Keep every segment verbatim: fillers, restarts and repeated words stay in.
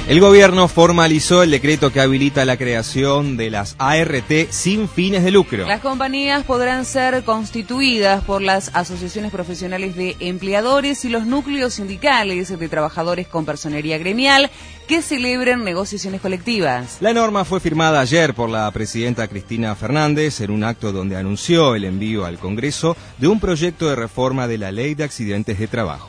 El gobierno formalizó el decreto que habilita la creación de las A R T sin fines de lucro. Las compañías podrán ser constituidas por las asociaciones profesionales de empleadores y los núcleos sindicales de trabajadores con personería gremial que celebren negociaciones colectivas. La norma fue firmada ayer por la presidenta Cristina Fernández en un acto donde anunció el envío al Congreso de un proyecto de reforma de la Ley de Accidentes de Trabajo.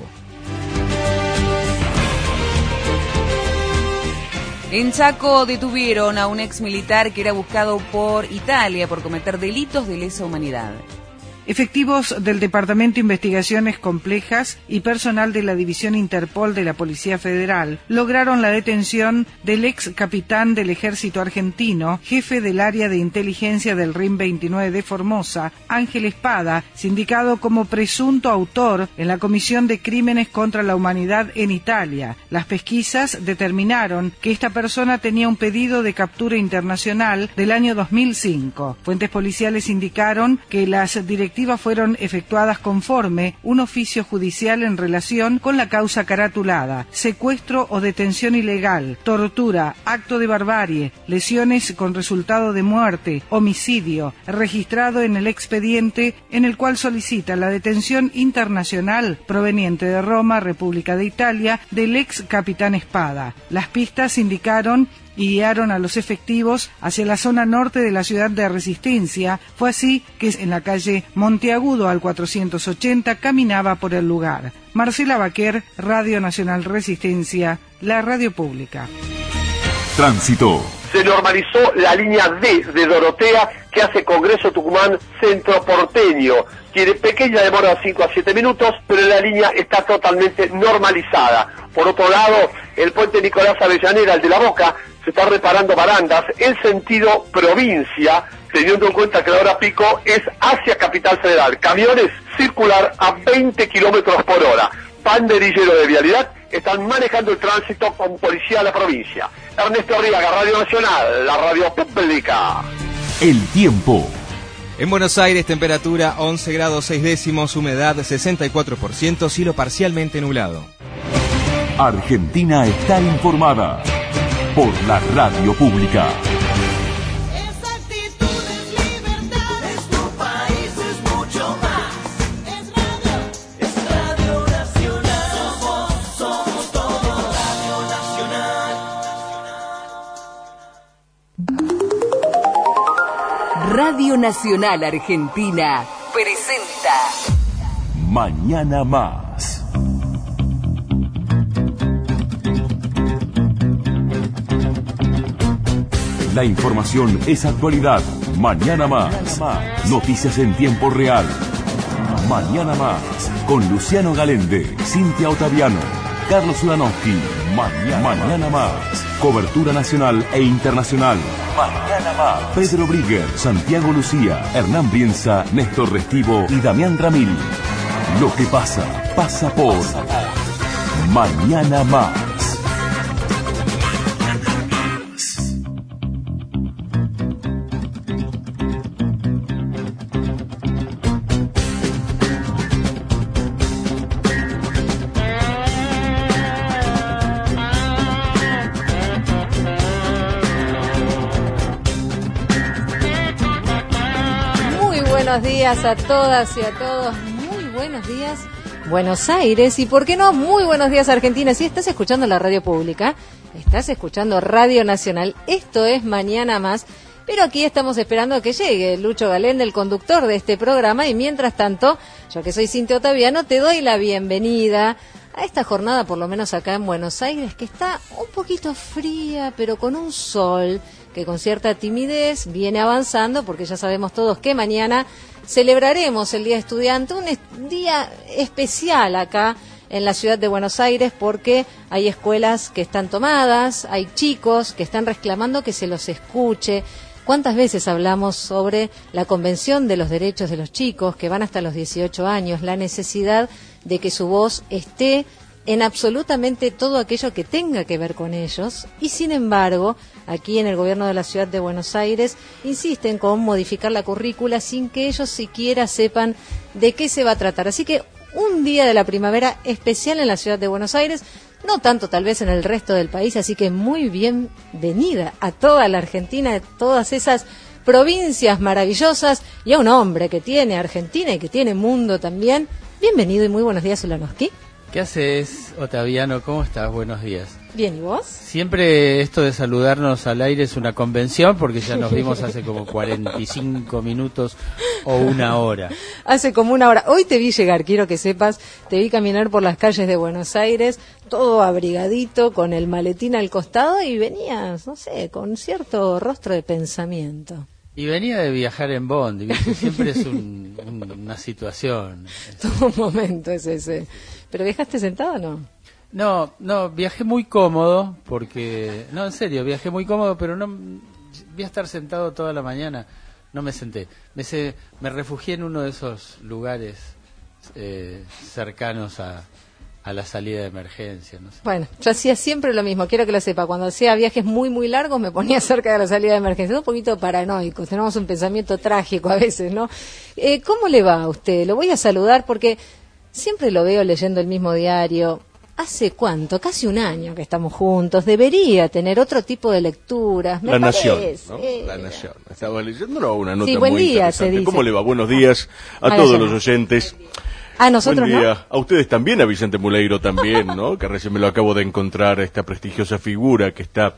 En Chaco detuvieron a un ex militar que era buscado por Italia por cometer delitos de lesa humanidad. Efectivos del Departamento de Investigaciones Complejas y personal de la División Interpol de la Policía Federal lograron la detención del ex capitán del Ejército Argentino, jefe del área de inteligencia del R I M veintinueve de Formosa, Ángel Espada, sindicado como presunto autor en la Comisión de Crímenes contra la Humanidad en Italia. Las pesquisas determinaron que esta persona tenía un pedido de captura internacional del año dos mil cinco. Fuentes policiales indicaron que las directivas fueron efectuadas conforme un oficio judicial en relación con la causa caratulada: secuestro o detención ilegal, tortura, acto de barbarie, lesiones con resultado de muerte, homicidio, registrado en el expediente en el cual solicita la detención internacional proveniente de Roma, República de Italia, del ex capitán Espada. Las pistas indicaron y guiaron a los efectivos hacia la zona norte de la ciudad de Resistencia. Fue así que en la calle Monteagudo al cuatrocientos ochenta caminaba por el lugar. Marcela Baquer, Radio Nacional Resistencia, la radio pública. Tránsito. Se normalizó la línea D de Dorotea que hace Congreso Tucumán Centro Porteño. Tiene pequeña demora de cinco a siete minutos, pero la línea está totalmente normalizada. Por otro lado, el puente Nicolás Avellaneda, el de La Boca, se está reparando barandas en sentido provincia, teniendo en cuenta que la hora pico es hacia Capital Federal. Camiones circular a veinte kilómetros por hora. Banderillero de vialidad están manejando el tránsito con policía de la provincia. Ernesto Arriaga, Radio Nacional, la radio pública. El tiempo. En Buenos Aires, temperatura once grados seis décimos, humedad sesenta y cuatro por ciento, cielo parcialmente nublado. Argentina está informada por la radio pública. Radio Nacional Argentina presenta Mañana Más. La información es actualidad. Mañana Más. Noticias en tiempo real. Mañana Más. Con Luciano Galende, Cintia Ottaviano, Carlos Ulanowski. Mañana, Mañana Más. Cobertura nacional e internacional. Mañana Más. Pedro Brigger, Santiago Lucía, Hernán Bienza, Néstor Restivo y Damián Ramil. Lo que pasa, pasa por Mañana Más. Buenos días a todas y a todos, muy buenos días Buenos Aires y por qué no, muy buenos días Argentina. Si estás escuchando la radio pública, estás escuchando Radio Nacional, esto es Mañana Más, pero aquí estamos esperando a que llegue Lucho Galende, el conductor de este programa, y mientras tanto, yo que soy Cintia Ottaviano, te doy la bienvenida a esta jornada, por lo menos acá en Buenos Aires, que está un poquito fría, pero con un sol que con cierta timidez viene avanzando, porque ya sabemos todos que mañana celebraremos el Día Estudiante, un es- día especial acá en la ciudad de Buenos Aires, porque hay escuelas que están tomadas, hay chicos que están reclamando que se los escuche. ¿Cuántas veces hablamos sobre la Convención de los Derechos de los Chicos, que van hasta los dieciocho años, la necesidad de que su voz esté en absolutamente todo aquello que tenga que ver con ellos? Y sin embargo, aquí en el gobierno de la ciudad de Buenos Aires insisten con modificar la currícula sin que ellos siquiera sepan de qué se va a tratar. Así que un día de la primavera especial en la ciudad de Buenos Aires, no tanto tal vez en el resto del país, así que muy bienvenida a toda la Argentina, a todas esas provincias maravillosas, y a un hombre que tiene Argentina y que tiene mundo también. Bienvenido y muy buenos días, Ulanowski. ¿Qué haces, Otaviano? ¿Cómo estás? Buenos días. Bien, ¿y vos? Siempre esto de saludarnos al aire es una convención, porque ya nos vimos hace como cuarenta y cinco minutos o una hora. Hace como una hora. Hoy te vi llegar, quiero que sepas, te vi caminar por las calles de Buenos Aires, todo abrigadito, con el maletín al costado, y venías, no sé, con cierto rostro de pensamiento. Y venía de viajar en Bondi, ¿viste? Siempre es un, un, una situación. Todo un momento es ese. ¿Pero viajaste sentado o no? No, no, viajé muy cómodo, porque... No, en serio, viajé muy cómodo, pero no... Voy a estar sentado toda la mañana. No me senté. Me, se, me refugié en uno de esos lugares eh, cercanos a... a la salida de emergencia, no sé. Bueno, yo hacía siempre lo mismo, quiero que lo sepa, cuando hacía viajes muy muy largos me ponía cerca de la salida de emergencia, un poquito paranoicos, tenemos un pensamiento trágico a veces, ¿no? Eh, ¿Cómo le va a usted? Lo voy a saludar porque siempre lo veo leyendo el mismo diario. ¿Hace cuánto? Casi un año que estamos juntos, debería tener otro tipo de lecturas, me La parece. Nación, ¿no? Eh, La Nación. Estaba leyendo una nota Sí, buen muy día, se interesante. dice. ¿Cómo le va? Buenos días a Magallanes. todos los oyentes. A nosotros Buen día. no. A ustedes también, a Vicente Muleiro también, ¿no? Que recién me lo acabo de encontrar, esta prestigiosa figura que está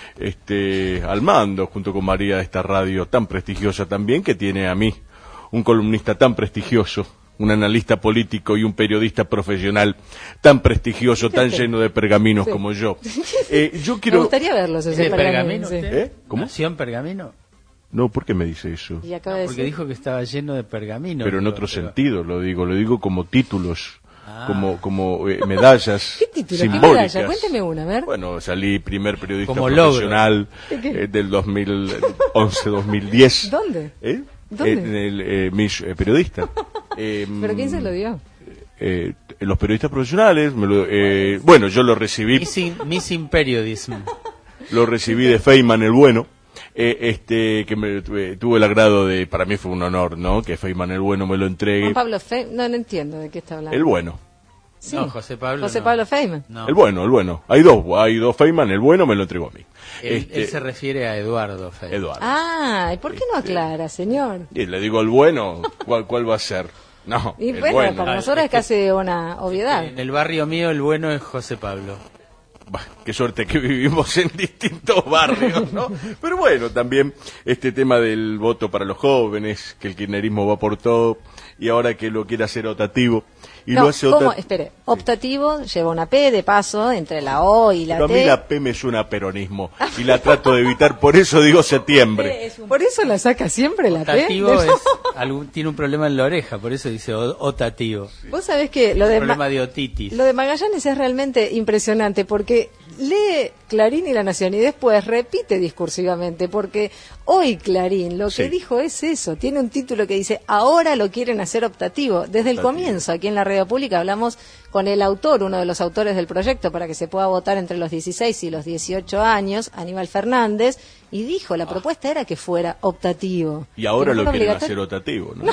este, al mando, junto con María, de esta radio tan prestigiosa también, que tiene a mí, un columnista tan prestigioso, un analista político y un periodista profesional tan prestigioso, tan lleno de pergaminos Sí. como yo. Eh, yo quiero... Me gustaría verlos esos ¿De pergaminos, pergamino sí. usted? ¿Eh? ¿Cómo? ¿Nació en Pergamino? No, ¿por qué me dice eso? Y acaba de Porque decir... dijo que estaba lleno de pergamino. Pero en Digo, otro pero- sentido lo digo, lo digo como títulos, Ah. como como eh, medallas ¿Qué título? ¿Qué simbólicas. medalla? Cuénteme una, a ver. Bueno, salí primer periodista Como logro. profesional qué? eh, del dos mil once dos mil diez. ¿Dónde? ¿Eh? ¿Dónde? En el eh, Miss eh, periodista. Eh, ¿Pero quién se lo dio? eh, los periodistas profesionales, me lo- eh, bueno, yo lo recibí, Missing, missing Periodism. lo recibí de Feynman el Bueno. Eh, este que me tuve, tuve el agrado de, para mí fue un honor, ¿no? Que Feynman el Bueno me lo entregue. Juan Pablo Feynman, no, no entiendo de qué está hablando. El Bueno. Sí. No, José Pablo. José no. Pablo Feynman. No. El bueno, el bueno. Hay dos, hay dos Feynman, el bueno me lo entregó a mí. Él, Este, él se refiere a Eduardo Feynman. Eduardo. Ah, ¿y por qué no aclara, señor? Y le digo el bueno, ¿cuál, cuál va a ser? No, Y el bueno, bueno. para nosotros es casi una obviedad. En el barrio mío el bueno es José Pablo. Bah, qué suerte que vivimos en distintos barrios, ¿no? Pero bueno, también este tema del voto para los jóvenes, que el kirchnerismo va por todo, y ahora que lo quiere hacer optativo, y no, lo hace ¿cómo? opta- Espere, optativo lleva una P de paso entre la O y la Pero a mí T. la P me suena a peronismo, y la trato de evitar, por eso digo septiembre. Por eso la saca siempre la P. Otativo es, algún, tiene un problema en la oreja, por eso dice o- otativo. Vos sabés que lo de, Un problema Ma- de otitis. lo de Magallanes es realmente impresionante porque lee Clarín y La Nación y después repite discursivamente porque hoy Clarín lo que Sí. dijo es eso, tiene un título que dice ahora lo quieren hacer optativo. Desde el Optativo. comienzo aquí en la radio pública hablamos con el autor, uno de los autores del proyecto para que se pueda votar entre los dieciséis y los dieciocho años, Aníbal Fernández, y dijo la propuesta era que fuera optativo. Y ahora Que no lo fuera quieren obligatorio. hacer optativo, ¿no?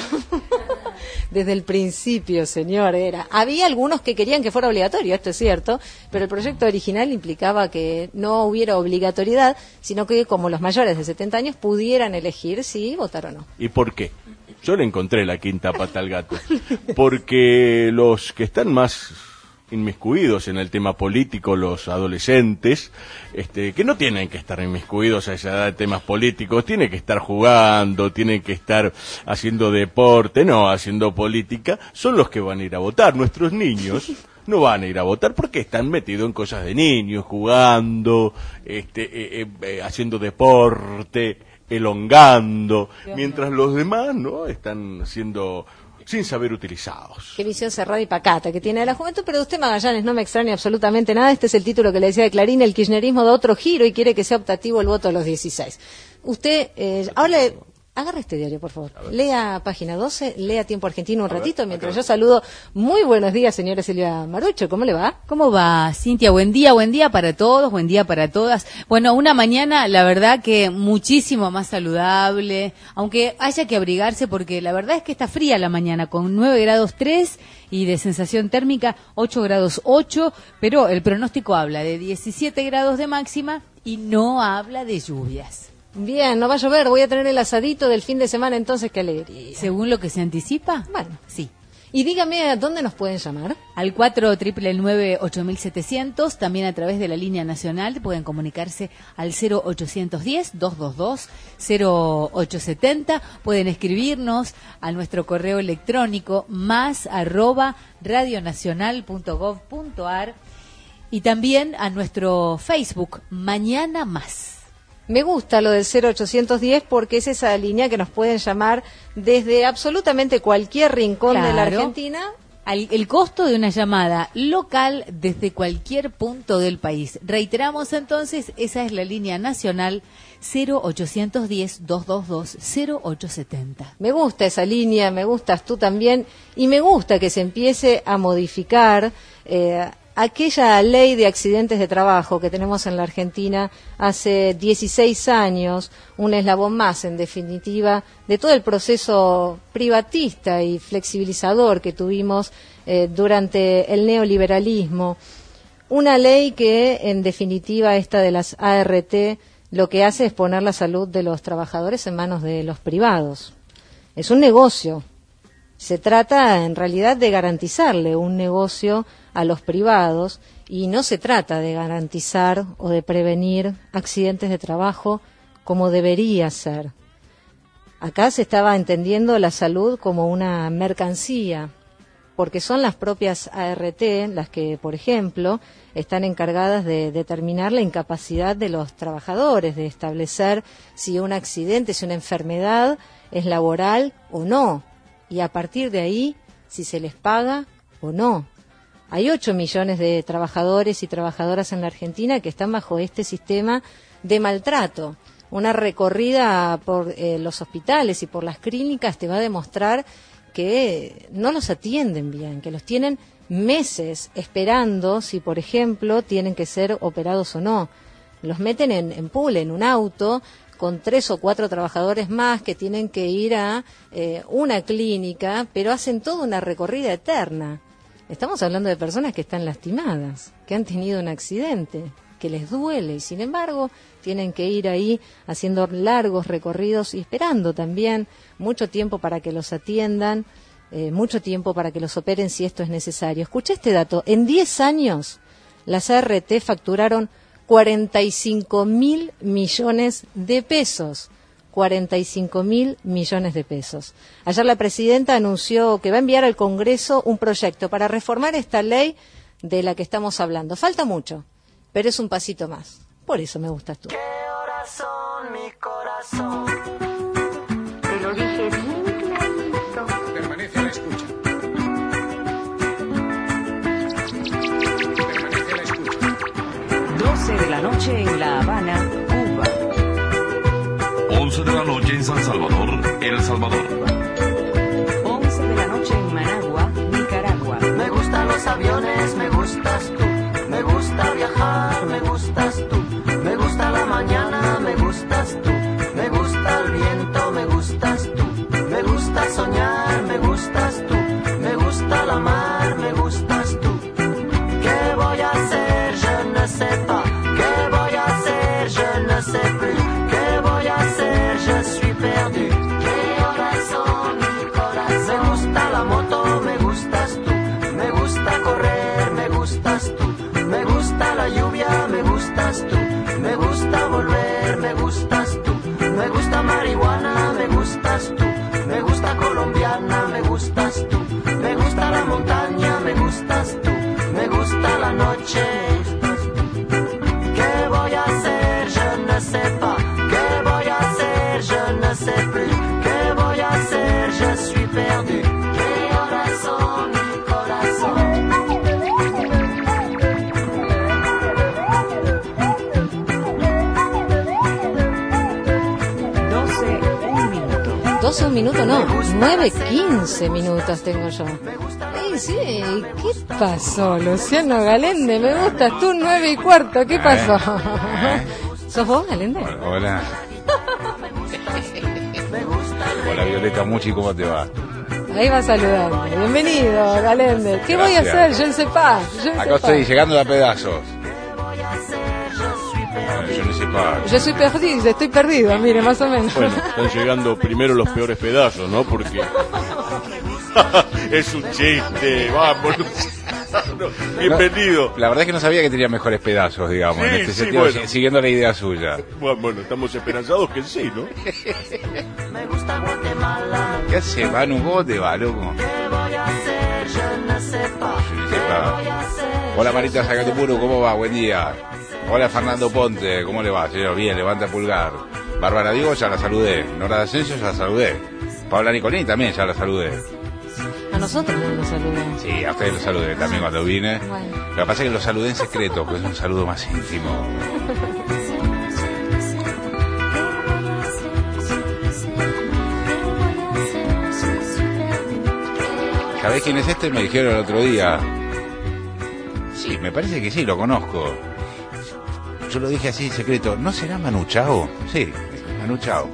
Desde el principio, señor, era. Había algunos que querían que fuera obligatorio, esto es cierto, pero el proyecto original implicaba que no hubiera obligatoriedad, sino que como los mayores de setenta años pudieran elegir si votar o no. ¿Y por qué? Yo le encontré la quinta pata al gato. Porque los que están más inmiscuidos en el tema político, los adolescentes, este, que no tienen que estar inmiscuidos a esa edad de temas políticos, tienen que estar jugando, tienen que estar haciendo deporte, no haciendo política, son los que van a ir a votar. Nuestros niños no van a ir a votar porque están metidos en cosas de niños, jugando, este, eh, eh, eh, haciendo deporte, elongando, mientras los demás no están siendo sin saber utilizados. Qué visión cerrada y pacata que tiene de la juventud, pero de usted, Magallanes, no me extraña absolutamente nada. Este es el título que le decía de Clarín, el kirchnerismo da otro giro y quiere que sea optativo el voto a los dieciséis. Usted, eh, ahora le- Agarra este diario, por favor. Lea página doce, lea Tiempo Argentino un ratito, mientras yo saludo. Muy buenos días, señora Silvia Marucho. ¿Cómo le va? ¿Cómo va, Cintia? Buen día, buen día para todos, buen día para todas. Bueno, una mañana, la verdad que muchísimo más saludable, aunque haya que abrigarse, porque la verdad es que está fría la mañana, con nueve grados tres y de sensación térmica ocho grados ocho, pero el pronóstico habla de diecisiete grados de máxima y no habla de lluvias. Bien, no va a llover, voy a tener el asadito del fin de semana, entonces qué alegría. ¿Según lo que se anticipa? Bueno, sí. Y dígame, ¿a dónde nos pueden llamar? Al cuatro nueve nueve ocho mil setecientos, también a través de la línea nacional, pueden comunicarse al cero ochocientos diez, doscientos veintidós, cero ochocientos setenta, pueden escribirnos a nuestro correo electrónico más arroba radionacional punto gov punto ar y también a nuestro Facebook, Mañana Más. Me gusta lo del cero ochocientos diez porque es esa línea que nos pueden llamar desde absolutamente cualquier rincón Claro. de la Argentina. Al, el costo de una llamada local desde cualquier punto del país. Reiteramos entonces, esa es la línea nacional cero ochocientos diez, doscientos veintidós, cero ochocientos setenta. Me gusta esa línea, me gustas tú también, y me gusta que se empiece a modificar eh, aquella ley de accidentes de trabajo que tenemos en la Argentina hace dieciséis años, un eslabón más, en definitiva, de todo el proceso privatista y flexibilizador que tuvimos eh, durante el neoliberalismo. Una ley que, en definitiva, esta de las A R T, lo que hace es poner la salud de los trabajadores en manos de los privados. Es un negocio. Se trata, en realidad, de garantizarle un negocio a los privados y no se trata de garantizar o de prevenir accidentes de trabajo como debería ser. Acá se estaba entendiendo la salud como una mercancía, porque son las propias A R T las que, por ejemplo, están encargadas de determinar la incapacidad de los trabajadores, de establecer si un accidente, si una enfermedad es laboral o no, y a partir de ahí, si se les paga o no. Hay ocho millones de trabajadores y trabajadoras en la Argentina que están bajo este sistema de maltrato. Una recorrida por eh, los hospitales y por las clínicas te va a demostrar que no los atienden bien, que los tienen meses esperando si, por ejemplo, tienen que ser operados o no. Los meten en, en pool, en un auto, con tres o cuatro trabajadores más que tienen que ir a eh, una clínica, pero hacen toda una recorrida eterna. Estamos hablando de personas que están lastimadas, que han tenido un accidente, que les duele y sin embargo tienen que ir ahí haciendo largos recorridos y esperando también mucho tiempo para que los atiendan, eh, mucho tiempo para que los operen si esto es necesario. Escuché este dato, en diez años las A R T facturaron cuarenta y cinco mil millones de pesos. cuarenta y cinco mil millones de pesos. Ayer la presidenta anunció que va a enviar al Congreso un proyecto para reformar esta ley de la que estamos hablando. Falta mucho, pero es un pasito más. Por eso me gustas tú. ¿Qué horas son, mi corazón? Te lo dije bien clarito. Permanece a la escucha. Permanece a la escucha. doce de la noche en La Habana, Cuba. once de la noche en San Salvador, El Salvador. once de la noche en Managua, Nicaragua. Me gustan los aviones, me gustas tú. Me gusta viajar, me gustas tú. Me gusta la mañana, me gustas tú. Me gusta el viento, me gustas tú. Me gusta soñar, me gustas tú. Me gusta la mar, me gustas tú. ¿Qué voy a hacer? Je ne sais pas. ¿Qué voy a hacer? Je ne sais plus. ¿Qué voy a hacer? Je suis perdu. ¿Qué horas son? doce un minuto, no, nueve quince minutos tengo yo. Sí, sí, ¿qué pasó, Luciano Galende? Me gustas tú, nueve y cuarto, ¿qué pasó? ¿Eh? ¿Sos vos, Galende? Hola. Hola, Violeta Mucci, ¿cómo te va? Ahí va saludando. Bienvenido, Galende. ¿Qué Gracias. voy a hacer? Yo no sé pa. Yo no Acá sé estoy pa. llegando a pedazos. Bueno, yo no sé pa. Yo soy perdido, estoy perdido, mire, más o menos. Bueno, están llegando primero los peores pedazos, ¿no? Porque es un chiste, vamos. No, bienvenido. No, la verdad es que no sabía que tenía mejores pedazos, digamos, Sí, en este sí, sentido, bueno. si- siguiendo la idea suya. Bueno, bueno, estamos esperanzados que sí, ¿no? ¿Qué hace, Manu? ¿Cómo te va, loco? Yo no sé pa. Hola, Marita Zacatepuro, ¿cómo va? Buen día. Hola, Fernando Ponte, ¿cómo le va, señor? Bien, levanta pulgar. Bárbara Diego, ya la saludé. Nora de Asensio, ya la saludé. Paula Nicolini también, ya la saludé. A nosotros no nos saludan. Sí, a ustedes los saludé también cuando vine. Bueno. Lo que pasa es que los saludé en secreto, porque es un saludo más íntimo. ¿Sabés quién es este? Me dijeron el otro día. Sí, me parece que sí, lo conozco. Yo lo dije así en secreto. ¿No será Manu Chao? Sí, Manu Chao.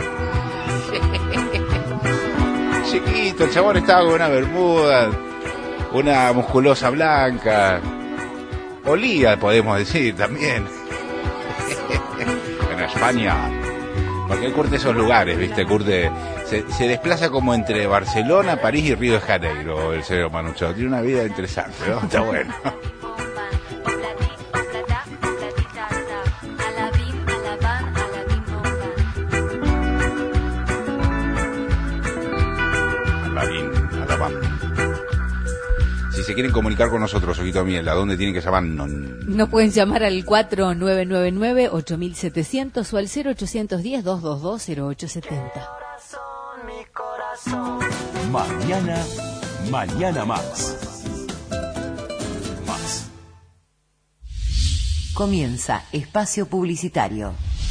Chiquito, el chabón estaba con una bermuda, una musculosa blanca. Olía, podemos decir, también. En España. Porque él curte esos lugares, ¿viste? Curte... Se, se desplaza como entre Barcelona, París y Río de Janeiro, el señor Manu Chao. Tiene una vida interesante, ¿no? Está bueno. Alabín, alabán. Si se quieren comunicar con nosotros, Ojito Miel, ¿a dónde tienen que llamarnos? Nos pueden llamar al cuatro nueve nueve nueve ocho mil setecientos o al cero ochocientos diez, doscientos veintidós, cero ocho setenta. Mañana, mañana más. Más. Comienza Espacio Publicitario.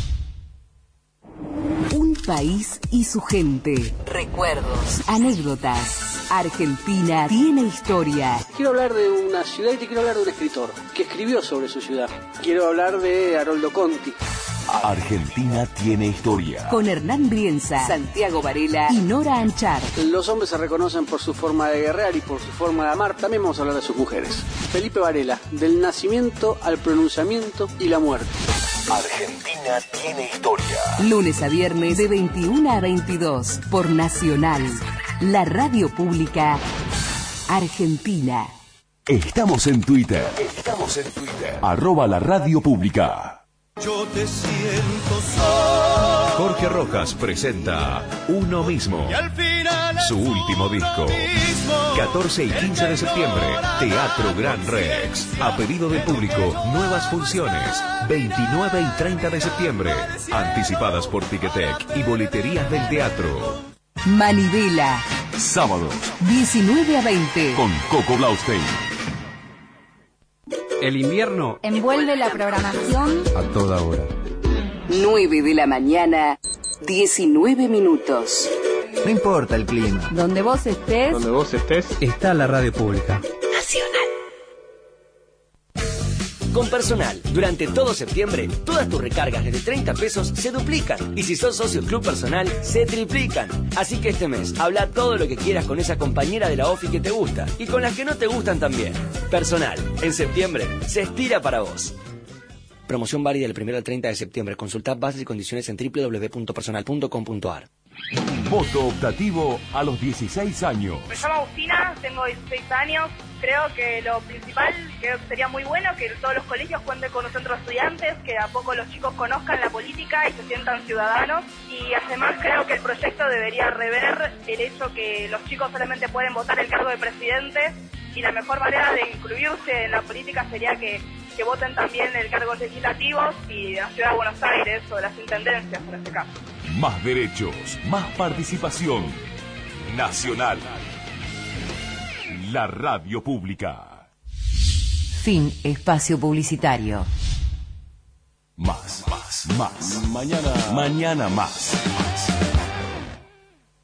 Un país y su gente. Recuerdos, anécdotas. Argentina tiene historia. Quiero hablar de una ciudad y te quiero hablar de un escritor que escribió sobre su ciudad. Quiero hablar de Haroldo Conti. Argentina tiene historia. Con Hernán Brienza, Santiago Varela y Nora Anchar. Los hombres se reconocen por su forma de guerrear y por su forma de amar. También vamos a hablar de sus mujeres. Felipe Varela, del nacimiento al pronunciamiento y la muerte. Argentina tiene historia. Lunes a viernes de veintiuno a veintidós por Nacional, la radio pública argentina. Estamos en Twitter. Estamos en Twitter. Arroba la radio pública. Yo te siento solo. Jorge Rojas presenta Uno Mismo, Y al final su último disco. catorce y quince de septiembre, Teatro Gran Rex. A pedido del público, nuevas funciones. veintinueve y treinta de septiembre, anticipadas por Ticketek y boleterías del teatro. Manivela, Sábados, diecinueve a veinte. con Coco Blaustein. El invierno envuelve la programación a toda hora. nueve de la mañana, diecinueve minutos. No importa el clima. donde vos estés. Donde vos estés, está la radio pública. Con Personal, durante todo septiembre, todas tus recargas desde treinta pesos se duplican. Y si sos socio Club Personal, se triplican. Así que este mes, habla todo lo que quieras con esa compañera de la OFI que te gusta. Y con las que no te gustan también. Personal, en septiembre, se estira para vos. Promoción válida del primero al treinta de septiembre. Consultad bases y condiciones en doble u doble u doble u punto personal punto com punto a r. Voto optativo a los dieciséis años. Me llamo Agustina, tengo dieciséis años. Creo que lo principal, que sería muy bueno que todos los colegios cuenten con un centro de estudiantes, que a poco los chicos conozcan la política y se sientan ciudadanos. Y además creo que el proyecto debería rever el hecho que los chicos solamente pueden votar el cargo de presidente, y la mejor manera de incluirse en la política sería que, que voten también el cargo legislativo y de la Ciudad de Buenos Aires o de las intendencias en este caso. Más derechos, más participación. Nacional. La radio pública. Fin Espacio Publicitario. Más, más, más. Mañana. Mañana más.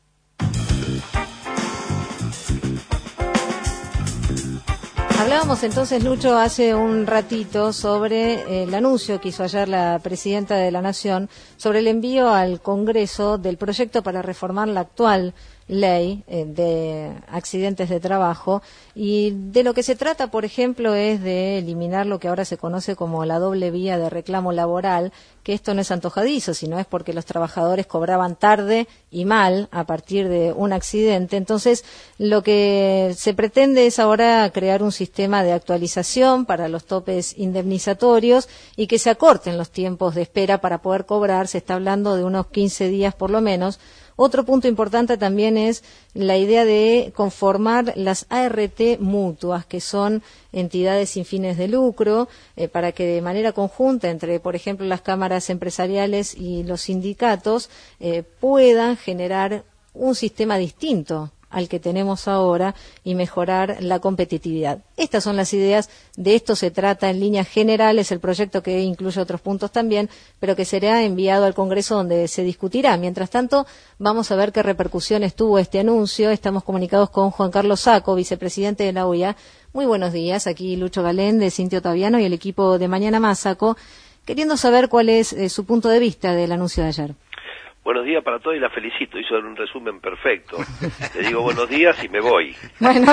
Hablábamos entonces, Lucho, hace un ratito sobre eh, el anuncio que hizo ayer la Presidenta de la Nación sobre el envío al Congreso del proyecto para reformar la actual ley eh, de accidentes de trabajo, y de lo que se trata, por ejemplo, es de eliminar lo que ahora se conoce como la doble vía de reclamo laboral, que esto no es antojadizo, sino es porque los trabajadores cobraban tarde y mal a partir de un accidente. Entonces, lo que se pretende es ahora crear un sistema de actualización para los topes indemnizatorios y que se acorten los tiempos de espera para poder cobrar. Se está hablando de unos quince días por lo menos. Otro punto importante también es la idea de conformar las A R T mutuas, que son entidades sin fines de lucro, eh, para que de manera conjunta entre, por ejemplo, las cámaras empresariales y los sindicatos eh, puedan generar un sistema distinto al que tenemos ahora y mejorar la competitividad. Estas son las ideas, de esto se trata en líneas generales, el proyecto que incluye otros puntos también, pero que será enviado al Congreso donde se discutirá. Mientras tanto, vamos a ver qué repercusiones tuvo este anuncio. Estamos comunicados con Juan Carlos Sacco, vicepresidente de la U I A. Muy buenos días, aquí Lucho Galén de Cintia Ottaviano y el equipo de Mañana Más, Sacco, queriendo saber cuál es eh, su punto de vista del anuncio de ayer. Buenos días para todos y la felicito, hizo un resumen perfecto. Le digo buenos días y me voy. Bueno,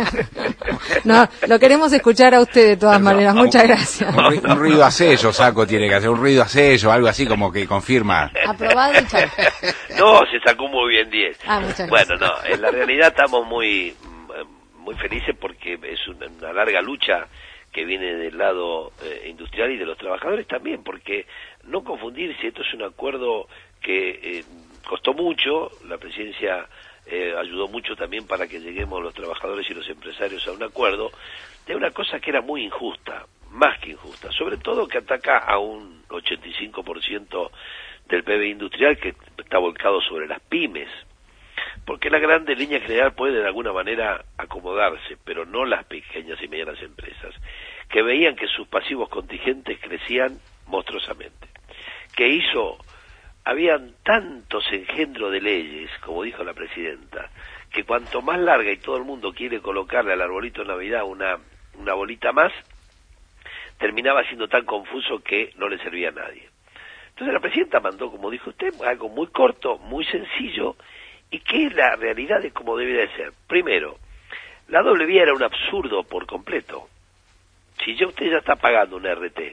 no, lo queremos escuchar a usted de todas maneras, muchas gracias. Un, ru- un ruido a sello, Sacco tiene que hacer, un ruido a sello, algo así como que confirma. Aprobado y chao. No, se sacó muy bien diez. Ah, muchas gracias. Bueno, no, en la realidad estamos muy, muy felices porque es una, una larga lucha que viene del lado eh, industrial y de los trabajadores también, porque no confundir si esto es un acuerdo que eh, costó mucho, la presidencia eh, ayudó mucho también para que lleguemos los trabajadores y los empresarios a un acuerdo de una cosa que era muy injusta, más que injusta, sobre todo que ataca a un ochenta y cinco por ciento del P I B industrial que está volcado sobre las pymes, porque la grande línea general puede de alguna manera acomodarse, pero no las pequeñas y medianas empresas, que veían que sus pasivos contingentes crecían monstruosamente. ¿Qué hizo? Habían tantos engendros de leyes, como dijo la presidenta, que cuanto más larga y todo el mundo quiere colocarle al arbolito de Navidad una, una bolita más, terminaba siendo tan confuso que no le servía a nadie. Entonces la presidenta mandó, como dijo usted, algo muy corto, muy sencillo, y que es la realidad de cómo debe de ser. Primero, la doble vía era un absurdo por completo. Si ya usted ya está pagando un R T,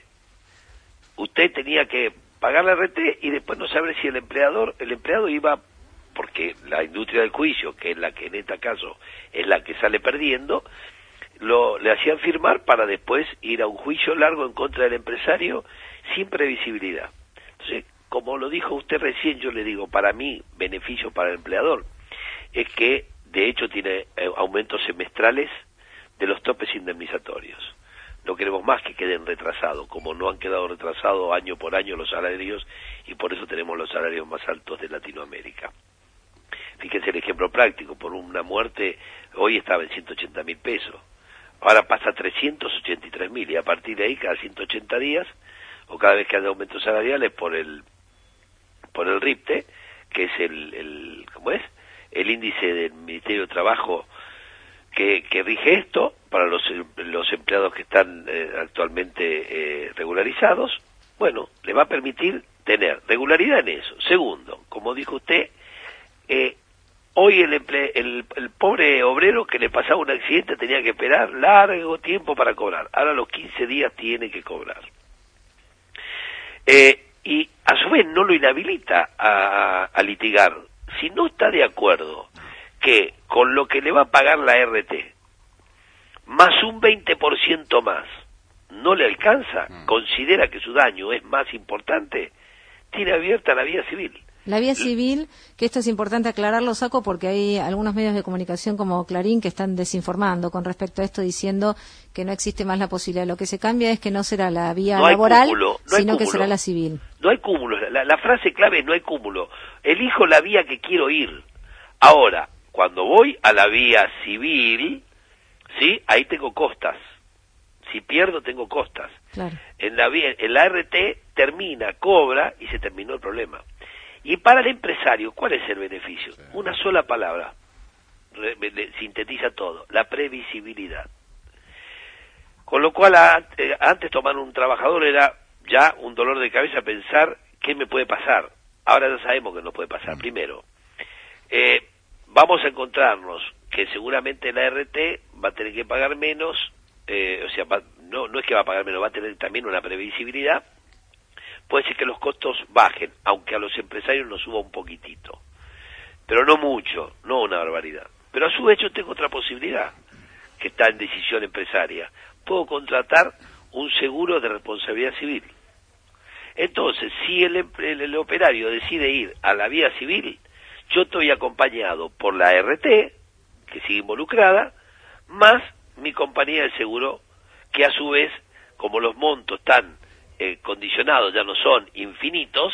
usted tenía que pagar la R T y después no saber si el empleador, el empleado iba, porque la industria del juicio, que es la que en este caso es la que sale perdiendo, lo le hacían firmar para después ir a un juicio largo en contra del empresario sin previsibilidad. Entonces, como lo dijo usted recién, yo le digo, para mí, beneficio para el empleador, es que de hecho tiene eh, aumentos semestrales de los topes indemnizatorios. No queremos más que queden retrasados, como no han quedado retrasados año por año los salarios, y por eso tenemos los salarios más altos de Latinoamérica. Fíjense el ejemplo práctico, por una muerte hoy estaba en ciento ochenta mil pesos, ahora pasa a trescientos ochenta y tres mil, y a partir de ahí cada ciento ochenta días, o cada vez que haya aumentos salariales por el por el R I P T E, que es el, el ¿cómo es? el índice del Ministerio de Trabajo que, que rige esto para los, los empleados que están eh, actualmente eh, regularizados, bueno, le va a permitir tener regularidad en eso. Segundo, como dijo usted, eh, hoy el, emple el, el pobre obrero que le pasaba un accidente tenía que esperar largo tiempo para cobrar. Ahora a los quince días tiene que cobrar. Eh, y a su vez no lo inhabilita a, a litigar. Si no está de acuerdo que con lo que le va a pagar la R T, más un veinte por ciento más, no le alcanza, mm. considera que su daño es más importante, tiene abierta la vía civil. La vía civil, que esto es importante aclararlo, Sacco, porque hay algunos medios de comunicación como Clarín que están desinformando con respecto a esto, diciendo que no existe más la posibilidad. Lo que se cambia es que no será la vía no laboral, cúmulo, no sino cúmulo. que será la civil. No hay cúmulo. La, la frase clave es no hay cúmulo. Elijo la vía que quiero ir. Ahora, cuando voy a la vía civil, ¿sí? Ahí tengo costas. Si pierdo, tengo costas. Claro. En la vía, en la R T termina, cobra y se terminó el problema. Y para el empresario, ¿cuál es el beneficio? Sí. Una sola palabra, re, re, sintetiza todo, la previsibilidad. Con lo cual, a, eh, antes tomar un trabajador era ya un dolor de cabeza pensar qué me puede pasar. Ahora ya sabemos que nos puede pasar. Primero, eh, vamos a encontrarnos que seguramente la R T va a tener que pagar menos, eh, o sea, va, no, no es que va a pagar menos, va a tener también una previsibilidad. Puede ser que los costos bajen, aunque a los empresarios nos suba un poquitito, pero no mucho, no una barbaridad. Pero a su vez yo tengo otra posibilidad, que está en decisión empresaria. Puedo contratar un seguro de responsabilidad civil. Entonces, si el, el, el operario decide ir a la vía civil, yo estoy acompañado por la R T, que sigue involucrada, más mi compañía de seguro, que a su vez, como los montos están eh, condicionados, ya no son infinitos,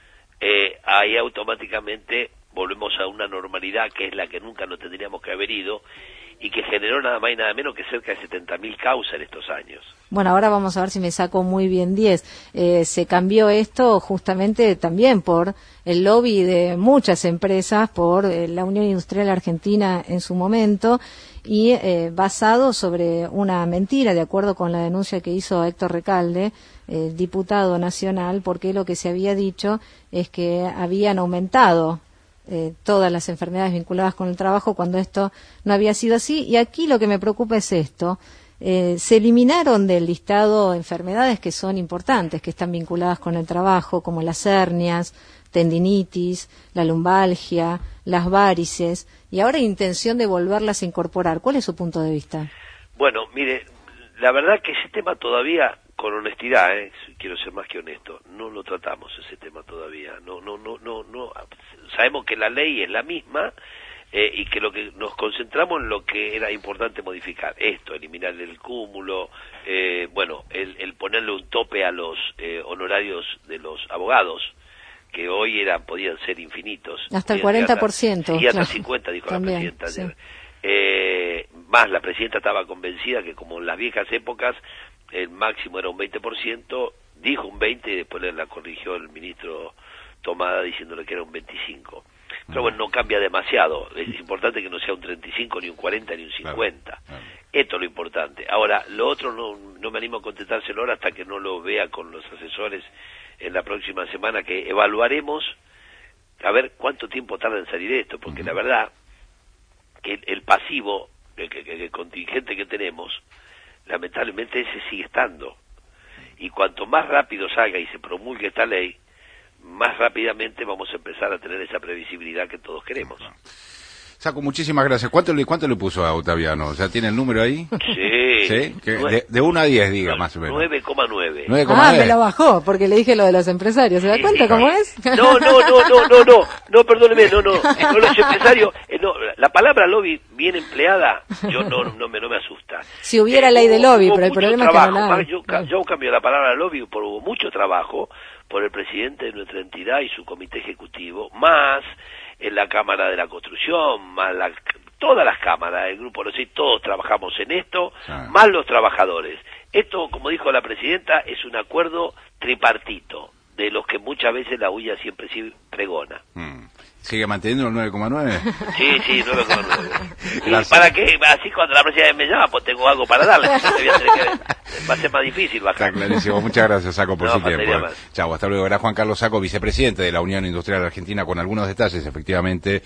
eh, ahí automáticamente volvemos a una normalidad que es la que nunca nos tendríamos que haber ido y que generó nada más y nada menos que cerca de setenta mil causas en estos años. Bueno, ahora vamos a ver si me saco muy bien diez. Eh, se cambió esto justamente también por el lobby de muchas empresas, por eh, la Unión Industrial Argentina en su momento, y eh, basado sobre una mentira, de acuerdo con la denuncia que hizo Héctor Recalde, eh, diputado nacional, porque lo que se había dicho es que habían aumentado Eh, todas las enfermedades vinculadas con el trabajo cuando esto no había sido así. Y aquí lo que me preocupa es esto: eh, se eliminaron del listado enfermedades que son importantes, que están vinculadas con el trabajo, como las hernias, tendinitis, la lumbalgia, las varices, y ahora hay intención de volverlas a incorporar. ¿Cuál es su punto de vista? Bueno, mire, la verdad que ese tema todavía, con honestidad, eh, quiero ser más que honesto, no lo tratamos ese tema todavía. No, no, no, no, no. Sabemos que la ley es la misma eh, y que lo que nos concentramos en lo que era importante modificar. Esto, eliminar el cúmulo, eh, bueno, el, el ponerle un tope a los eh, honorarios de los abogados, que hoy eran podían ser infinitos. Hasta el cuarenta por ciento. Y hasta claro. cincuenta, dijo También, la presidenta ayer. Sí. Eh, más, la presidenta estaba convencida que como en las viejas épocas el máximo era un veinte por ciento, dijo un veinte y después la corrigió el ministro Tomada diciéndole que era un veinticinco. Pero bueno, no cambia demasiado. Es importante que no sea un treinta y cinco, ni un cuarenta, ni un cincuenta. Claro, claro. Esto es lo importante. Ahora, lo otro no, no me animo a contestárselo ahora hasta que no lo vea con los asesores en la próxima semana, que evaluaremos a ver cuánto tiempo tarda en salir esto, porque uh-huh. la verdad que el, el pasivo, el, el, el contingente que tenemos, lamentablemente ese sigue estando. Y cuanto más rápido salga y se promulgue esta ley, más rápidamente vamos a empezar a tener esa previsibilidad que todos queremos. Saco, muchísimas gracias. ¿Cuánto le, cuánto le puso a Octaviano? ¿Ya tiene el número ahí? Sí. ¿Sí? Que de, de uno a diez, diga, más o menos. nueve coma nueve. Ah, me lo bajó, porque le dije lo de los empresarios. ¿Se da sí, cuenta sí, cómo es? No, no, no, no, no, no, no, perdóneme, no, no. No, los empresarios, eh, no, la palabra lobby bien empleada, yo no, no, me, no me asusta. Si hubiera eh, ley de lobby, hubo, pero el problema trabajo, es que no la hay. Yo, yo cambio la palabra lobby, por hubo mucho trabajo por el presidente de nuestra entidad y su comité ejecutivo, más en la Cámara de la Construcción, más la, todas las cámaras, el Grupo Los Seis, todos trabajamos en esto, ah. más los trabajadores. Esto, como dijo la presidenta, es un acuerdo tripartito, de los que muchas veces la U I A siempre sí pregona. Mm. ¿Sigue manteniendo el nueve coma nueve? Sí, sí, nueve coma nueve. ¿Y para qué? Así cuando la presidenta me llama, pues tengo algo para darle. Va a ser más difícil bajar. Está clarísimo. Muchas gracias, Saco, por no, su tiempo. Chau, hasta luego. Era Juan Carlos Saco, vicepresidente de la Unión Industrial Argentina, con algunos detalles, efectivamente,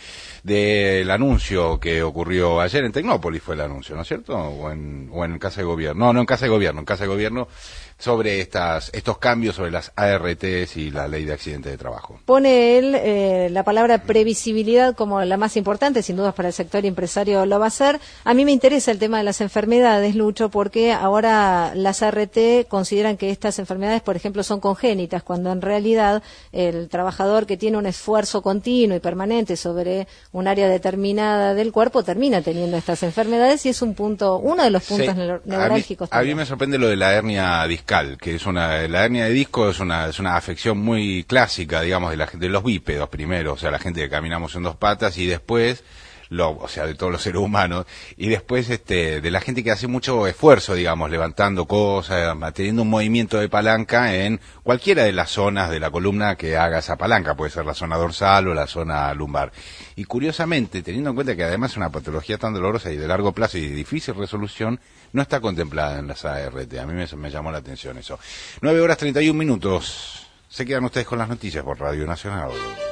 del anuncio que ocurrió ayer en Tecnópolis. Fue el anuncio, ¿no es cierto? O en, o en Casa de Gobierno. No, no en Casa de Gobierno. En Casa de Gobierno, sobre estas estos cambios sobre las A R Ts y la ley de accidentes de trabajo. Pone él eh, la palabra previsibilidad como la más importante, sin dudas para el sector empresario lo va a ser. A mí me interesa el tema de las enfermedades, Lucho, porque ahora las A R T consideran que estas enfermedades, por ejemplo, son congénitas, cuando en realidad el trabajador que tiene un esfuerzo continuo y permanente sobre un área determinada del cuerpo termina teniendo estas enfermedades, y es un punto, uno de los puntos sí. neurálgicos. A mí, a mí me sorprende lo de la hernia discal, que es una, la hernia de disco es una, es una afección muy clásica, digamos, de, la, de los bípedos primero, o sea, la gente que caminamos en dos patas, y después lo, o sea, de todos los seres humanos, y después este, de la gente que hace mucho esfuerzo, digamos, levantando cosas, manteniendo un movimiento de palanca en cualquiera de las zonas de la columna que haga esa palanca, puede ser la zona dorsal o la zona lumbar. Y curiosamente, teniendo en cuenta que además es una patología tan dolorosa y de largo plazo y de difícil resolución, no está contemplada en las A R T. A mí me, me llamó la atención eso. nueve horas treinta y un minutos. Se quedan ustedes con las noticias por Radio Nacional.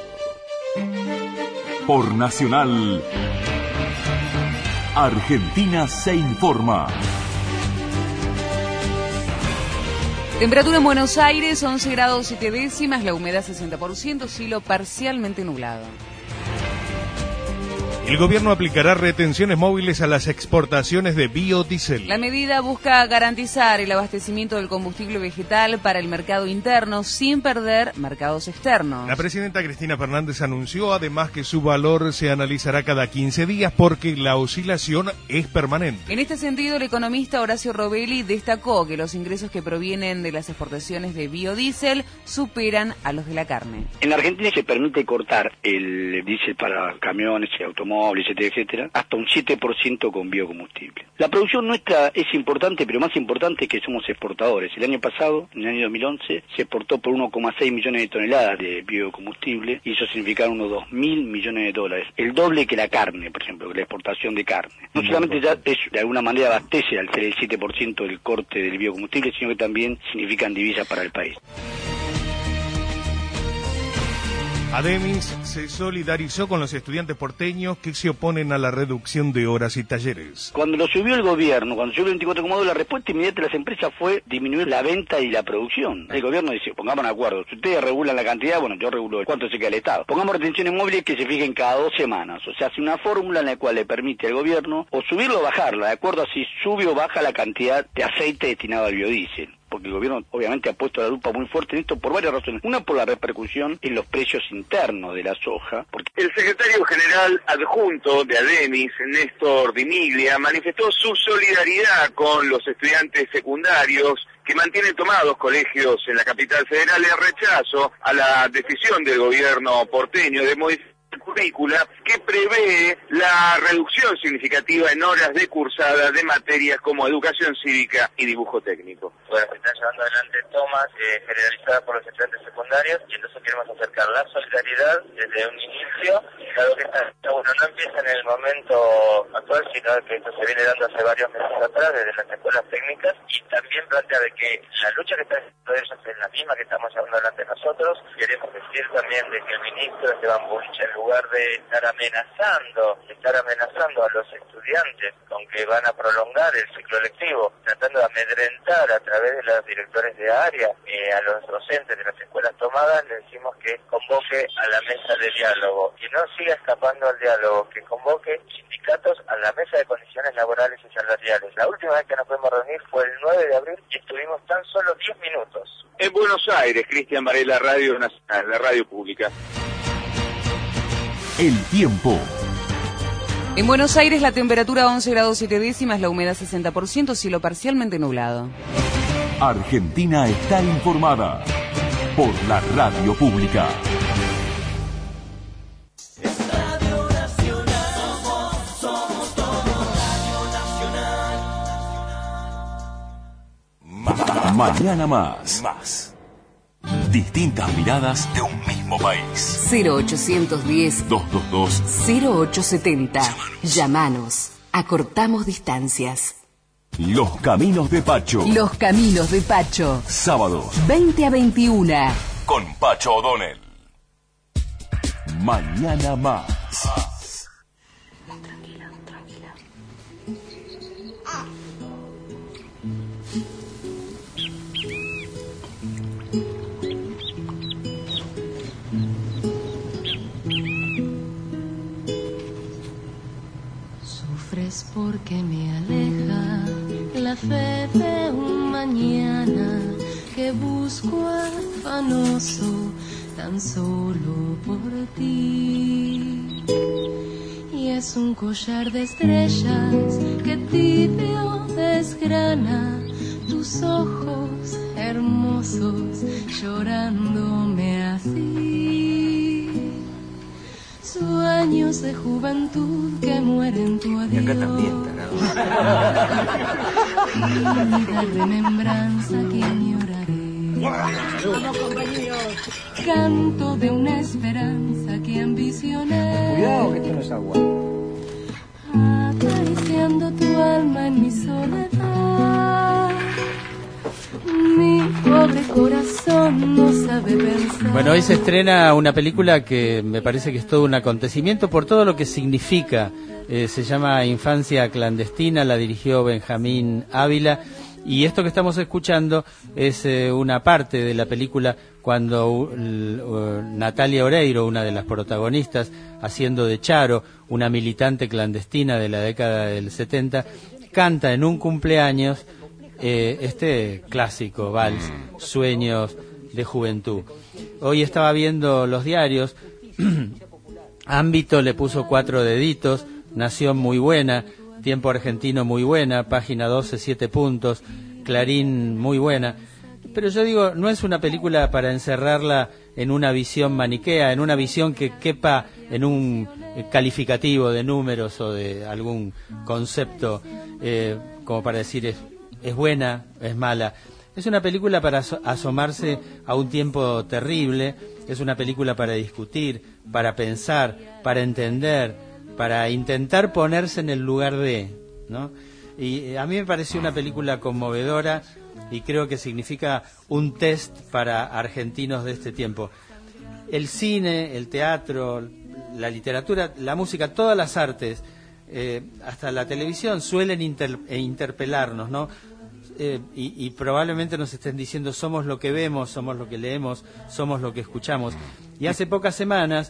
Por Nacional, Argentina se informa. Temperatura en Buenos Aires, once grados siete décimas, la humedad sesenta por ciento, cielo parcialmente nublado. El gobierno aplicará retenciones móviles a las exportaciones de biodiesel. La medida busca garantizar el abastecimiento del combustible vegetal para el mercado interno sin perder mercados externos. La presidenta Cristina Fernández anunció además que su valor se analizará cada quince días porque la oscilación es permanente. En este sentido, el economista Horacio Robelli destacó que los ingresos que provienen de las exportaciones de biodiesel superan a los de la carne. En Argentina se permite cortar el diésel para camiones y automóviles, etcétera, etcétera, hasta un siete por ciento con biocombustible. La producción nuestra es importante, pero más importante es que somos exportadores. El año pasado, en el año dos mil once, se exportó por uno coma seis millones de toneladas de biocombustible y eso significa unos dos mil millones de dólares. El doble que la carne, por ejemplo, que la exportación de carne. No solamente ya es, de alguna manera abastece al ser el siete por ciento del corte del biocombustible, sino que también significan divisas para el país. Ademis se solidarizó con los estudiantes porteños que se oponen a la reducción de horas y talleres. Cuando lo subió el gobierno, cuando subió el veinticuatro coma dos, la respuesta inmediata de las empresas fue disminuir la venta y la producción. El gobierno dice, pongamos de acuerdo, si ustedes regulan la cantidad, bueno, yo regulo cuánto se queda el Estado. Pongamos retenciones móviles que se fijen cada dos semanas. O sea, hace una fórmula en la cual le permite al gobierno o subirlo o bajarlo, de acuerdo a si sube o baja la cantidad de aceite destinado al biodiesel. Porque el gobierno obviamente ha puesto la lupa muy fuerte en esto por varias razones. Una, por la repercusión en los precios internos de la soja. Porque el secretario general adjunto de Ademis, Néstor Dimiglia, manifestó su solidaridad con los estudiantes secundarios que mantienen tomados colegios en la capital federal en rechazo a la decisión del gobierno porteño de modificar currícula que prevé la reducción significativa en horas de cursada de materias como educación cívica y dibujo técnico. Bueno, se están llevando adelante tomas eh, generalizadas por los estudiantes secundarios y entonces queremos acercar la solidaridad desde un inicio, dado que esta, bueno, no empieza en el momento actual, sino que esto se viene dando hace varios meses atrás desde las escuelas técnicas, y también plantea de que la lucha que están haciendo ellos es la misma que estamos llevando adelante nosotros. Queremos decir también de que el ministro Esteban Bullrich, en lugar de estar amenazando, estar amenazando a los estudiantes con que van a prolongar el ciclo lectivo, tratando de amedrentar a través de los directores de área eh, a los docentes de las escuelas tomadas, le decimos que convoque a la mesa de diálogo y no siga escapando al diálogo, que convoque sindicatos a la mesa de condiciones laborales y salariales. La última vez que nos pudimos reunir fue el nueve de abril y estuvimos tan solo diez minutos. En Buenos Aires, Cristian Varela, Radio Nacional, la radio pública. El tiempo. En Buenos Aires la temperatura once grados siete décimas, la humedad sesenta por ciento, cielo parcialmente nublado. Argentina está informada por la radio pública. Radio Nacional, somos, somos todo Radio Nacional. Mañana más. Más. Distintas miradas de un mismo país. cero ochocientos diez, dos dos dos, cero ocho setenta. Llámanos. Acortamos distancias. Los Caminos de Pacho. Los Caminos de Pacho. Sábados. veinte a veintiuna. Con Pacho O'Donnell. Mañana más. Tranquila, tranquila. Sufres porque me aleja la fe de un mañana que busco afanoso tan solo por ti. Y es un collar de estrellas que tibio desgrana tus ojos hermosos llorándome así. Sueño años de juventud que mueren tu adiós. Y acá también, Tímida remembranza que añoraré. Canto de una esperanza que ambicioné. Cuidado que esto no es agua. Acariciando tu alma en mi soledad. Mi pobre corazón no sabe pensar. Bueno, hoy se estrena una película que me parece que es todo un acontecimiento por todo lo que significa. Eh, se llama Infancia Clandestina, la dirigió Benjamín Ávila. Y esto que estamos escuchando es eh, una parte de la película cuando uh, uh, Natalia Oreiro, una de las protagonistas, haciendo de Charo, una militante clandestina de la década del setenta, canta en un cumpleaños eh, este clásico vals, Sueños de Juventud. Hoy estaba viendo los diarios, Ámbito le puso cuatro deditos, Nación muy buena, Tiempo Argentino muy buena, Página doce, siete puntos, Clarín muy buena. Pero yo digo, no es una película para encerrarla en una visión maniquea, en una visión que quepa en un calificativo de números o de algún concepto, eh, como para decir es, es buena, es mala. Es una película para asomarse a un tiempo terrible, es una película para discutir, para pensar, para entender, para intentar ponerse en el lugar de, ¿no? Y a mí me pareció una película conmovedora y creo que significa un test para argentinos de este tiempo. El cine, el teatro, la literatura, la música, todas las artes, eh, hasta la televisión suelen inter, eh, interpelarnos, ¿no? Eh, y, y probablemente nos estén diciendo somos lo que vemos, somos lo que leemos, somos lo que escuchamos. Y hace pocas semanas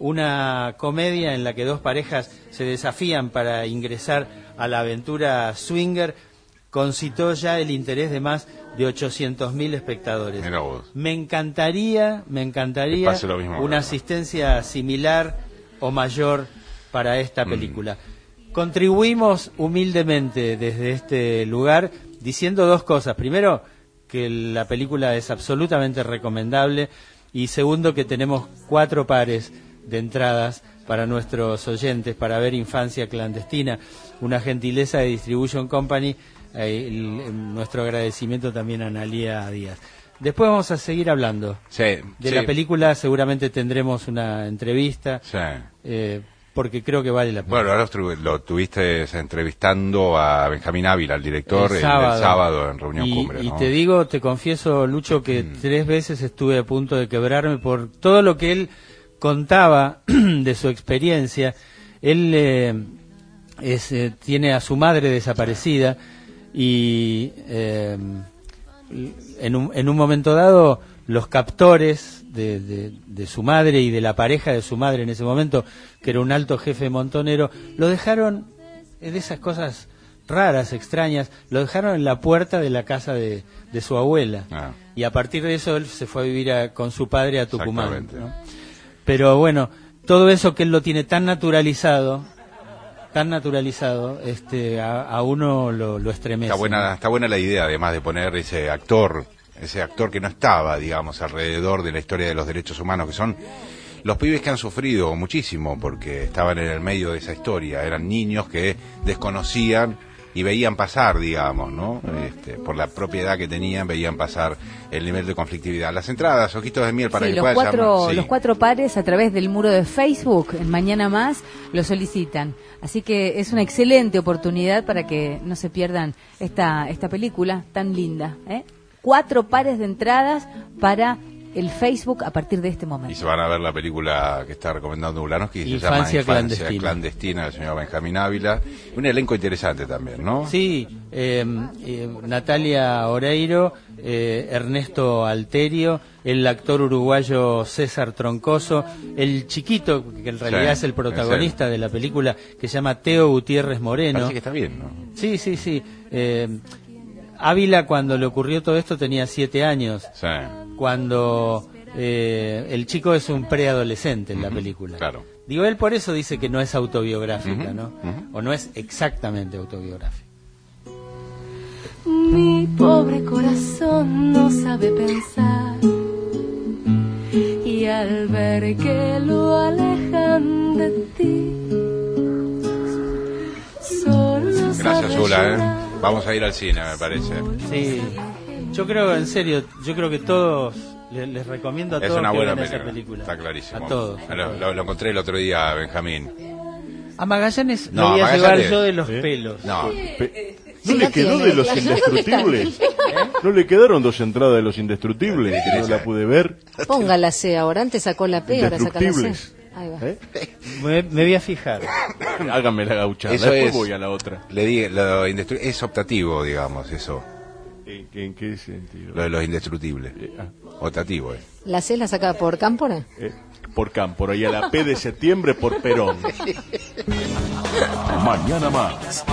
una comedia en la que dos parejas se desafían para ingresar a la aventura swinger concitó ya el interés de más de ochocientos mil espectadores. Me encantaría, me encantaría una asistencia similar o mayor para esta película. Mm. Contribuimos humildemente desde este lugar diciendo dos cosas. Primero, que la película es absolutamente recomendable y segundo, que tenemos cuatro pares de entradas para nuestros oyentes para ver Infancia Clandestina, una gentileza de Distribution Company. Eh, el, el, nuestro agradecimiento también a Analía Díaz. Después vamos a seguir hablando sí, de sí. la película, seguramente tendremos una entrevista, sí. eh, porque creo que vale la pena. Bueno, ahora lo, lo tuviste entrevistando a Benjamín Ávila, el director, el sábado, el, el sábado en Reunión y, Cumbre, ¿no? Y te digo, te confieso, Lucho, que mm. tres veces estuve a punto de quebrarme por todo lo que él contaba de su experiencia. Él eh, es, eh, tiene a su madre desaparecida y eh, en, un, en un momento dado los captores de, de, de su madre y de la pareja de su madre en ese momento, que era un alto jefe montonero, lo dejaron, de esas cosas raras, extrañas, lo dejaron en la puerta de la casa de, de su abuela. Ah. Y a partir de eso él se fue a vivir a, con su padre a Tucumán, ¿no? Pero bueno, todo eso que él lo tiene tan naturalizado, tan naturalizado, este, a, a uno lo, lo estremece. Está buena, está buena la idea, además de poner ese actor, ese actor que no estaba, digamos, alrededor de la historia de los derechos humanos, que son los pibes que han sufrido muchísimo, porque estaban en el medio de esa historia, eran niños que desconocían y veían pasar, digamos, ¿no? Este, por la propiedad que tenían, veían pasar el nivel de conflictividad. Las entradas, ojitos de miel para sí, que los puedan cuatro, llamar. Sí. Los cuatro pares a través del muro de Facebook, en Mañana Más, lo solicitan. Así que es una excelente oportunidad para que no se pierdan esta, esta película tan linda, ¿eh? Cuatro pares de entradas para el Facebook a partir de este momento. Y se van a ver la película que está recomendando Ulanowski, que se llama Infancia Clandestina. Clandestina del señor Benjamín Ávila. Un elenco interesante también, ¿no? Sí, eh, eh, Natalia Oreiro, eh, Ernesto Alterio, el actor uruguayo César Troncoso, el chiquito, que en realidad sí, es el protagonista de la película, que se llama Teo Gutiérrez Moreno. Parece que está bien, ¿no? Sí, sí, sí. Eh, Ávila, cuando le ocurrió todo esto, tenía siete años. Sí. Cuando eh, el chico es un preadolescente en uh-huh, la película. Claro. Digo, él por eso dice que no es autobiográfica, uh-huh, ¿no? Uh-huh. O no es exactamente autobiográfica. Mi pobre corazón no sabe pensar, y al ver que lo alejan hablan de ti. Solo Gracias, Zula, ¿eh? Vamos a ir al cine, me parece. Sí, yo creo, en serio, yo creo que todos, les, les recomiendo a Es todos una que buena vean esa película, película. está clarísimo. A todos. Lo, lo- lo encontré el otro día, Benjamín. A Magallanes No, lo voy a Magallanes- llevar yo de los ¿Eh? pelos. No. ¿No le quedó de los indestructibles? ¿No le quedaron dos entradas de los indestructibles? Que no la pude ver. Ponga la C ahora, antes sacó la P, ahora saca la C. Indestructibles. Ahí va. ¿Eh? Me, me voy a fijar. Háganme la gauchada, Eso después es, voy a la otra. Le di, lo indestru- es optativo, digamos, eso. ¿En, en qué sentido? Lo de los indestructibles. ah. Optativo, eh. ¿La C la saca por Cámpora? Eh, por Cámpora y a la P de septiembre por Perón. Mañana más.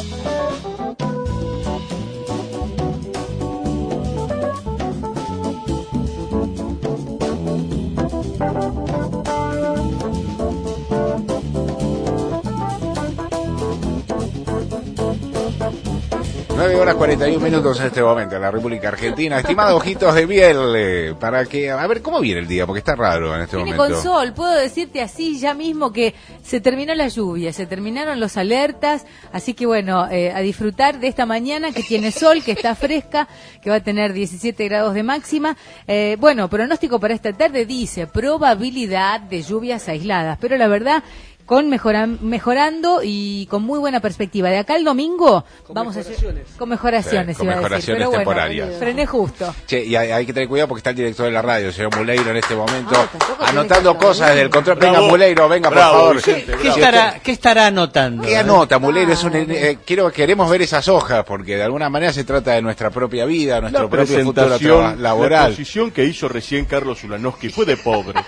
nueve horas cuarenta y un minutos en este momento en la República Argentina. Estimados ojitos de miel, eh, para que, a ver, ¿cómo viene el día? Porque está raro en este Viene momento. con sol, puedo decirte así ya mismo que se terminó la lluvia, se terminaron los alertas, así que bueno, eh, a disfrutar de esta mañana que tiene sol, que está fresca, que va a tener diecisiete grados de máxima. Eh, bueno, pronóstico para esta tarde dice probabilidad de lluvias aisladas, pero la verdad con mejoran, mejorando y con muy buena perspectiva. De acá al domingo Con vamos mejoraciones. a con mejoraciones, Sí, con iba a decir, mejoraciones pero bueno, temporarias. frené justo. Che, y hay, hay que tener cuidado porque está el director de la radio, el señor Muleiro, en este momento, Ah, tampoco anotando tiene que cosas desde el control. Bravo. Venga, Muleiro, venga, Bravo, por favor. Vicente, Si bravo. ¿Qué usted- estará, ¿Qué estará anotando? ¿Qué anota, Muleiro? Es un, eh, quiero, queremos ver esas hojas, porque de alguna manera se trata de nuestra propia vida, nuestro La propio futuro presentación, traba- la laboral. exposición que hizo recién Carlos Ulanowski fue de pobre.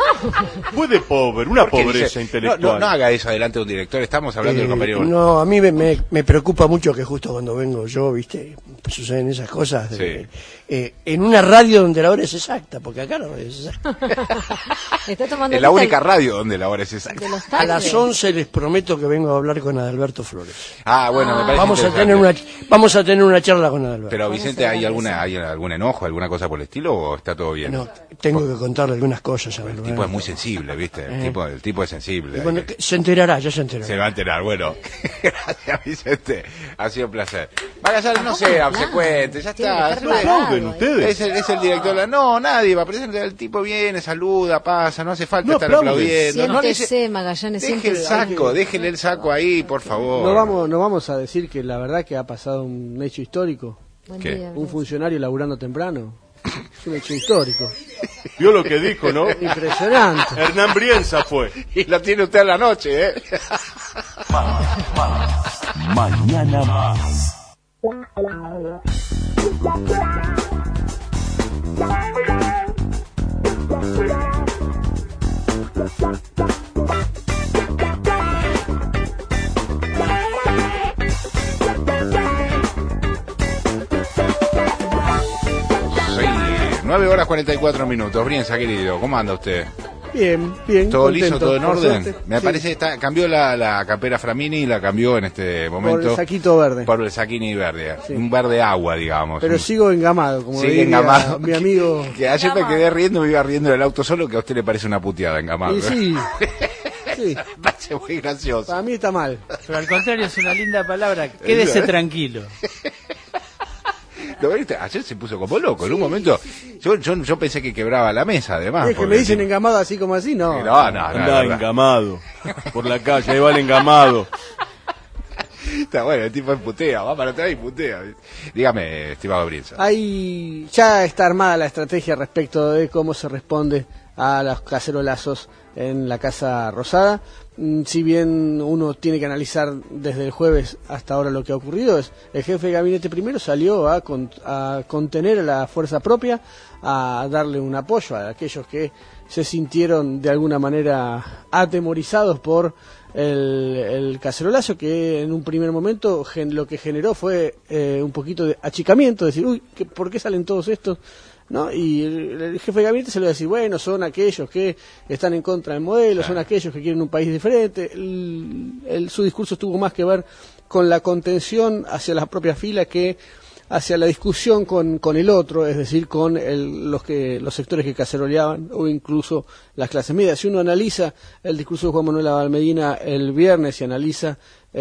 Fue de pobre, una Porque pobreza dice, intelectual. No, no, no haga eso delante de un director, estamos hablando del Eh, compañero. no, a mí me, me, me preocupa mucho que justo cuando vengo yo, viste, suceden esas cosas. de- Sí. eh, en una radio donde la hora es exacta, porque acá la hora es exacta. Está tomando Es la nota única radio donde la hora es exacta. de los A taxis. las once les prometo que vengo a hablar con Adalberto Flores. Ah, bueno, me parece Vamos a interesante. tener una vamos a tener una charla con Adalberto. Pero Vicente, ¿hay alguna hay algún enojo, alguna cosa por el estilo o está todo bien? No, tengo que contarle algunas cosas a El Adalberto. tipo es muy sensible, ¿viste? El, Eh. tipo, el tipo es sensible. Y bueno, que- se enterará, ya se enterará. Se va a enterar, bueno. Gracias, Vicente. Ha sido un placer. Magallanes, no sé, obsecuente, ya Tiene que está. estar Sube. preparado, Aplauden ¿eh? ustedes. Es el, es el director de la... No, nadie va a presentar. El tipo viene, saluda, pasa, no hace falta No estar aplauden. aplaudiendo. No le Siéntese, Magallanes, Deje el siéntese. saco, déjele el saco ahí, por favor. No vamos, no vamos a decir que la verdad que ha pasado un hecho histórico. Buen ¿Qué? día, Un funcionario laburando temprano. Es un hecho histórico. Vio lo que dijo, ¿no? Impresionante. Hernán Brienza fue. Y lo tiene usted en la noche, ¿eh? Mañana más. Sí, nueve horas cuarenta y cuatro minutos. Brienza, querido, ¿cómo anda usted? Bien, bien. ¿Todo contento, liso, todo en por orden? suerte. Me Sí, parece que está, cambió la, la campera Framini y la cambió en este momento. por el saquito verde. Por el saquini verde. Sí. Un verde agua, digamos. Pero Un- sigo engamado, como Sigue diría engamado. mi amigo. Que ayer me quedé riendo, me iba riendo del auto solo, que a usted le parece una puteada engamado. Y sí, sí, Me parece muy gracioso. para mí está mal. Pero al contrario, es una linda palabra. Quédese tranquilo. ¿Lo viste? Ayer se puso como loco. En un momento, yo, yo, yo pensé que quebraba la mesa, además. Es que porque me dicen sí. engamado así como así, no. No, no, no. Anda no, no. engamado. Por la calle, ahí va el engamado. Está bueno, el tipo es putea, va para atrás y putea. Dígame, estimado Brienza. Hay, ya está armada la estrategia respecto de cómo se responde a los cacerolazos en la Casa Rosada. Mm, Si bien uno tiene que analizar desde el jueves hasta ahora lo que ha ocurrido, es el jefe de gabinete primero salió a, con- a contener a la fuerza propia, a darle un apoyo a aquellos que se sintieron de alguna manera atemorizados por el, el cacerolazo, que en un primer momento gen- lo que generó fue eh, un poquito de achicamiento, decir, uy, ¿qué- ¿por qué salen todos estos? ¿No? Y el, el jefe de gabinete se le va a decir, bueno, son aquellos que están en contra del modelo, son aquellos que quieren un país diferente. El, el- su discurso tuvo más que ver con la contención hacia la propia fila que hacia la discusión con, con el otro, es decir, con el, los que los sectores que caceroleaban o incluso las clases medias. Si uno analiza el discurso de Juan Manuel Abalmedina el viernes y analiza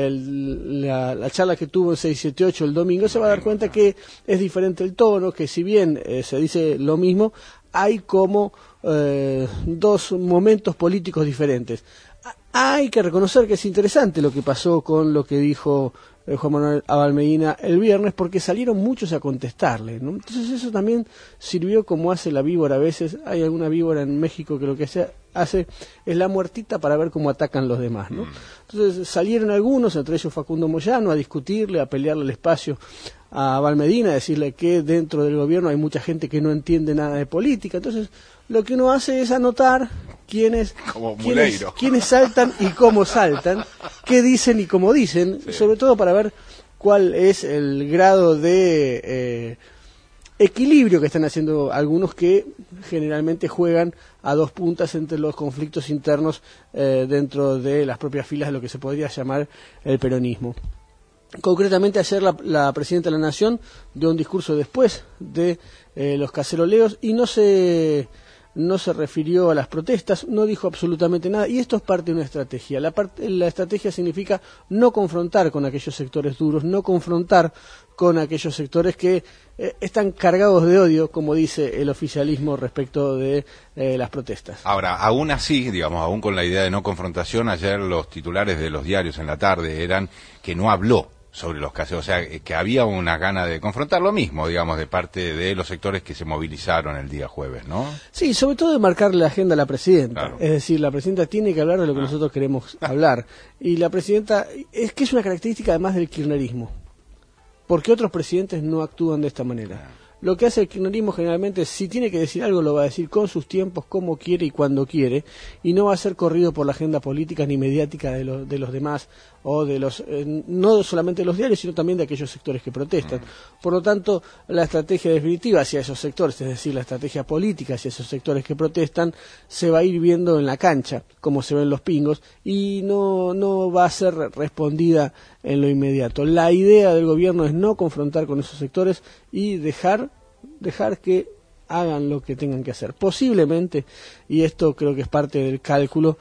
el, la, la charla que tuvo en seis siete ocho el domingo, se va a dar cuenta que es diferente el tono, que si bien eh, se dice lo mismo, hay como eh, dos momentos políticos diferentes. Hay que reconocer que es interesante lo que pasó con lo que dijo eh, Juan Manuel Abalmedina el viernes, porque salieron muchos a contestarle, ¿no? Entonces eso también sirvió como hace la víbora a veces. Hay alguna víbora en México que lo que hace, hace es la muertita para ver cómo atacan los demás, ¿no? Entonces salieron algunos, entre ellos Facundo Moyano, a discutirle, a pelearle el espacio a Abalmedina, a decirle que dentro del gobierno hay mucha gente que no entiende nada de política. Entonces lo que uno hace es anotar quiénes, quiénes, quiénes saltan y cómo saltan, qué dicen y cómo dicen, sí. Sobre todo para ver cuál es el grado de eh, equilibrio que están haciendo algunos que generalmente juegan a dos puntas entre los conflictos internos eh, dentro de las propias filas de lo que se podría llamar el peronismo. Concretamente ayer la, la presidenta de la Nación dio un discurso después de eh, los caceroleos y no se no se refirió a las protestas, no dijo absolutamente nada, y esto es parte de una estrategia. La, parte, la estrategia significa no confrontar con aquellos sectores duros, no confrontar con aquellos sectores que eh, están cargados de odio, como dice el oficialismo respecto de eh, las protestas. Ahora, aún así, digamos, aún con la idea de no confrontación, ayer los titulares de los diarios en la tarde eran que no habló sobre los casos, o sea, que había una gana de confrontar lo mismo, digamos, de parte de los sectores que se movilizaron el día jueves, ¿no? Sí, sobre todo de marcarle la agenda a la presidenta. Claro. Es decir, la presidenta tiene que hablar de lo que ah. nosotros queremos hablar. Y la presidenta, es que es una característica además del kirchnerismo, porque otros presidentes no actúan de esta manera. Lo que hace el kirchnerismo generalmente, si tiene que decir algo, lo va a decir con sus tiempos, como quiere y cuando quiere, y no va a ser corrido por la agenda política ni mediática de, lo, de los demás, o de los, eh, no solamente de los diarios, sino también de aquellos sectores que protestan. Por lo tanto, la estrategia definitiva hacia esos sectores, es decir, la estrategia política hacia esos sectores que protestan, se va a ir viendo en la cancha, como se ven los pingos, y no, no va a ser respondida en lo inmediato. La idea del gobierno es no confrontar con esos sectores y dejar dejar que hagan lo que tengan que hacer. Posiblemente, y esto creo que es parte del cálculo,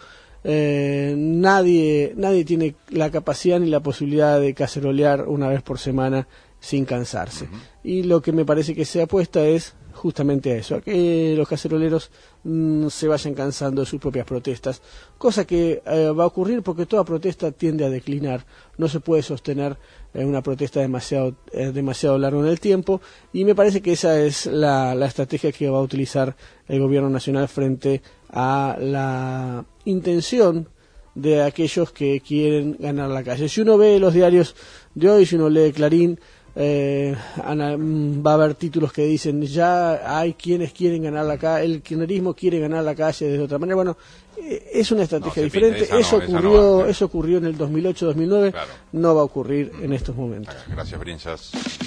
eh, nadie nadie tiene la capacidad ni la posibilidad de cacerolear una vez por semana sin cansarse. Uh-huh. Y lo que me parece que se apuesta es justamente a eso, a que los caceroleros mmm, se vayan cansando de sus propias protestas, cosa que eh, va a ocurrir porque toda protesta tiende a declinar, no se puede sostener eh, una protesta demasiado eh, demasiado larga en el tiempo, y me parece que esa es la, la estrategia que va a utilizar el gobierno nacional frente a la intención de aquellos que quieren ganar la calle. Si uno ve los diarios de hoy, si uno lee Clarín, Eh, ana, va a haber títulos que dicen ya hay quienes quieren ganar la calle, el kirchnerismo quiere ganar la calle de otra manera. Bueno, eh, es una estrategia no, diferente. Pinta, eso no, ocurrió no va, eso ocurrió en el dos mil ocho dos mil nueve, claro. No va a ocurrir mm. en estos momentos. Gracias, Brinchas.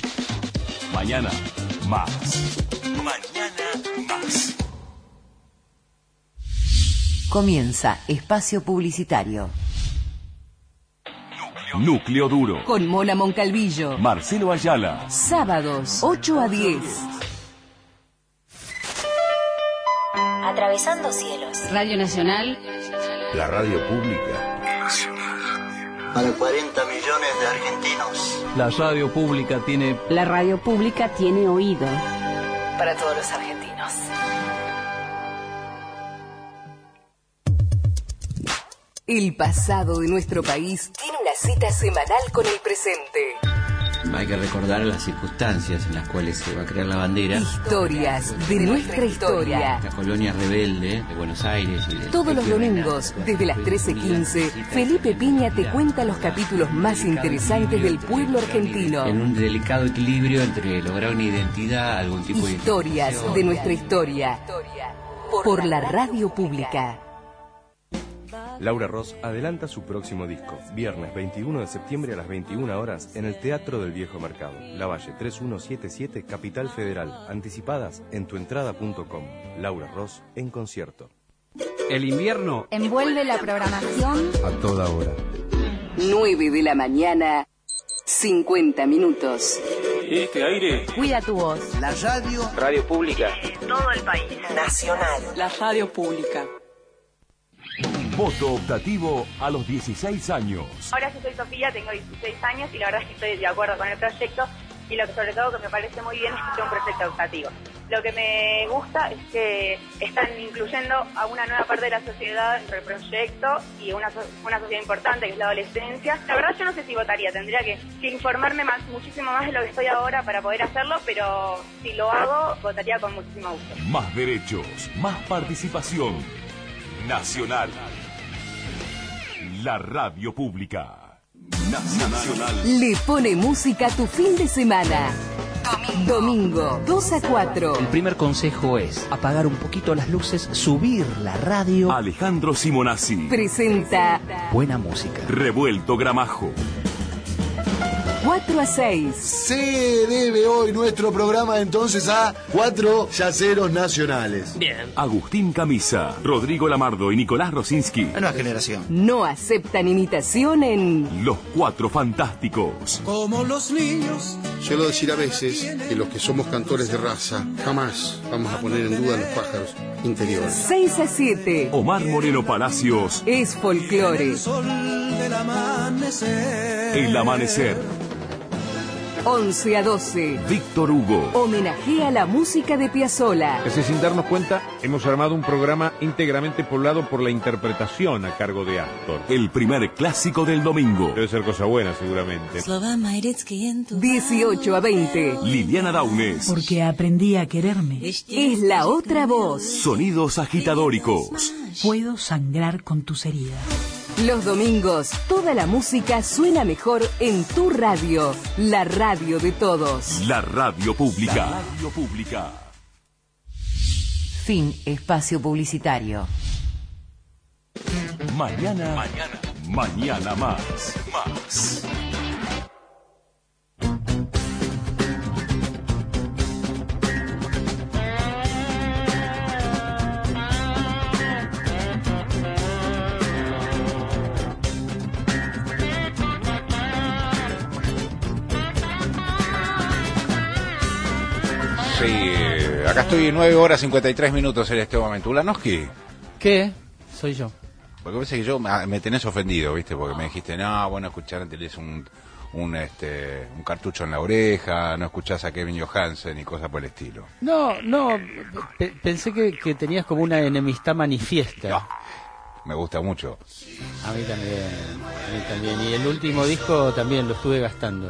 Mañana más. Mañana más. Comienza Espacio Publicitario. Núcleo Duro. Con Mona Moncalvillo. Marcelo Ayala. Sábados, ocho a diez. Atravesando cielos. Radio Nacional. La radio pública. Para cuarenta millones de argentinos. La radio pública tiene... La radio pública tiene oído. Para todos los argentinos. El pasado de nuestro país tiene una cita semanal con el presente. Hay que recordar las circunstancias en las cuales se va a crear la bandera. Historias de nuestra historia. La colonia rebelde de Buenos Aires. Y de Todos los domingos, desde las trece quince, Felipe Piña te cuenta los capítulos más interesantes del pueblo argentino. En un delicado equilibrio entre lograr una identidad, algún tipo de... Historias de nuestra historia. Por la radio pública. Laura Ross adelanta su próximo disco, viernes veintiuno de septiembre a las veintiuna horas en el Teatro del Viejo Mercado, Lavalle tres uno siete siete, Capital Federal. Anticipadas en tuentrada punto com. Laura Ross en concierto. El invierno envuelve la programación a toda hora. nueve de la mañana, cincuenta minutos. Este aire. Cuida tu voz. La radio. Radio Pública. En todo el país. Nacional. La radio pública. Voto optativo a los dieciséis años. Ahora sí soy Sofía, tengo dieciséis años y la verdad es que estoy de acuerdo con el proyecto y lo que sobre todo que me parece muy bien es que sea un proyecto optativo. Lo que me gusta es que están incluyendo a una nueva parte de la sociedad entre el proyecto y una, so- una sociedad importante que es la adolescencia. La verdad yo no sé si votaría, tendría que, que informarme más, muchísimo más de lo que estoy ahora para poder hacerlo, pero si lo hago, votaría con muchísimo gusto. Más derechos, más participación. Nacional. La radio pública. Nacional. Le pone música a tu fin de semana. Domingo, dos a cuatro. El primer consejo es apagar un poquito las luces, subir la radio. Alejandro Simonazzi. Presenta Buena música. Revuelto Gramajo. cuatro a seis. Se debe hoy nuestro programa entonces a cuatro yaceros nacionales. Bien. Agustín Camisa, Rodrigo Lamardo y Nicolás Rosinski. La nueva generación. No aceptan imitación en Los Cuatro Fantásticos. Como los niños. Suelo decir a veces que los que somos cantores de raza jamás vamos a poner en duda los pájaros interiores. seis a siete. Omar Moreno Palacios. Es folclore. El sol del amanecer. El Amanecer. once a doce. Víctor Hugo. Homenajea a la música de Piazzolla. Casi sin darnos cuenta, hemos armado un programa íntegramente poblado por la interpretación a cargo de Astor. El primer clásico del domingo. Debe ser cosa buena, seguramente. dieciocho a veinte. Liliana Daunes. Porque aprendí a quererme. Es la otra voz. Sonidos agitadóricos. Puedo sangrar con tus heridas. Los domingos, toda la música suena mejor en tu radio. La radio de todos. La radio pública. La radio pública. Fin espacio publicitario. Mañana. Mañana. Mañana más. Más. Sí, acá estoy nueve horas cincuenta y tres minutos en este momento. Ulanowski. ¿Qué? Soy yo. Porque parece que yo me, me tenés ofendido, ¿viste? Porque me dijiste, no, bueno, escuchar tenés un, un, este, un cartucho en la oreja, no escuchás a Kevin Johansen y cosas por el estilo. No, no, pe- pensé que, que tenías como una enemistad manifiesta. No, me gusta mucho. A mí también, a mí también. Y el último disco también lo estuve gastando.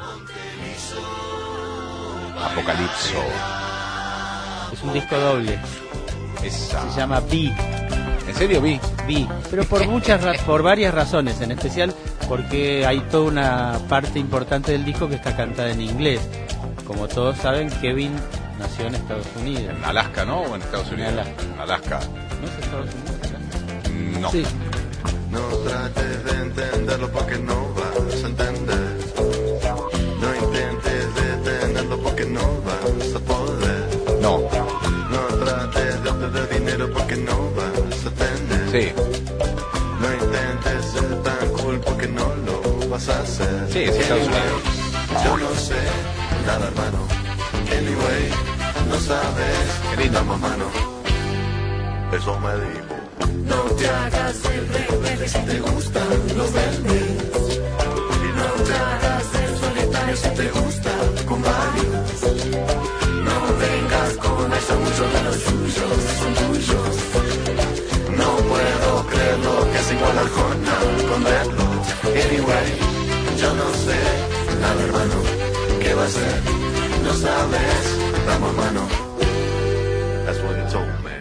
Apocalipso. Es un disco doble. Esa. Se llama B. ¿En serio B? B. Pero por muchas, ra- por varias razones, en especial porque hay toda una parte importante del disco que está cantada en inglés. Como todos saben, Kevin nació en Estados Unidos. En Alaska, ¿no? ¿O en Estados Unidos? En Alaska. En Alaska. ¿No es Estados Unidos? No. Sí. No trates de entenderlo porque no vas a entender. No intentes detenerlo porque no vas a poder. No. No trates de obtener dinero porque no vas a tener. Sí. No intentes ser tan cool porque no lo vas a hacer. Sí, es Estados Unidos. Yo no sé nada, hermano. Anyway, no sabes. Qué lindo. Dame mano. Eso me dijo. No te hagas el rebelde si te gustan los verdes. Y no te hagas el solitario si te gusta con varios. No vengas con ese mucho de los suyos, son tuyos. No puedo creerlo que es igual al Jornal con verlo. Anyway, yo no sé nada, hermano. ¿Qué va a ser? No sabes, damos mano. That's what he told me.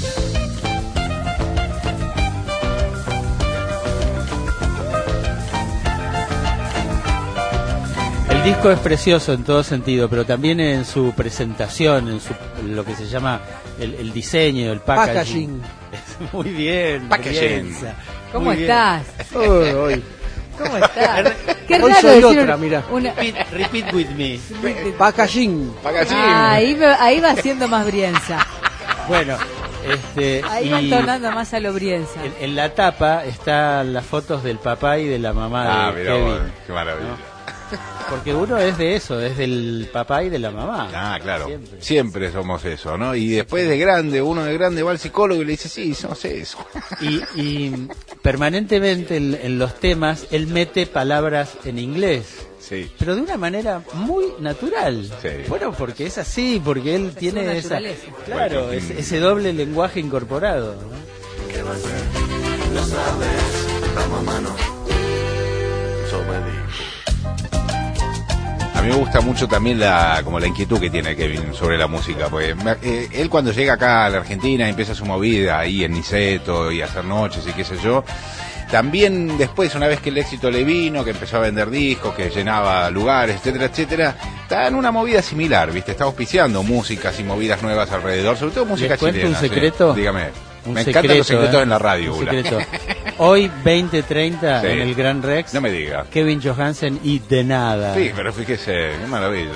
El disco es precioso en todo sentido, pero también en su presentación, en su, lo que se llama el, el diseño, el packaging. Packaging. Muy bien. Packaging. Brienza. ¿Cómo Muy bien. estás? Uy, uy. ¿Cómo estás? Qué Hoy raro soy decir otra, mira. una- Repeat, repeat with me. Packaging. Packaging. Ah, ahí, va- ahí va siendo más Brienza. Bueno, este, Ahí va y entonando más a lo Brienza. en, en la tapa están las fotos del papá y de la mamá Ah, de mirá Kevin. vos, qué maravilla. Porque uno es de eso, es del papá y de la mamá. Ah, claro. Siempre, Siempre somos eso, ¿no? Y después de grande, uno de grande va al psicólogo y le dice, sí, somos eso. Y, y permanentemente en, en los temas él mete palabras en inglés. Sí. Pero de una manera muy natural. Sí. Bueno, porque es así, porque él Es tiene su esa, naturaleza. claro, Bueno, ese, mm. ese doble lenguaje incorporado, ¿no? ¿Qué va a ser? Lo sabes, dame mano. Yo me dijo. A mí me gusta mucho también la como la inquietud que tiene Kevin sobre la música, porque eh, él cuando llega acá a la Argentina y empieza su movida ahí en Niceto y a hacer noches y qué sé yo, también después, una vez que el éxito le vino, que empezó a vender discos, que llenaba lugares, etcétera, etcétera, está en una movida similar, ¿viste? Está auspiciando músicas y movidas nuevas alrededor, sobre todo música ¿Les cuento chilena. un secreto? Sí. Dígame. Un Me secreto, encantan los secretos ¿eh? en la radio, Un Ula. secreto. Hoy, veinte treinta, Sí. en el Gran Rex, No me diga. Kevin Johansen y De Nada. Sí, pero fíjese, qué maravilla.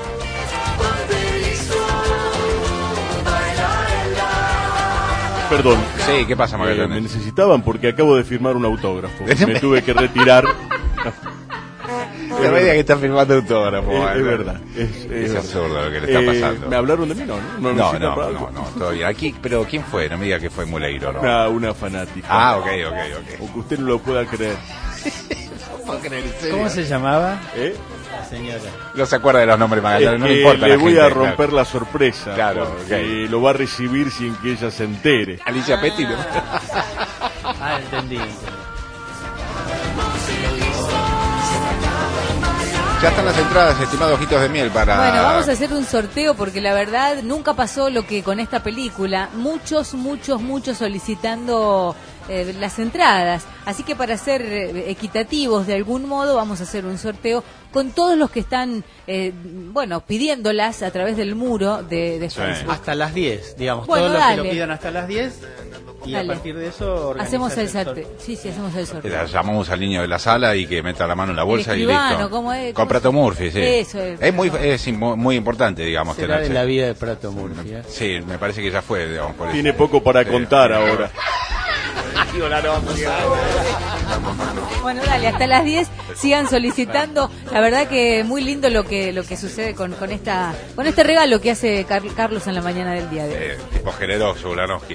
Perdón. Sí, ¿qué pasa, Eh, Magallanes? me necesitaban porque acabo de firmar un autógrafo. Me tuve que retirar. La media que está firmando autógrafo. Es, Magallanes. es verdad. Es, Es, es verdad. absurdo lo que le está Eh, pasando. ¿Me hablaron de mí? No, no. No, necesitan no, para no, algo. no, todavía. Aquí, pero ¿quién fue? No me diga que fue Muleiro, ¿no? Una, una fanática. Ah, ok, ok, ok. Aunque usted no lo pueda creer. ¿Cómo se llamaba? ¿Eh? La señora. No se acuerda de los nombres, Magallanes, Es no que le importa a le la voy gente, a romper claro. la sorpresa. Claro, porque ok. lo va a recibir sin que ella se entere. Alicia Petty. ¿no? Ah, entendí. Ya están las entradas, estimados ojitos de miel, para... Bueno, vamos a hacer un sorteo porque la verdad nunca pasó lo que con esta película. Muchos, muchos, muchos solicitando eh, las entradas. Así que para ser eh, equitativos de algún modo vamos a hacer un sorteo con todos los que están, eh, bueno, pidiéndolas a través del muro de, de Sí. Facebook. Hasta las diez, digamos. Bueno, todos los que dale. lo pidan hasta las diez. Y Dale. a partir de eso Hacemos el organizarse sorteo. Sí, sí, hacemos el sorteo. Le llamamos al niño de la sala y que meta la mano en la bolsa El y escribano, listo. ¿cómo es? Con ¿Cómo Prato se- Murphy, sí. Eso es. Es muy, es im- muy importante, digamos. Será de tenerse. la vida de Prato Murphy, ¿eh? Sí, me parece que ya fue, digamos, por Tiene eso. poco para Sí. contar ahora. Bueno, dale, hasta las diez sigan solicitando. La verdad que muy lindo lo que lo que sucede con, con esta con este regalo que hace Car- Carlos en la mañana del día de hoy. Eh, tipo generoso, Ulanowski.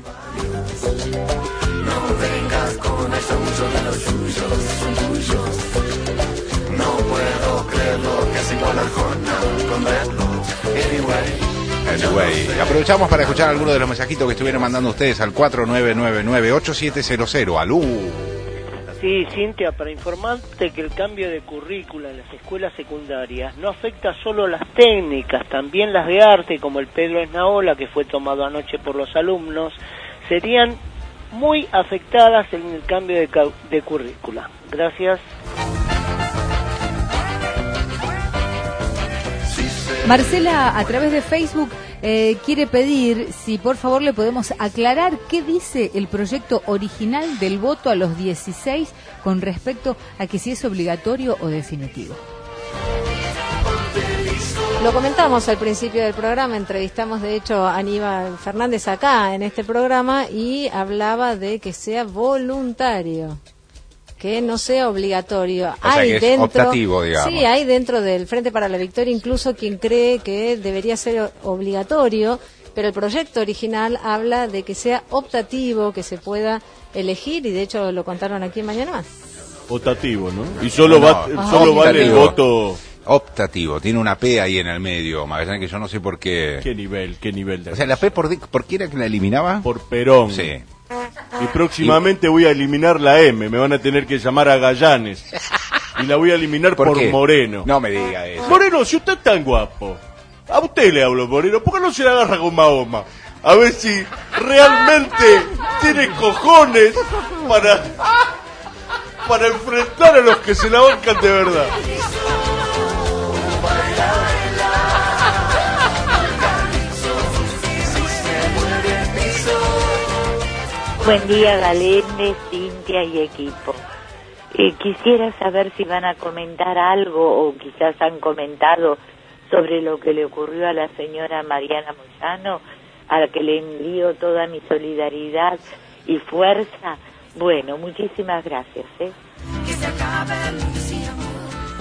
No vengas con eso, mucho de los suyos, suyos. No puedo creerlo, que es igual Arjona con verlo. Anyway. Anyway, aprovechamos para escuchar algunos de los mensajitos que estuvieron mandando ustedes al cuatro nueve nueve nueve ocho siete cero cero. Alú. Sí, Cintia, para informarte que el cambio de currícula en las escuelas secundarias no afecta solo las técnicas, también las de arte, como el Pedro Esnaola, que fue tomado anoche por los alumnos, serían muy afectadas en el cambio de, ca- de currícula. Gracias. Marcela, a través de Facebook, eh, quiere pedir si por favor le podemos aclarar qué dice el proyecto original del voto a los dieciséis con respecto a que si es obligatorio o definitivo. Lo comentamos al principio del programa, entrevistamos de hecho a Aníbal Fernández acá en este programa y hablaba de que sea voluntario, que no sea obligatorio. O sea, que es optativo, digamos. Sí, hay dentro del Frente para la Victoria incluso quien cree que debería ser obligatorio, pero el proyecto original habla de que sea optativo, que se pueda elegir y de hecho lo contaron aquí en Mañana Más. Optativo, ¿no? Y solo, No, va, no. solo vale el Optativo. voto. Optativo, tiene una P ahí en el medio, Magallanes, que yo no sé por qué. ¿Qué nivel? ¿Qué nivel de O sea, la P, ¿por, di- ¿por qué era que la eliminaba? Por Perón. Sí. Y próximamente voy a eliminar la M, me van a tener que llamar a Gallanes. Y la voy a eliminar ¿Por por, qué? Moreno. No me diga eso. Moreno, si usted es tan guapo, a usted le hablo, Moreno, ¿por qué no se le agarra con Mahoma? A ver si realmente tiene cojones para, para enfrentar a los que se la bancan de verdad. Buen día, Galende, Cintia y equipo. Eh, quisiera saber si van a comentar algo o quizás han comentado sobre lo que le ocurrió a la señora Mariana Moyano, a la que le envío toda mi solidaridad y fuerza. Bueno, muchísimas gracias. ¿eh? No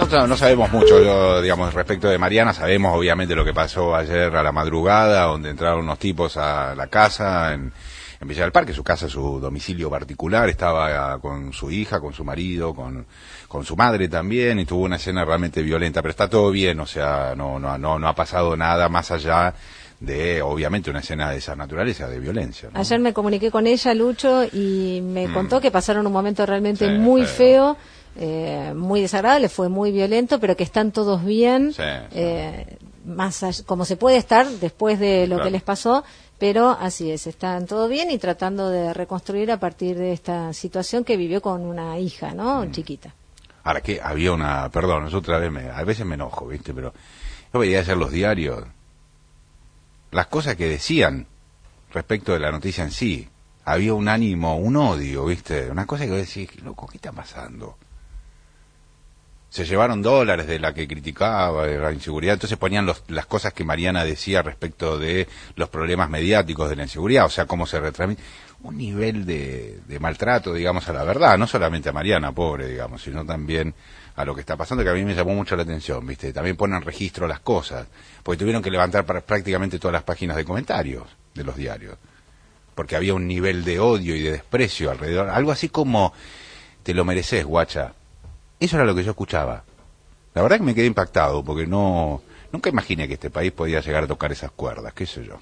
nosotros no sabemos mucho, yo, digamos, respecto de Mariana. Sabemos obviamente lo que pasó ayer a la madrugada, donde entraron unos tipos a la casa en, en Villa del Parque, su casa, su domicilio particular. Estaba con su hija, con su marido, con, con su madre también, y tuvo una escena realmente violenta, pero está todo bien, o sea, no, no, no, no ha pasado nada más allá de, obviamente, una escena de esa naturaleza, de violencia, ¿no? Ayer me comuniqué con ella, Lucho, y me Mm. contó que pasaron un momento realmente Sí, muy feo. feo, eh, muy desagradable, fue muy violento, pero que están todos bien, Sí, eh, más all- como se puede estar después de lo Claro. que les pasó, pero así es, están todo bien y tratando de reconstruir a partir de esta situación que vivió con una hija, ¿no? Mm. Chiquita. Ahora que había una, perdón, yo otra vez me, a veces me enojo, ¿viste? Pero yo veía ayer los diarios, las cosas que decían respecto de la noticia en sí. Había un ánimo, un odio, ¿viste? Una cosa que vos decís, loco, ¿qué está pasando? Se llevaron dólares de la que criticaba, de la inseguridad, entonces ponían los, las cosas que Mariana decía respecto de los problemas mediáticos de la inseguridad, o sea, cómo se retransmite. Un nivel de, de maltrato, digamos, a la verdad, no solamente a Mariana, pobre, digamos, sino también a lo que está pasando, que a mí me llamó mucho la atención, ¿viste? También ponen registro las cosas, porque tuvieron que levantar para prácticamente todas las páginas de comentarios de los diarios, porque había un nivel de odio y de desprecio alrededor, algo así como, te lo mereces, guacha. Eso era lo que yo escuchaba. La verdad que me quedé impactado, porque no, nunca imaginé que este país podía llegar a tocar esas cuerdas, qué sé yo.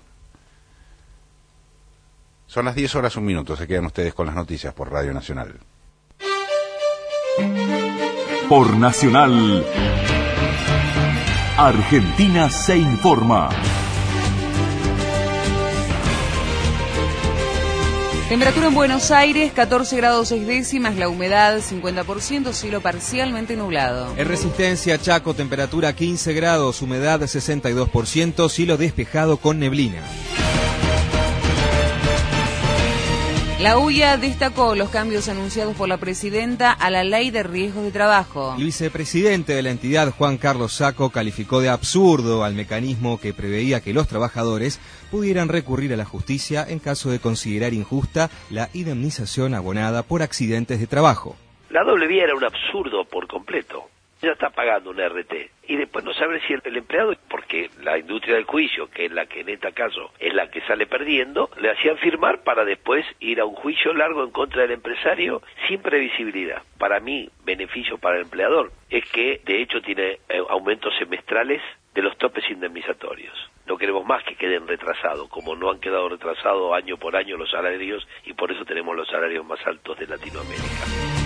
Son las diez horas un minuto, se quedan ustedes con las noticias por Radio Nacional. Por Nacional, Argentina se informa. Temperatura en Buenos Aires, catorce grados seis décimas, la humedad cincuenta por ciento, cielo parcialmente nublado. En Resistencia, Chaco, temperatura quince grados, humedad sesenta y dos por ciento, cielo despejado con neblina. La U I A destacó los cambios anunciados por la presidenta a la Ley de Riesgos de Trabajo. El vicepresidente de la entidad, Juan Carlos Sacco, calificó de absurdo al mecanismo que preveía que los trabajadores pudieran recurrir a la justicia en caso de considerar injusta la indemnización abonada por accidentes de trabajo. La doble vía era un absurdo por completo. Ya está pagando un R T. Y después no sabe si el, el empleado, porque la industria del juicio, que es la que en este caso es la que sale perdiendo, le hacían firmar para después ir a un juicio largo en contra del empresario sin previsibilidad. Para mí, beneficio para el empleador es que de hecho tiene eh, aumentos semestrales de los topes indemnizatorios. No queremos más que queden retrasados, como no han quedado retrasados año por año los salarios, y por eso tenemos los salarios más altos de Latinoamérica.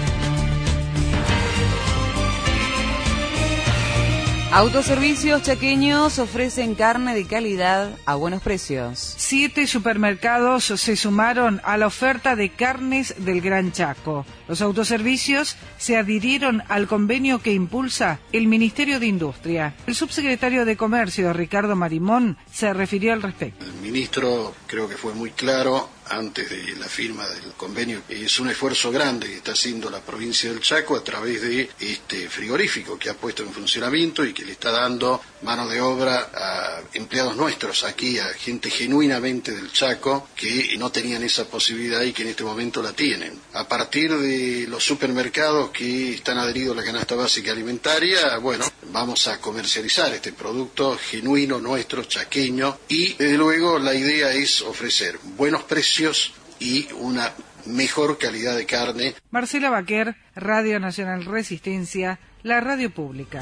Autoservicios chaqueños ofrecen carne de calidad a buenos precios. Siete supermercados se sumaron a la oferta de carnes del Gran Chaco. Los autoservicios se adhirieron al convenio que impulsa el Ministerio de Industria. El subsecretario de Comercio, Ricardo Marimón, se refirió al respecto. El ministro creo que fue muy claro antes de la firma del convenio. Es un esfuerzo grande que está haciendo la provincia del Chaco a través de este frigorífico que ha puesto en funcionamiento y que le está dando mano de obra a empleados nuestros aquí, a gente genuinamente del Chaco que no tenían esa posibilidad y que en este momento la tienen. A partir de los supermercados que están adheridos a la canasta básica alimentaria, bueno, vamos a comercializar este producto genuino nuestro, chaqueño, y desde luego la idea es ofrecer buenos precios y una mejor calidad de carne. Marcela Baquer, Radio Nacional Resistencia, la radio pública.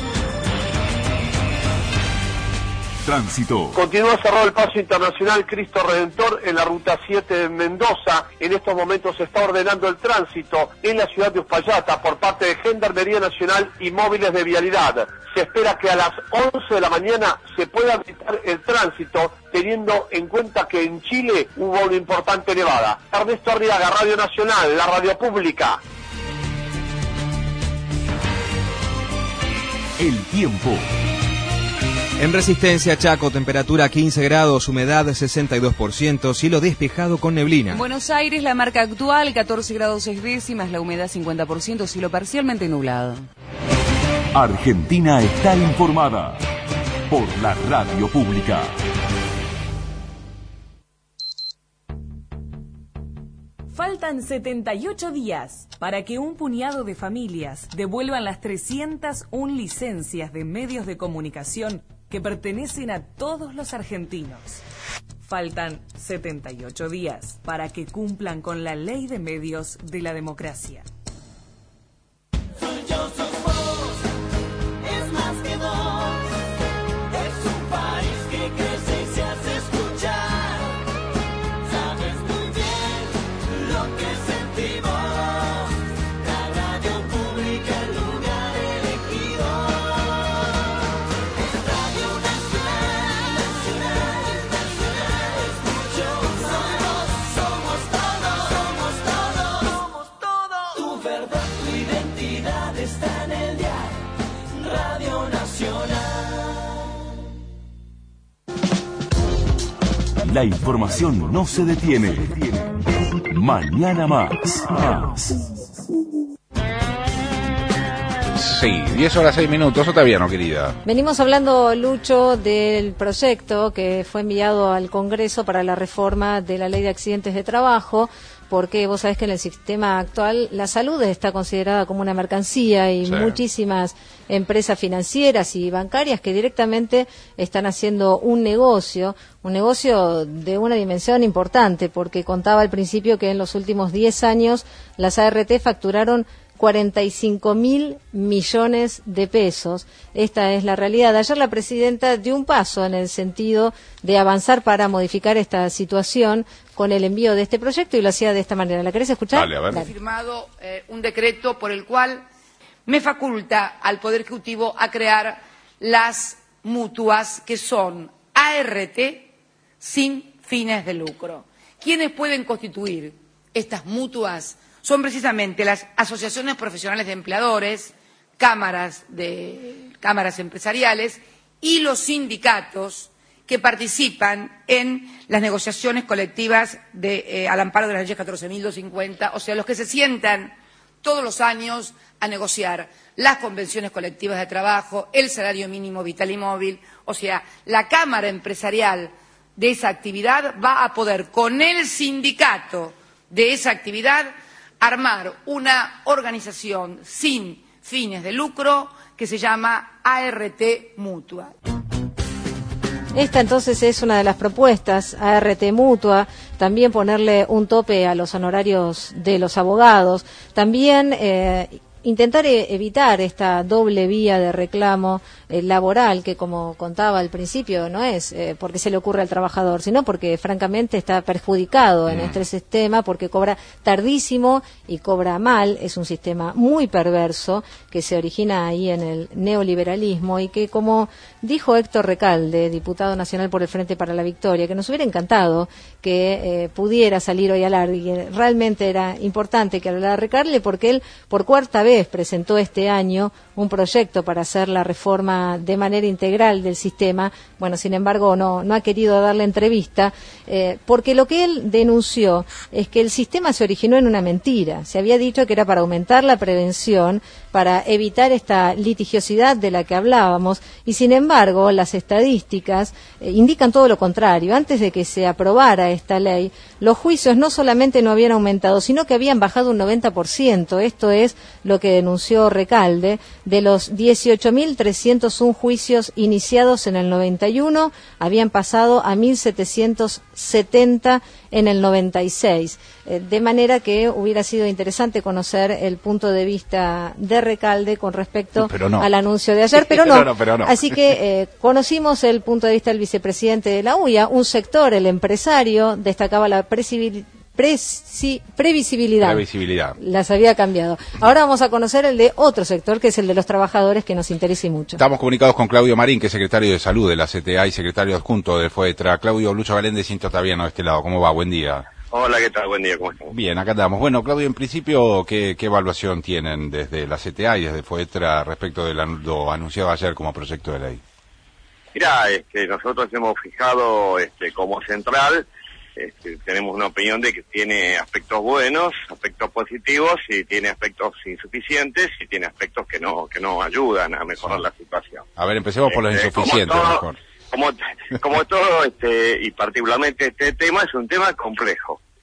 Tránsito. Continúa cerrado el paso internacional Cristo Redentor en la ruta siete de Mendoza. En estos momentos se está ordenando el tránsito en la ciudad de Uspallata por parte de Gendarmería Nacional y móviles de vialidad. Se espera que a las once de la mañana se pueda habilitar el tránsito, teniendo en cuenta que en Chile hubo una importante nevada. Ernesto Arriaga, Radio Nacional, la radio pública. El tiempo. En Resistencia, Chaco, temperatura quince grados, humedad sesenta y dos por ciento, cielo despejado con neblina. En Buenos Aires, la marca actual, catorce grados seis décimas, la humedad cincuenta por ciento, cielo parcialmente nublado. Argentina está informada por la radio pública. Faltan setenta y ocho días para que un puñado de familias devuelvan las trescientas una licencias de medios de comunicación que pertenecen a todos los argentinos. Faltan setenta y ocho días para que cumplan con la ley de medios de la democracia. Soy yo, sos vos, es más que dos. Es un país que crece y se hace escuchar. Sabes muy bien lo que sentimos. La radio pública, el lugar elegido. Es Radio Nacional, Nacional, Nacional. Es mucho más. Somos todos, somos todos, somos todos. Tu verdad, tu identidad está en el dial. Radio Nacional. La información no se detiene. Mañana más. Más. Sí, diez horas seis minutos, Otaviano, querida. Venimos hablando, Lucho, del proyecto que fue enviado al Congreso para la reforma de la Ley de Accidentes de Trabajo, porque vos sabés que en el sistema actual la salud está considerada como una mercancía y Sí. muchísimas empresas financieras y bancarias que directamente están haciendo un negocio, un negocio de una dimensión importante, porque contaba al principio que en los últimos diez años las A R T facturaron cuarenta y cinco mil millones de pesos. Esta es la realidad. Ayer la presidenta dio un paso en el sentido de avanzar para modificar esta situación con el envío de este proyecto y lo hacía de esta manera. ¿La querés escuchar? Dale, a ver. He firmado eh, un decreto por el cual me faculta al Poder Ejecutivo a crear las mutuas que son A R T sin fines de lucro. ¿Quiénes pueden constituir estas mutuas? Son precisamente las asociaciones profesionales de empleadores, cámaras de cámaras empresariales y los sindicatos que participan en las negociaciones colectivas de, eh, al amparo de la ley catorce mil doscientos cincuenta, o sea, los que se sientan todos los años a negociar las convenciones colectivas de trabajo, el salario mínimo vital y móvil, o sea, la cámara empresarial de esa actividad va a poder, con el sindicato de esa actividad, armar una organización sin fines de lucro que se llama A R T Mutua. Esta entonces es una de las propuestas, A R T Mutua, también ponerle un tope a los honorarios de los abogados, también eh, intentar e- evitar esta doble vía de reclamo eh, laboral que, como contaba al principio, no es eh, porque se le ocurre al trabajador, sino porque francamente está perjudicado en este sistema, porque cobra tardísimo y cobra mal. Es un sistema muy perverso que se origina ahí en el neoliberalismo y que, como dijo Héctor Recalde, diputado nacional por el Frente para la Victoria, que nos hubiera encantado que eh, pudiera salir hoy al aire, y realmente era importante que hablara Recalde porque él por cuarta vez presentó este año un proyecto para hacer la reforma de manera integral del sistema. Bueno, sin embargo, no, no ha querido darle entrevista, eh, porque lo que él denunció es que el sistema se originó en una mentira. Se había dicho que era para aumentar la prevención, para evitar esta litigiosidad de la que hablábamos, y sin embargo, las estadísticas eh, indican todo lo contrario. Antes de que se aprobara esta ley, los juicios no solamente no habían aumentado, sino que habían bajado un noventa por ciento. Esto es lo que denunció Recalde. De los dieciocho mil trescientos uno juicios iniciados en el noventa y uno, habían pasado a mil setecientos setenta en el noventa y seis. Eh, de manera que hubiera sido interesante conocer el punto de vista de Recalde con respecto no. al anuncio de ayer, pero no. pero no, pero no. Así que eh, conocimos el punto de vista del vicepresidente de la U I A, un sector, el empresario, destacaba la presibil- presi- previsibilidad. Previsibilidad. Las había cambiado. Ahora vamos a conocer el de otro sector, que es el de los trabajadores, que nos interesa y mucho. Estamos comunicados con Claudio Marín, que es secretario de Salud de la C T A y secretario adjunto del FOETRA. Claudio, Lucho Galende, Cinto Otaviano de este lado. ¿Cómo va? Buen día. Hola, ¿qué tal? Buen día, ¿cómo están? Bien, acá andamos. Bueno, Claudio, en principio, ¿qué, qué evaluación tienen desde la C T A y desde FOETRA respecto de lo anunciado ayer como proyecto de ley? Mirá, este, nosotros hemos fijado este, como central, este, tenemos una opinión de que tiene aspectos buenos, aspectos positivos, y tiene aspectos insuficientes, y tiene aspectos que no que no ayudan a mejorar la situación. A ver, empecemos por los Este, insuficientes, como todo, mejor. Como, como todo, este, y particularmente este tema, es un tema complejo.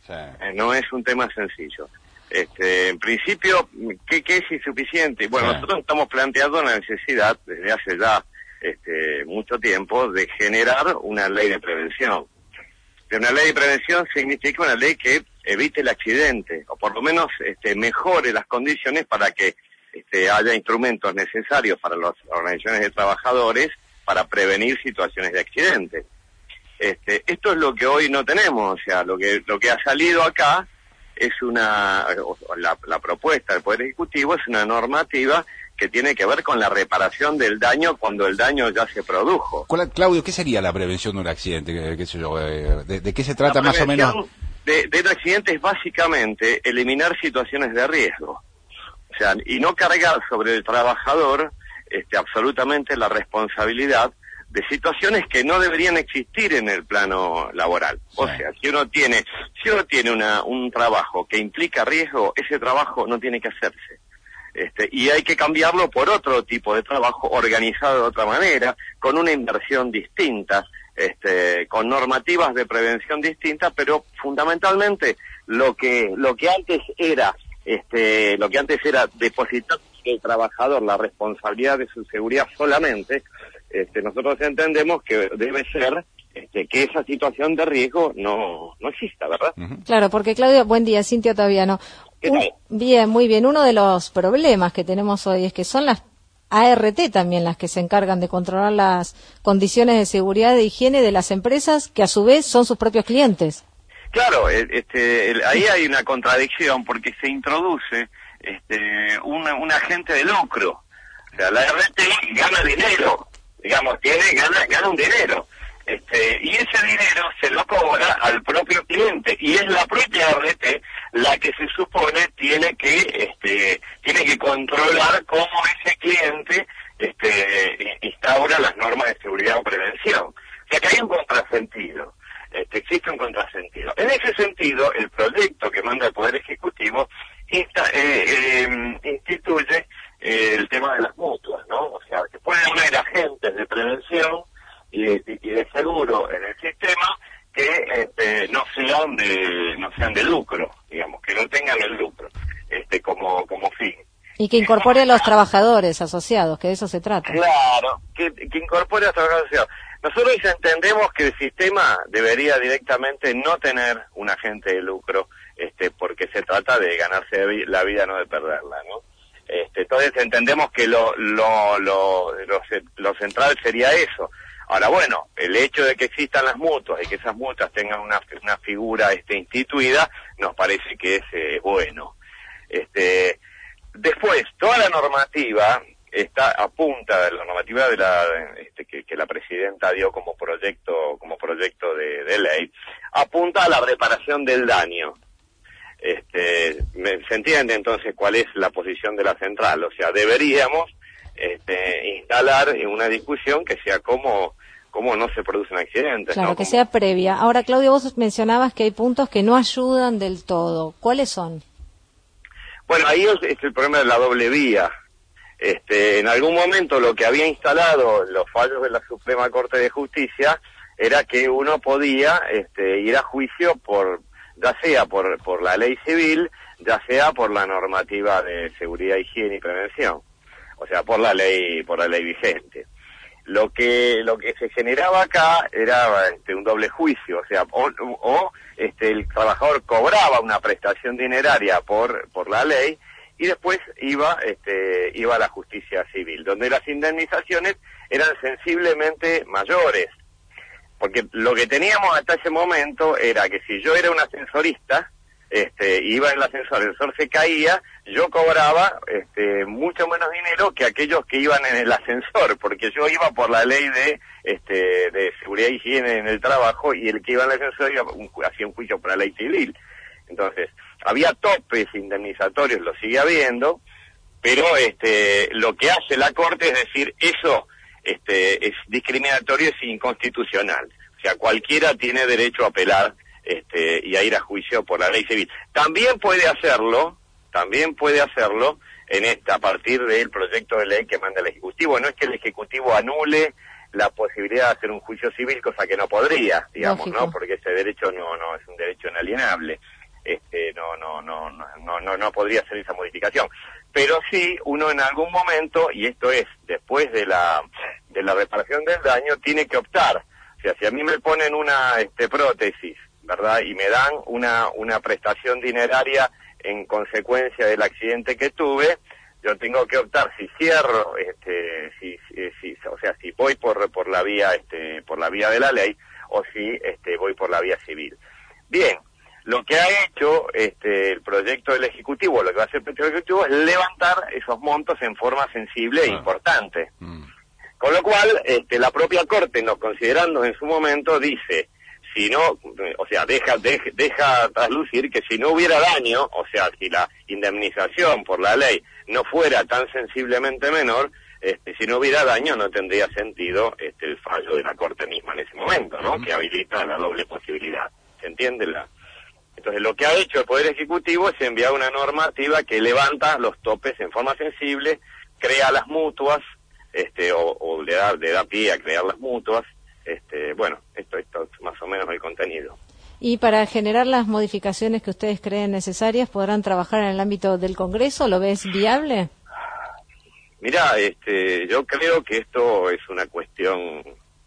Sí. Eh, no es un tema sencillo. Este, en principio, ¿qué, qué es insuficiente? Bueno, Sí. nosotros estamos planteando la necesidad, desde hace ya este, mucho tiempo, de generar una ley de prevención. De una ley de prevención significa una ley que evite el accidente, o por lo menos este, mejore las condiciones para que este, haya instrumentos necesarios para las organizaciones de trabajadores para prevenir situaciones de accidente. Este, esto es lo que hoy no tenemos, o sea, lo que lo que ha salido acá es una, la, la propuesta del Poder Ejecutivo es una normativa que tiene que ver con la reparación del daño cuando el daño ya se produjo. ¿Cuál- Claudio, ¿qué sería la prevención de un accidente? ¿Qué, qué sé yo, eh, de, de qué se trata La más o menos? prevención De, de un accidente es básicamente eliminar situaciones de riesgo. O sea, y no cargar sobre el trabajador este, absolutamente la responsabilidad de situaciones que no deberían existir en el plano laboral. O sea, si uno tiene, si uno tiene una, un trabajo que implica riesgo, ese trabajo no tiene que hacerse. Este, y hay que cambiarlo por otro tipo de trabajo organizado de otra manera, con una inversión distinta, este, con normativas de prevención distintas, pero fundamentalmente lo que lo que antes era, este, lo que antes era depositar en el trabajador la responsabilidad de su seguridad solamente. Este, nosotros entendemos que debe ser este, que esa situación de riesgo no, no exista, ¿verdad? Claro, porque Claudio, buen día, Cintia Otaviano. Un- bien, muy bien. Uno de los problemas que tenemos hoy es que son las A R T también las que se encargan de controlar las condiciones de seguridad e higiene de las empresas, que a su vez son sus propios clientes. Claro, eh, este, el- ahí hay una contradicción porque se introduce este, un, un agente de lucro. O sea, la R T gana dinero, digamos, tiene gana, gana un dinero. Este, y ese dinero se lo cobra al propio cliente y es la propia R T la que se supone tiene que este, tiene que controlar cómo ese cliente este, instaura las normas de seguridad o prevención. O sea que hay un contrasentido. Este, existe un contrasentido. En ese sentido, el proyecto que manda el Poder Ejecutivo insta- eh, eh, instituye eh, el tema de las mutuas, ¿no? O sea, que pueden haber agentes de prevención y de, y de seguro en el sistema que este, no sean de no sean de lucro, digamos, que no tengan el lucro este como como fin. Y que incorpore a los trabajadores asociados, que de eso se trata. Claro, que, que incorpore a la sociedad. Nosotros entendemos que el sistema debería directamente no tener un agente de lucro, este, porque se trata de ganarse vi- la vida, no de perderla, ¿no? Este, entonces entendemos que lo, lo, lo, lo, ce- lo central sería eso. Ahora, bueno, el hecho de que existan las mutuas y que esas mutuas tengan una, una figura este, instituida, nos parece que es eh, bueno. Este, después, toda la normativa está apunta de la normativa de la este, que, que la presidenta dio como proyecto como proyecto de, de ley, apunta a la reparación del daño. Este, me- se entiende entonces cuál es la posición de la central, o sea, deberíamos este, instalar una discusión que sea cómo cómo no se producen accidentes, Claro, ¿no? que Cómo- sea previa. Ahora, Claudio, vos mencionabas que hay puntos que no ayudan del todo. ¿Cuáles son? Bueno, ahí es, es el problema de la doble vía. Este, en algún momento lo que había instalado los fallos de la Suprema Corte de Justicia era que uno podía este, ir a juicio por, ya sea por, por la ley civil, ya sea por la normativa de seguridad, higiene y prevención, o sea, por la ley, por la ley vigente. Lo que lo que se generaba acá era este, un doble juicio, o sea, o, o este, el trabajador cobraba una prestación dineraria por por la ley y después iba este iba a la justicia civil, donde las indemnizaciones eran sensiblemente mayores, porque lo que teníamos hasta ese momento era que si yo era un ascensorista, este, iba en el ascensor, el ascensor se caía, yo cobraba este, mucho menos dinero que aquellos que iban en el ascensor, porque yo iba por la ley de este, de seguridad y higiene en el trabajo y el que iba en el ascensor iba un, hacía un juicio por la ley civil. Entonces, había topes indemnizatorios, lo sigue habiendo, pero este, lo que hace la Corte es decir, eso este, es discriminatorio, es inconstitucional. O sea, cualquiera tiene derecho a apelar este, y a ir a juicio por la ley civil. También puede hacerlo, también puede hacerlo en esta, a partir del proyecto de ley que manda el Ejecutivo. No es que el Ejecutivo anule la posibilidad de hacer un juicio civil, cosa que no podría, digamos, Lógico. ¿no? Porque ese derecho no, no es un derecho inalienable. no podría hacer esa modificación. Pero sí, uno en algún momento, y esto es después de la de la reparación del daño, tiene que optar. O sea, si a mí me ponen una este, prótesis, ¿verdad? Y me dan una una prestación dineraria en consecuencia del accidente que tuve, yo tengo que optar si cierro, este, si, si, si o sea, si voy por por la vía este por la vía de la ley o si este voy por la vía civil. Bien, lo que ha hecho este el proyecto del Ejecutivo, lo que va a hacer el proyecto del Ejecutivo es levantar esos montos en forma sensible e importante. Mm. Con lo cual, este, la propia Corte, no considerando en su momento, dice, si no, o sea, deja, deja, deja traslucir que si no hubiera daño, o sea, si la indemnización por la ley no fuera tan sensiblemente menor, este, si no hubiera daño no tendría sentido este, el fallo de la Corte misma en ese momento, ¿no? Que habilita la doble posibilidad. ¿Se entiende? La... Entonces, lo que ha hecho el Poder Ejecutivo es enviar una normativa que levanta los topes en forma sensible, crea las mutuas, este, o, o le da, le da pie a crear las mutuas. Este, bueno, esto, esto es más o menos el contenido. Y para generar las modificaciones que ustedes creen necesarias, ¿podrán trabajar en el ámbito del Congreso? ¿Lo ves viable? Mirá, este, yo creo que esto es una cuestión,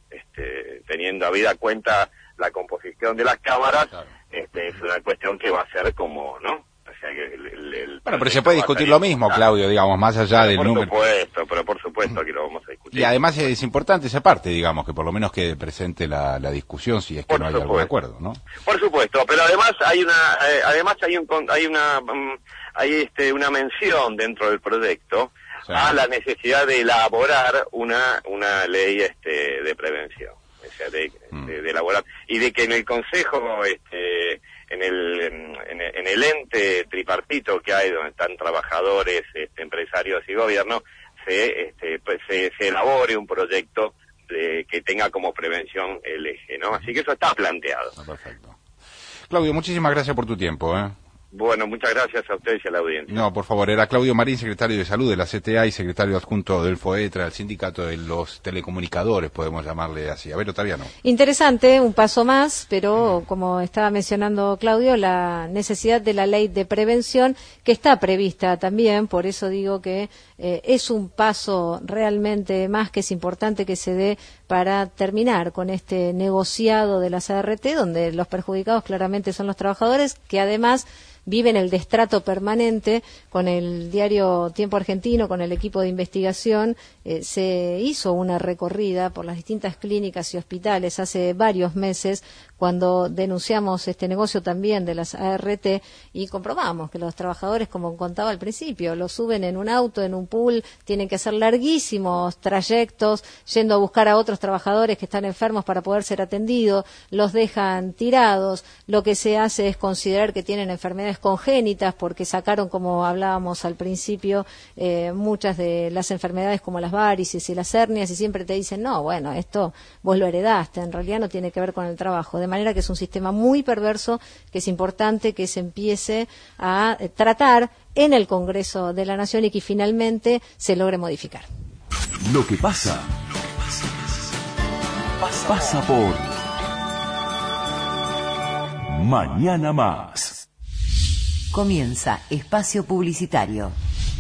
este, teniendo a vida cuenta la composición de las cámaras, claro. este, es una cuestión que va a ser como, ¿no? O sea, que el, el, el bueno, pero se puede discutir lo mismo, Claudio, digamos, más allá pero del por número. Por supuesto, pero por supuesto que lo vamos a discutir. Y además es importante esa parte, digamos, que por lo menos quede presente la, la discusión si es que por no hay supuesto. algún acuerdo, ¿no? Por supuesto, pero además hay una, eh, además hay un, hay una, um, hay este, una mención dentro del proyecto sí. a la necesidad de elaborar una, una ley, este, de prevención, o sea, de, mm. de, de elaborar y de que en el Consejo, este, en el, en, en el ente tripartito que hay donde están trabajadores, este, empresarios y gobierno, se, este, pues, se, se elabore un proyecto de, que tenga como prevención el eje, ¿no? Así que eso está planteado. Ah, perfecto. Claudio, muchísimas gracias por tu tiempo, ¿eh? Bueno, muchas gracias a ustedes y a la audiencia. No, por favor, era Claudio Marín, secretario de Salud de la C T A y secretario adjunto del FOETRA, el sindicato de los telecomunicadores, podemos llamarle así. A ver, Otaviano. Interesante, un paso más, pero como estaba mencionando Claudio, la necesidad de la ley de prevención que está prevista también, por eso digo que eh, es un paso realmente más que es importante que se dé para terminar con este negociado de las A R T, donde los perjudicados claramente son los trabajadores, que además viven el destrato permanente con el diario Tiempo Argentino, con el equipo de investigación. Eh, se hizo una recorrida por las distintas clínicas y hospitales hace varios meses cuando denunciamos este negocio también de las A R T y comprobamos que los trabajadores, como contaba al principio, lo suben en un auto, en un pool, tienen que hacer larguísimos trayectos yendo a buscar a otros trabajadores que están enfermos para poder ser atendidos, los dejan tirados, lo que se hace es considerar que tienen enfermedades congénitas porque sacaron, como hablábamos al principio, eh, muchas de las enfermedades como las varices y las hernias y siempre te dicen, no, bueno, esto vos lo heredaste, en realidad no tiene que ver con el trabajo, de manera que es un sistema muy perverso que es importante que se empiece a eh, tratar en el Congreso de la Nación y que finalmente se logre modificar. Lo que pasa, pasa por Mañana Más. Comienza Espacio Publicitario.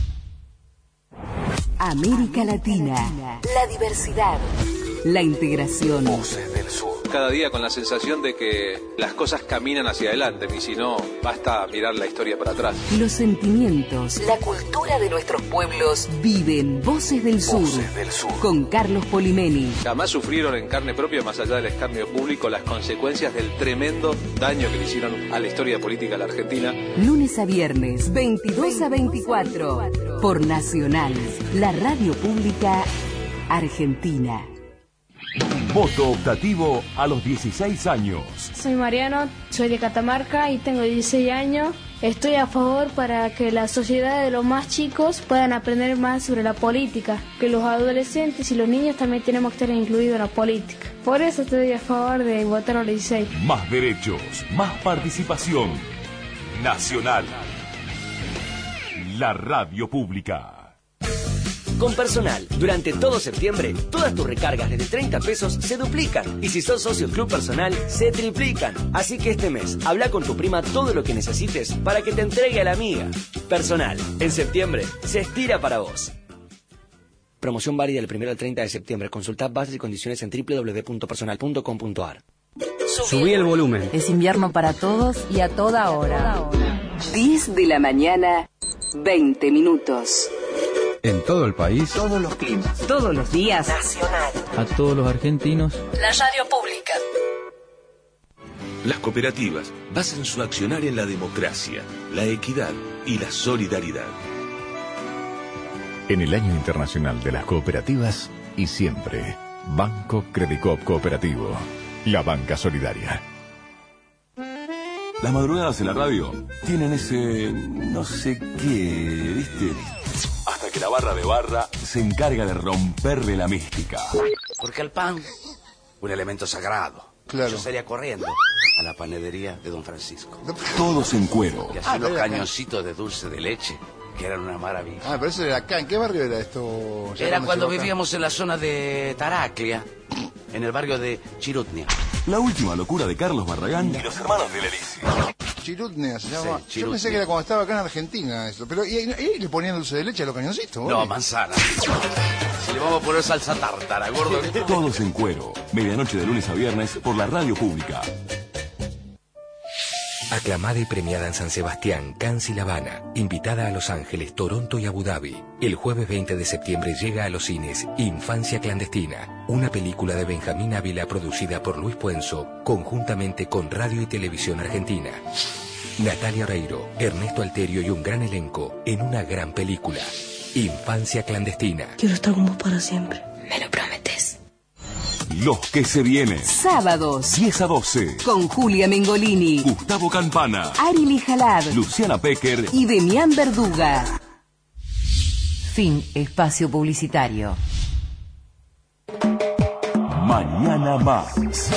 América Latina. La diversidad. La integración. Voces del Sur. Cada día con la sensación de que las cosas caminan hacia adelante y si no, basta mirar la historia para atrás. Los sentimientos. La cultura de nuestros pueblos viven. Voces del Sur. Voces del Sur. Con Carlos Polimeni. Jamás sufrieron en carne propia, más allá del escarnio público, las consecuencias del tremendo daño que le hicieron a la historia política de la Argentina. Lunes a viernes, veintidós a veinticuatro. Por Nacional, la radio pública argentina. Voto optativo a los dieciséis años. Soy Mariano, soy de Catamarca y tengo dieciséis años. Estoy a favor para que la sociedad de los más chicos puedan aprender más sobre la política, que los adolescentes y los niños también tenemos que estar incluidos en la política. Por eso estoy a favor de votar a los dieciséis. Más derechos, más participación. Nacional. La radio pública. Con Personal, durante todo septiembre, todas tus recargas desde treinta pesos se duplican. Y si sos socio Club Personal, se triplican. Así que este mes, habla con tu prima todo lo que necesites para que te entregue a la amiga. Personal, en septiembre, se estira para vos. Promoción válida del primero al treinta de septiembre. Consultad bases y condiciones en doble u doble u doble u punto personal punto com punto a r. Subí el volumen. Es invierno para todos y a toda hora. diez de la mañana, veinte minutos. En todo el país. Todos los climas. Todos los días. Nacional. A todos los argentinos. La radio pública. Las cooperativas basan su accionar en la democracia, la equidad y la solidaridad. En el Año Internacional de las Cooperativas y siempre, Banco Credicop Cooperativo, la banca solidaria. Las madrugadas en la radio tienen ese no sé qué, ¿viste? Hasta que la barra de barra se encarga de romperle la mística. Porque el pan, un elemento sagrado. Claro. Yo salía corriendo a la panadería de Don Francisco. Todos en cuero. Y así Ah, unos pero era acá. cañoncitos de dulce de leche, que eran una maravilla. Ah, pero eso era acá. ¿En qué barrio era esto? Ya Era cuando cuando llegó acá. vivíamos en la zona de Taraclia, en el barrio de Chirutnia. La última locura de Carlos Barragán y los hermanos de Lelisi. Chirutnia se llama. Sí, Yo pensé que era cuando estaba acá en Argentina eso. Pero ¿y, y le ponían dulce de leche a los cañoncitos? No, boludo? manzana. Si le vamos a poner salsa tártara, gordo. Todos en cuero. Medianoche de lunes a viernes por la radio pública. Aclamada y premiada en San Sebastián, Cannes y La Habana, invitada a Los Ángeles, Toronto y Abu Dhabi. El jueves veinte de septiembre llega a los cines Infancia Clandestina, una película de Benjamín Ávila producida por Luis Puenzo, conjuntamente con Radio y Televisión Argentina. Natalia Oreiro, Ernesto Alterio y un gran elenco en una gran película. Infancia Clandestina. Quiero estar con vos para siempre. ¿Me lo prometes? Los que se vienen. Sábados. diez a doce. Con Julia Mengolini, Gustavo Campana. Ari Jalad Luciana Pecker. y Demián Verduga. Fin espacio publicitario. Mañana más.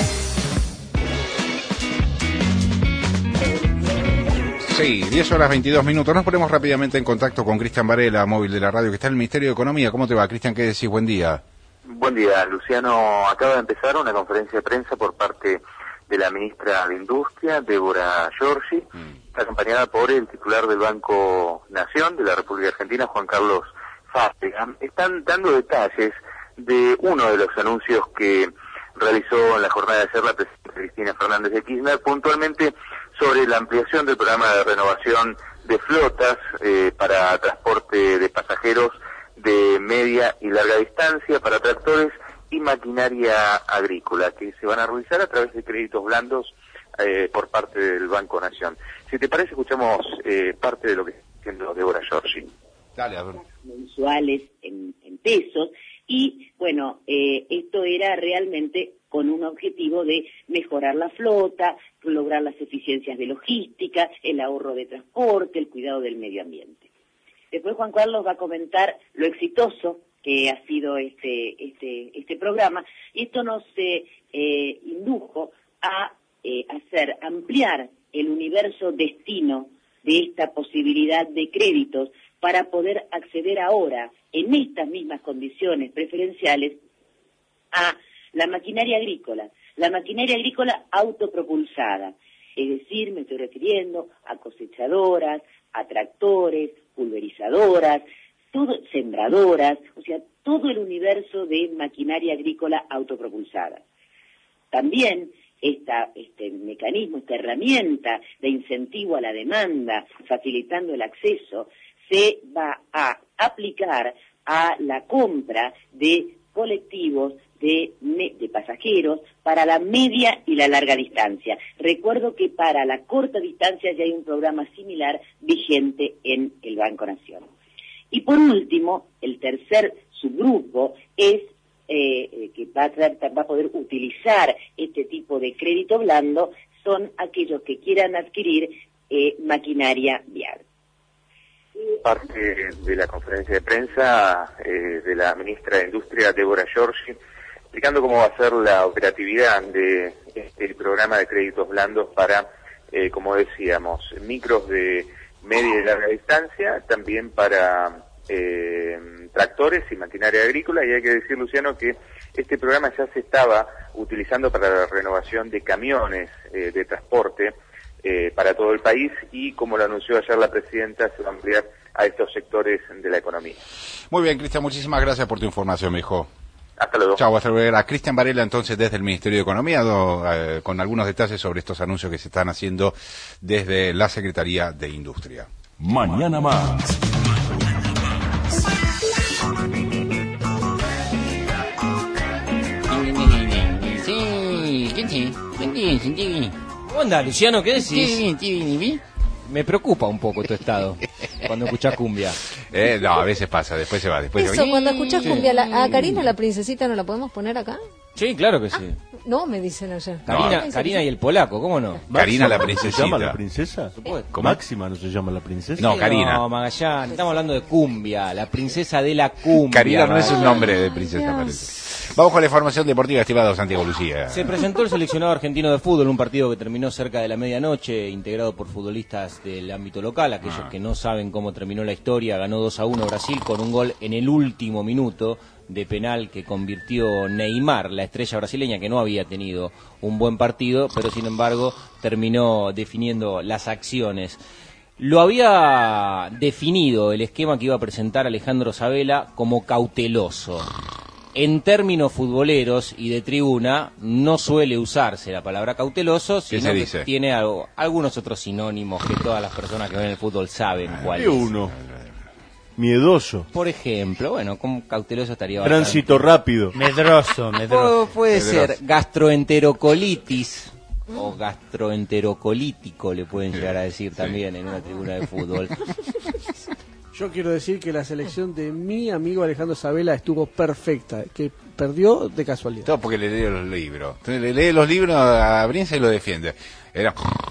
Sí, diez horas veintidós minutos. Nos ponemos rápidamente en contacto con Cristian Varela, móvil de la radio, que está en el Ministerio de Economía. ¿Cómo te va, Cristian? ¿Qué decís? Buen día. Buen día, Luciano. Acaba de empezar una conferencia de prensa por parte de la ministra de Industria, Débora Giorgi, está acompañada por el titular del Banco Nación de la República Argentina, Juan Carlos Fábrega. Están dando detalles de uno de los anuncios que realizó en la jornada de ayer la presidenta Cristina Fernández de Kirchner, puntualmente sobre la ampliación del programa de renovación de flotas eh, para transporte de pasajeros de media y larga distancia, para tractores y maquinaria agrícola, que se van a realizar a través de créditos blandos eh, por parte del Banco Nación. Si te parece, escuchamos eh, parte de lo que está diciendo Débora Giorgi. Dale, a ver. Mensuales en, en pesos, y bueno, eh, esto era realmente con un objetivo de mejorar la flota, lograr las eficiencias de logística, el ahorro de transporte, el cuidado del medio ambiente. Después Juan Carlos va a comentar lo exitoso que ha sido este este este programa, y esto nos eh, eh, indujo a eh, hacer ampliar el universo destino de esta posibilidad de créditos para poder acceder ahora, en estas mismas condiciones preferenciales, a la maquinaria agrícola, la maquinaria agrícola autopropulsada, es decir, me estoy refiriendo a cosechadoras, a tractores, pulverizadoras, todo, sembradoras, o sea, todo el universo de maquinaria agrícola autopropulsada. También esta, este mecanismo, esta herramienta de incentivo a la demanda, facilitando el acceso, se va a aplicar a la compra de colectivos de, de pasajeros para la media y la larga distancia. Recuerdo que para la corta distancia ya hay un programa similar vigente en el Banco Nación. Y por último, el tercer subgrupo es eh, que va a, tratar, va a poder utilizar este tipo de crédito blando, son aquellos que quieran adquirir eh, maquinaria vial. Parte de la conferencia de prensa eh, de la ministra de Industria, Débora Giorgi, explicando cómo va a ser la operatividad de este programa de créditos blandos para, eh, como decíamos, micros de media y larga distancia, también para eh, tractores y maquinaria agrícola, y hay que decir, Luciano, que este programa ya se estaba utilizando para la renovación de camiones eh, de transporte eh, para todo el país, y como lo anunció ayer la presidenta, se va a ampliar a estos sectores de la economía. Muy bien, Cristian, muchísimas gracias por tu información, mi hijo. Hasta luego. Chao, hasta luego. A Cristian Varela, entonces, desde el Ministerio de Economía, do, eh, con algunos detalles sobre estos anuncios que se están haciendo desde la Secretaría de Industria. Mañana más. Sí, ¿quién sí? ¿Cómo anda, Luciano? ¿Qué decís? Me preocupa un poco tu estado cuando escuchás cumbia. Eh, no, a veces pasa, después se va. Después Eso, se va. cuando escuchás cumbia, la, a Karina la princesita, ¿no la podemos poner acá? Sí, claro que sí. No, me dicen ayer. Karina, No. Karina y el polaco, ¿cómo no? Karina la ¿Se princesita. llama la princesa? ¿Cómo? Máxima no se llama la princesa. No, Karina. No, Magallanes, estamos hablando de cumbia, la princesa de la cumbia. Karina no es un Magallanes. nombre de princesa, parece. Vamos con la información deportiva, estimado Santiago Lucía. Se presentó el seleccionado argentino de fútbol, un partido que terminó cerca de la medianoche, integrado por futbolistas del ámbito local, aquellos Ah. que no saben cómo terminó la historia. Ganó dos a uno Brasil con un gol en el último minuto de penal que convirtió Neymar, la estrella brasileña, que no había tenido un buen partido, pero sin embargo terminó definiendo las acciones. Lo había definido el esquema que iba a presentar Alejandro Sabela como cauteloso. En términos futboleros y de tribuna, no suele usarse la palabra cauteloso, ¿Qué sino se que dice? tiene algo- algunos otros sinónimos que todas las personas que ven el fútbol saben ¿Qué cuáles. uno? Miedoso. Por ejemplo, bueno, como cauteloso estaría Tránsito rápido. Medroso, Pu- puede Medroso. ser gastroenterocolitis o gastroenterocolítico, le pueden llegar a decir también en una tribuna de fútbol. Yo quiero decir que la selección de mi amigo Alejandro Sabela estuvo perfecta, que perdió de casualidad. Todo porque le leo los libros. Entonces, le lee los libros a Brienza y lo defiende. Era...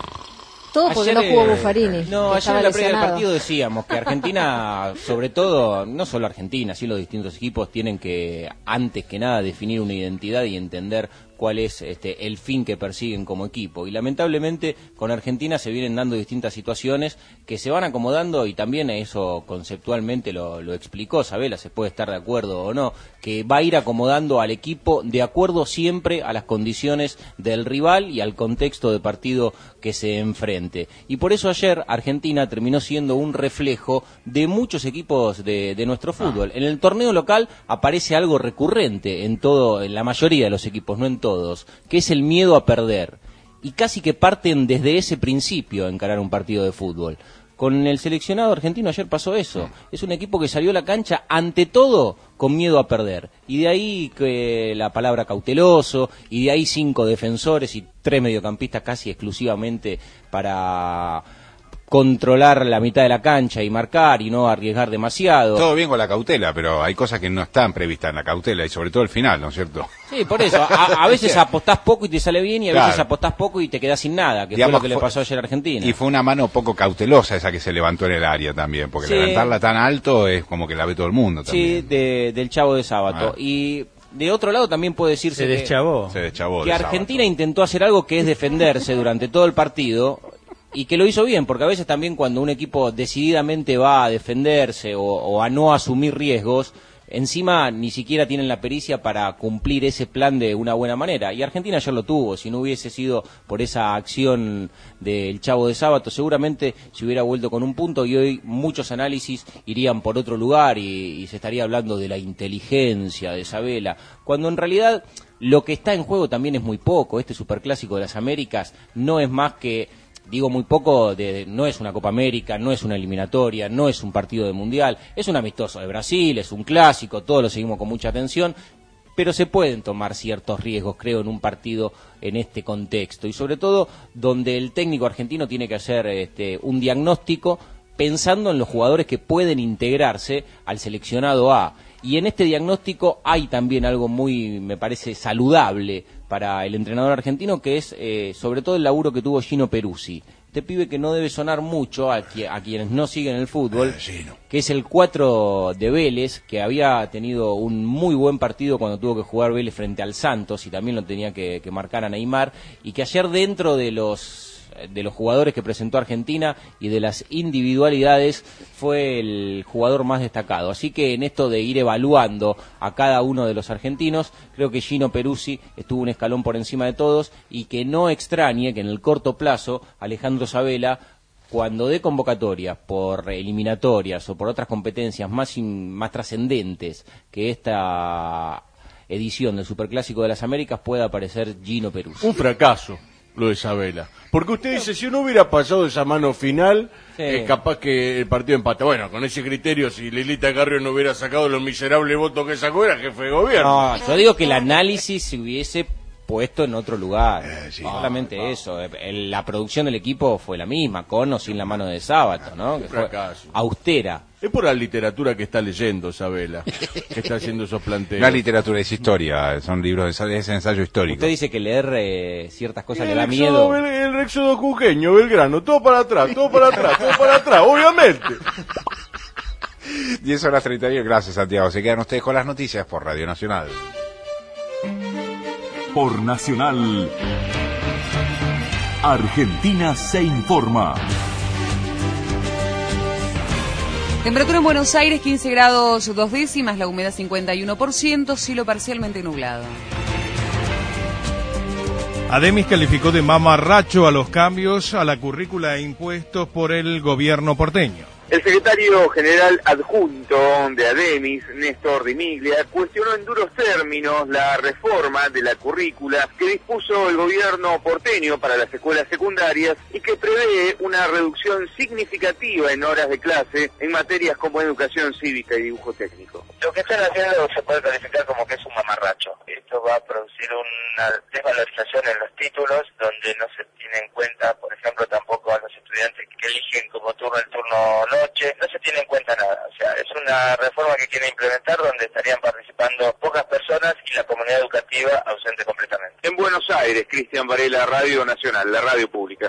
Todo porque Ayer, no jugó eh, Buffarini. No, que ayer estaba en la previa del lesionado. partido decíamos que Argentina, sobre todo, no solo Argentina, sí los distintos equipos tienen que, antes que nada, definir una identidad y entender cuál es este, el fin que persiguen como equipo. Y lamentablemente con Argentina se vienen dando distintas situaciones que se van acomodando, y también eso conceptualmente lo, lo explicó Sabela, se puede estar de acuerdo o no, que va a ir acomodando al equipo de acuerdo siempre a las condiciones del rival y al contexto de partido que se enfrente. Y por eso ayer Argentina terminó siendo un reflejo de muchos equipos de, de nuestro fútbol. En el torneo local aparece algo recurrente en todo, en la mayoría de los equipos, no en todos, que es el miedo a perder. Y casi que parten desde ese principio a encarar un partido de fútbol. Con el seleccionado argentino ayer pasó eso. Es un equipo que salió a la cancha ante todo con miedo a perder. Y de ahí que la palabra cauteloso, y de ahí cinco defensores y tres mediocampistas casi exclusivamente para controlar la mitad de la cancha y marcar y no arriesgar demasiado. Todo bien con la cautela, pero hay cosas que no están previstas en la cautela, y sobre todo el final, ¿no es cierto? Sí, por eso. A, a veces apostás poco y te sale bien, y a Claro. veces apostás poco y te quedás sin nada, que Digamos, fue lo que le fue- pasó ayer a Argentina. Y fue una mano poco cautelosa esa que se levantó en el área también, porque Sí. levantarla tan alto es como que la ve todo el mundo también. Sí, de- del Chavo de Sábato. Ah. Y de otro lado también puede decirse Se que- deschavó. Se deschavó que de Argentina intentó hacer algo que es defenderse durante todo el partido, y que lo hizo bien, porque a veces también cuando un equipo decididamente va a defenderse o, o a no asumir riesgos, encima ni siquiera tienen la pericia para cumplir ese plan de una buena manera. Y Argentina ayer lo tuvo. Si no hubiese sido por esa acción del Chavo de Sábato, seguramente se hubiera vuelto con un punto, y hoy muchos análisis irían por otro lugar y, y se estaría hablando de la inteligencia de Sabela, cuando en realidad lo que está en juego también es muy poco. Este Superclásico de las Américas no es más que... Digo muy poco, de, de- no es una Copa América, no es una eliminatoria, no es un partido de Mundial, es un amistoso de Brasil, es un clásico, todos lo seguimos con mucha atención, pero se pueden tomar ciertos riesgos, creo, en un partido en este contexto, y sobre todo donde el técnico argentino tiene que hacer este, un diagnóstico pensando en los jugadores que pueden integrarse al seleccionado A. Y en este diagnóstico hay también algo muy, me parece, saludable para el entrenador argentino, que es eh, sobre todo el laburo que tuvo Gino Peruzzi. Este pibe que no debe sonar mucho a, qui- a quienes no siguen el fútbol, que es el cuatro de Vélez, que había tenido un muy buen partido cuando tuvo que jugar Vélez frente al Santos, y también lo tenía que, que marcar a Neymar, y que ayer dentro de los de los jugadores que presentó Argentina y de las individualidades fue el jugador más destacado. Así que en esto de ir evaluando a cada uno de los argentinos, creo que Gino Peruzzi estuvo un escalón por encima de todos, y que no extrañe que en el corto plazo Alejandro Sabela, cuando dé convocatoria por eliminatorias o por otras competencias más, in, más trascendentes que esta edición del Superclásico de las Américas, pueda aparecer Gino Peruzzi. Un fracaso lo de Sabela, porque usted dice, si no hubiera pasado esa mano final, sí, eh, capaz que el partido empata. Bueno, con ese criterio, si Lilita Carrió no hubiera sacado los miserables votos que sacó, era jefe de gobierno. No, yo digo que el análisis se hubiese puesto en otro lugar, eh, sí, solamente no, no. eso. El, la producción del equipo fue la misma, con o sin la mano de Sábato, ¿no? Que fue austera. Es por la literatura que está leyendo Sabela, que está haciendo esos planteos. La literatura es historia, son libros de es ensayo histórico. Usted dice que leer eh, ciertas cosas le da éxodo, miedo. El, el éxodo jujeño, Belgrano, todo para atrás, todo para atrás, todo para atrás, obviamente. diez horas treinta y uno, gracias Santiago. Se quedan ustedes con las noticias por Radio Nacional. Por Nacional, Argentina se informa. Temperatura en Buenos Aires, quince grados dos décimas, la humedad cincuenta y uno por ciento, cielo parcialmente nublado. Ademis calificó de mamarracho a los cambios a la currícula impuestos por el gobierno porteño. El secretario general adjunto de Ademis, Néstor Di Miglia, cuestionó en duros términos la reforma de la currícula que dispuso el gobierno porteño para las escuelas secundarias y que prevé una reducción significativa en horas de clase en materias como educación cívica y dibujo técnico. Lo que están haciendo se puede calificar como que es un mamarracho. Esto va a producir una desvalorización en los títulos, donde no se tiene en cuenta, por ejemplo, tampoco a los estudiantes que eligen como turno el turno noche, no se tiene en cuenta nada. O sea, es una reforma que quiere implementar donde estarían participando pocas personas y la comunidad educativa ausente completamente. En Buenos Aires, Cristian Varela, Radio Nacional, la radio pública.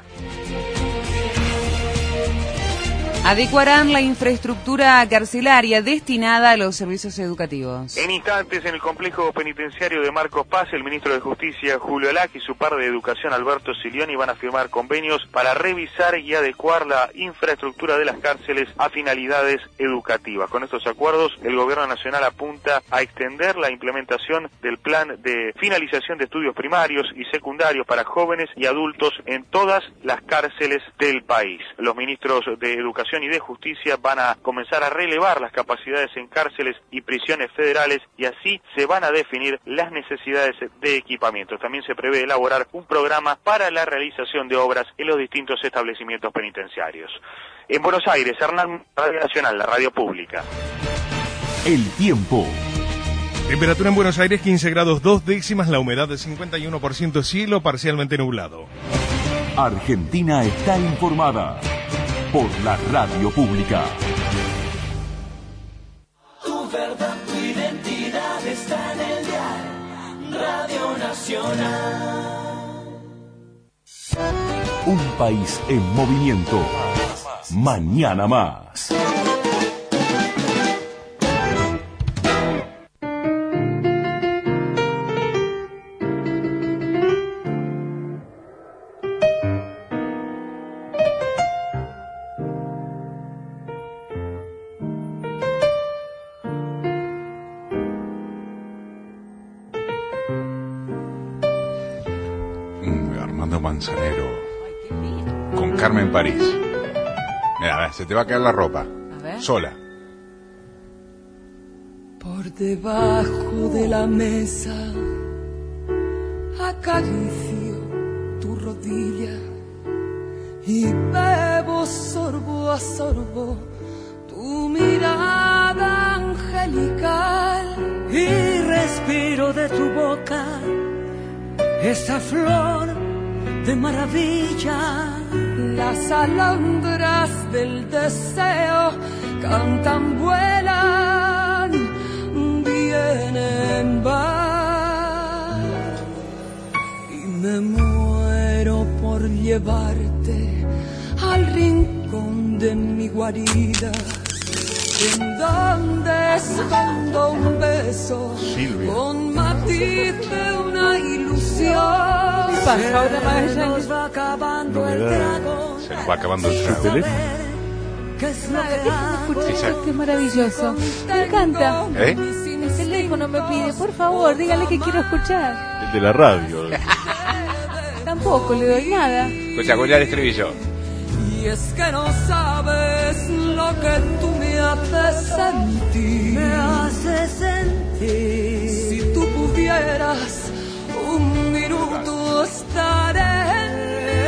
Adecuarán la infraestructura carcelaria destinada a los servicios educativos. En instantes, en el complejo penitenciario de Marcos Paz, el ministro de Justicia, Julio Alac, y su par de Educación, Alberto Silioni, van a firmar convenios para revisar y adecuar la infraestructura de las cárceles a finalidades educativas. Con estos acuerdos, el Gobierno Nacional apunta a extender la implementación del plan de finalización de estudios primarios y secundarios para jóvenes y adultos en todas las cárceles del país. Los ministros de Educación y de Justicia van a comenzar a relevar las capacidades en cárceles y prisiones federales, y así se van a definir las necesidades de equipamiento. También se prevé elaborar un programa para la realización de obras en los distintos establecimientos penitenciarios. En Buenos Aires, Hernán, Radio Nacional, la radio pública. El tiempo. Temperatura en Buenos Aires, quince grados dos décimas, la humedad de cincuenta y uno por ciento, cielo parcialmente nublado. Argentina está informada por la radio pública. Tu verdad, tu identidad está en el dial Radio Nacional. Un país en movimiento. Mañana más. Manzanero con Carmen París. Mira, a ver, se te va a caer la ropa. A ver. Sola. Por debajo de la mesa acaricio tu rodilla y bebo sorbo a sorbo tu mirada angelical y respiro de tu boca esa flor de maravilla. Las alondras del deseo cantan, vuelan, vienen, van, y me muero por llevarte al rincón de mi guarida en donde escondo un beso Silvia. con matiz de una ilusión. ¿Qué pasa ahora, Se Magallanes? nos va acabando el trago. Se nos va acabando el trago. ¿Qué es lo que hago? Sí, sí. Qué maravilloso. Me encanta. ¿Eh? El teléfono me pide, por favor, dígale que quiero escuchar. El de la radio. Tampoco le doy nada. Escucha, escucha el estribillo. Y es que no sabes lo que tú me haces sentir. Me haces sentir. Si tú pudieras un minuto estar en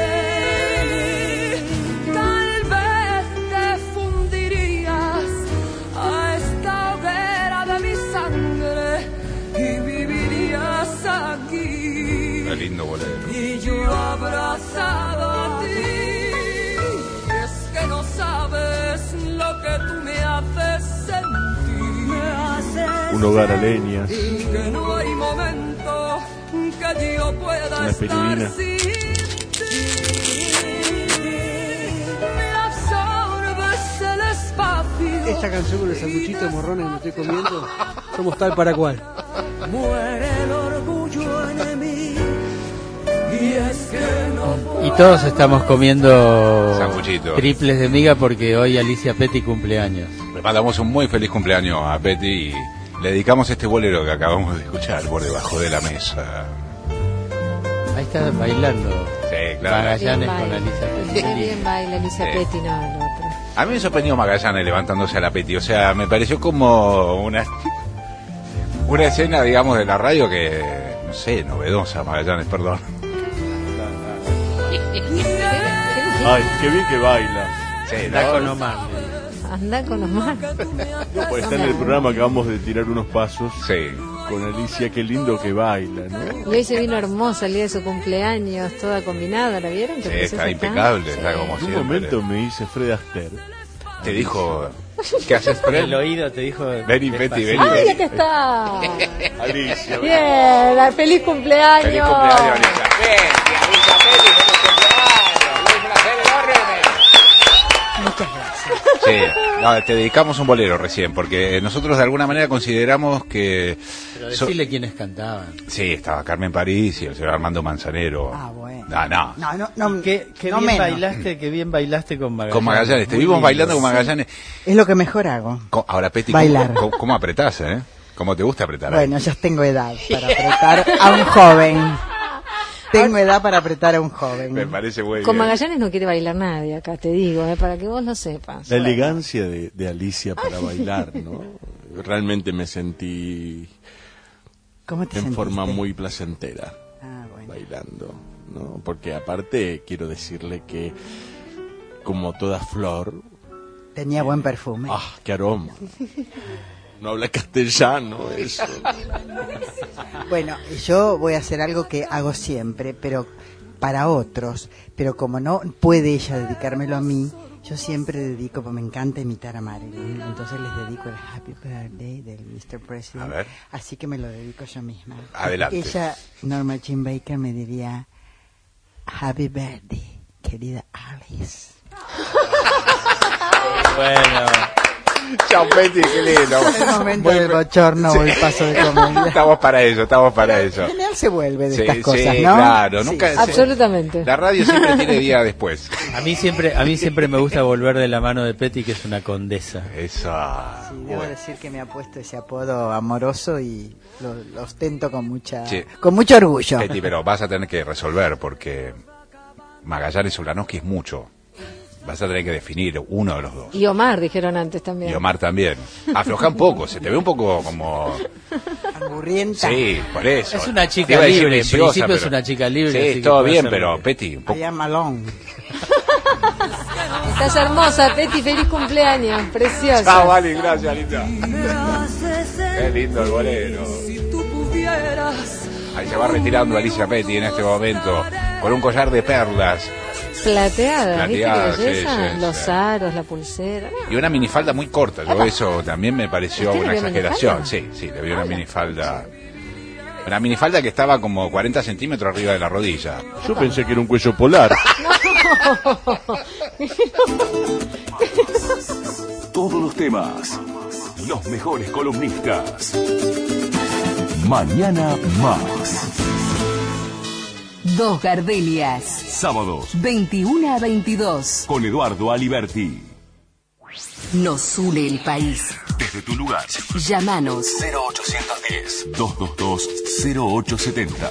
mí, tal vez te fundirías a esta hoguera de mi sangre y vivirías aquí. Qué lindo bolero. Y yo abrazado a ti. Que no sabes lo que tú me haces sentir. Me haces Un hogar a leñas. sentir que no hay momento que yo pueda Una estar espirulina. sin ti. Me absorbes el espacio. Esta canción con el sanduchito de morrones que me estoy comiendo, somos tal para cual. Muere el orgullo en mí. Y es que no Y todos estamos comiendo Sanguchito. triples de miga porque hoy Alicia Petty cumpleaños. Le mandamos un muy feliz cumpleaños a Petty y le dedicamos este bolero que acabamos de escuchar por debajo de la mesa. Ahí está bailando Sí, claro. Magallanes Bien con baila. Alicia Qué Petty. bien baila Alicia Sí. Petty, no, el otro. A mí me sorprendió Magallanes levantándose a la Petty. O sea, me pareció como una una escena, digamos, de la radio que, no sé, novedosa, Magallanes, perdón. Ay, qué bien que baila. Sí, Está ¿no? con Omar. Anda con Omar. No, pues está en el programa, acabamos de tirar unos pasos Sí. con Alicia, qué lindo que baila, ¿no? Y hoy se vino hermosa el día de su cumpleaños, toda combinada, ¿la vieron? Sí, Qué preciosa está impecable, está como En un siempre. momento me hice Fred Astaire. Te dijo, ¿qué haces, Fred? El oído te dijo. Vení, Petty, vení, ¡Ay, Petty. acá está! Alicia. Bien, feliz cumpleaños. Feliz cumpleaños, Alicia Petty, Alicia Petty, feliz cumpleaños. Un placer enorme. Muchas gracias. Sí, no, te dedicamos un bolero recién, porque nosotros de alguna manera consideramos que... Pero so- decirle quiénes cantaban. Sí, estaba Carmen París y el señor Armando Manzanero. Ah, bueno. No, no. No, no, no. Qué, qué no bien menos. bailaste, qué bien bailaste con Magallanes. Con Magallanes, te Muy vimos lindo. bailando con Magallanes. Es lo que mejor hago. Co- Ahora, Petty, Bailar. ¿cómo, cómo, cómo apretás, eh? ¿Cómo te gusta apretar? ahí? Bueno, ya tengo edad para apretar a un joven. Tengo edad para apretar a un joven. Me parece muy Con bien. Magallanes no quiere bailar nadie acá, te digo, eh, para que vos lo sepas. La elegancia de, de Alicia para bailar, ¿no? Realmente me sentí ¿Cómo te en sentiste? forma muy placentera Ah, bueno. bailando, ¿no? Porque aparte quiero decirle que como toda flor, Tenía buen perfume. ¡ah, qué aroma! No habla castellano, eso. Bueno, yo voy a hacer algo que hago siempre, pero para otros. Pero como no puede ella dedicármelo a mí, yo siempre dedico, porque me encanta imitar a Marilyn. Entonces les dedico el Happy Birthday del mister President. A ver. Así que me lo dedico yo misma. Adelante. Ella, Norma Jean Baker, me diría Happy Birthday, querida Alice. Bueno. Chao, Petty, qué lindo. El momento Muy- del bochorno o el paso de comedia. Estamos para eso, estamos para eso. En general se vuelve de Sí, estas cosas, sí, ¿no? claro, Sí. nunca... Absolutamente. La radio siempre tiene día después. A mí siempre, a mí siempre me gusta volver de la mano de Petty, que es una condesa. Esa. Sí, debo decir que me ha puesto ese apodo amoroso y lo, lo ostento con mucha, Sí. con mucho orgullo. Petty, pero vas a tener que resolver porque Magallanes Solanowski es mucho. Vas a tener que definir uno de los dos. Y Omar, dijeron antes también. Y Omar también. Afloja un poco, se te ve un poco como... Angurrienta. Sí, por eso. Es una chica Te iba a decir libre, en viciosa, principio es pero- una chica libre, Sí, así que todo puede bien, hacer lo pero que- Petty, un poco... I am Malone. Estás hermosa, Petty, feliz cumpleaños, preciosa. Chao, Vali, gracias, linda. Qué lindo el bolero. Ahí se va retirando Alicia Petty en este momento con un collar de perlas Plateada, ¿viste Plateada, qué belleza? sí, sí, Los sí. aros, la pulsera. y una minifalda muy corta. Yo eso también me pareció ¿Usted le una vio exageración. minifalda? Sí, sí, le vi una minifalda. Una minifalda que estaba como cuarenta centímetros arriba de la rodilla. Yo pensé que era un cuello polar. Todos los los temas, los mejores columnistas. Mañana más. Dos Gardenias. Sábados, veintiuno a veintidós. con Eduardo Aliberti. Nos une el país. Desde tu lugar. Llámanos. cero ochocientos diez, doscientos veintidós, cero ocho setenta.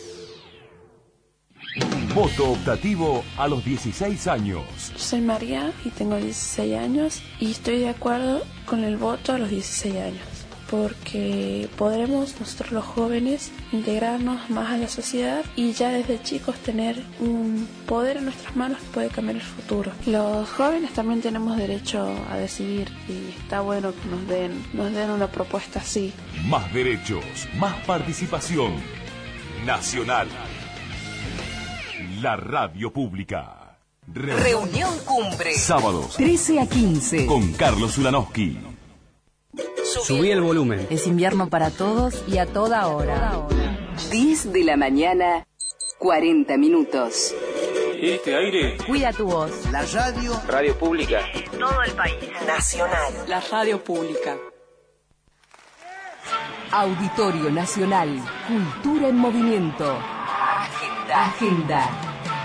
Voto optativo a los dieciséis años. Soy María y tengo dieciséis años y estoy de acuerdo con el voto a los dieciséis años, porque podremos nosotros los jóvenes integrarnos más a la sociedad y ya desde chicos tener un poder en nuestras manos que puede cambiar el futuro. Los jóvenes también tenemos derecho a decidir y está bueno que nos den, nos den una propuesta así. Más derechos, más participación. Nacional. La radio pública. Re- Reunión Cumbre. Sábados, trece a quince. con Carlos Ulanowski. Subí el volumen. Es invierno para todos y a toda hora. diez de la mañana, cuarenta minutos. Este aire. Cuida tu voz. La radio. Radio pública. En todo el país. Nacional. La radio pública. Auditorio Nacional. Cultura en movimiento. Agenda. Agenda.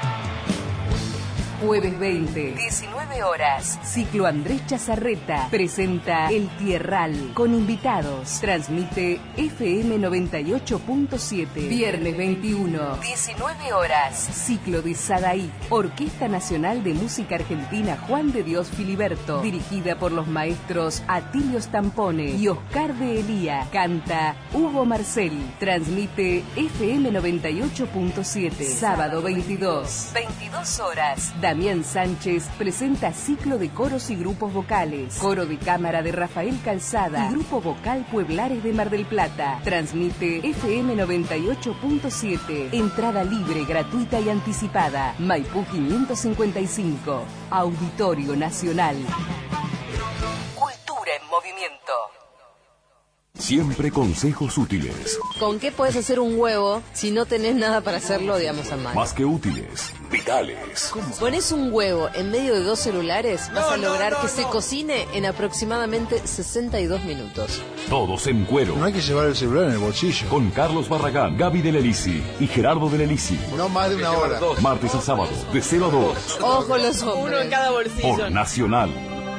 Jueves veinte, diecinueve horas. Ciclo Andrés Chazarreta presenta El Tierral con invitados. Transmite F M noventa y ocho punto siete. Viernes veintiuno, diecinueve horas. Ciclo de Sadaí. Orquesta Nacional de Música Argentina Juan de Dios Filiberto. Dirigida por los maestros Atilio Stampone y Oscar de Elía. Canta Hugo Marcel. Transmite F M noventa y ocho punto siete. Sábado veintidós, veintidós horas. Damián Sánchez presenta ciclo de coros y grupos vocales. Coro de cámara de Rafael Calzada y Grupo Vocal Pueblares de Mar del Plata. Transmite F M noventa y ocho punto siete. Entrada libre, gratuita y anticipada. Maipú quinientos cincuenta y cinco. Auditorio Nacional. Cultura en movimiento. Siempre consejos útiles. ¿Con qué puedes hacer un huevo si no tenés nada para hacerlo, digamos, a mano? Más que útiles, vitales. Pones un huevo en medio de dos celulares, vas No, a lograr no, no, que se no. cocine en aproximadamente sesenta y dos minutos. Todos en cuero. No hay que llevar el celular en el bolsillo. Con Carlos Barragán, Gaby de Lelisi y Gerardo de Lelisi. No más de una hora. Martes a sábado, de cero a dos. Ojo los hombres. Uno en cada bolsillo. Por Nacional.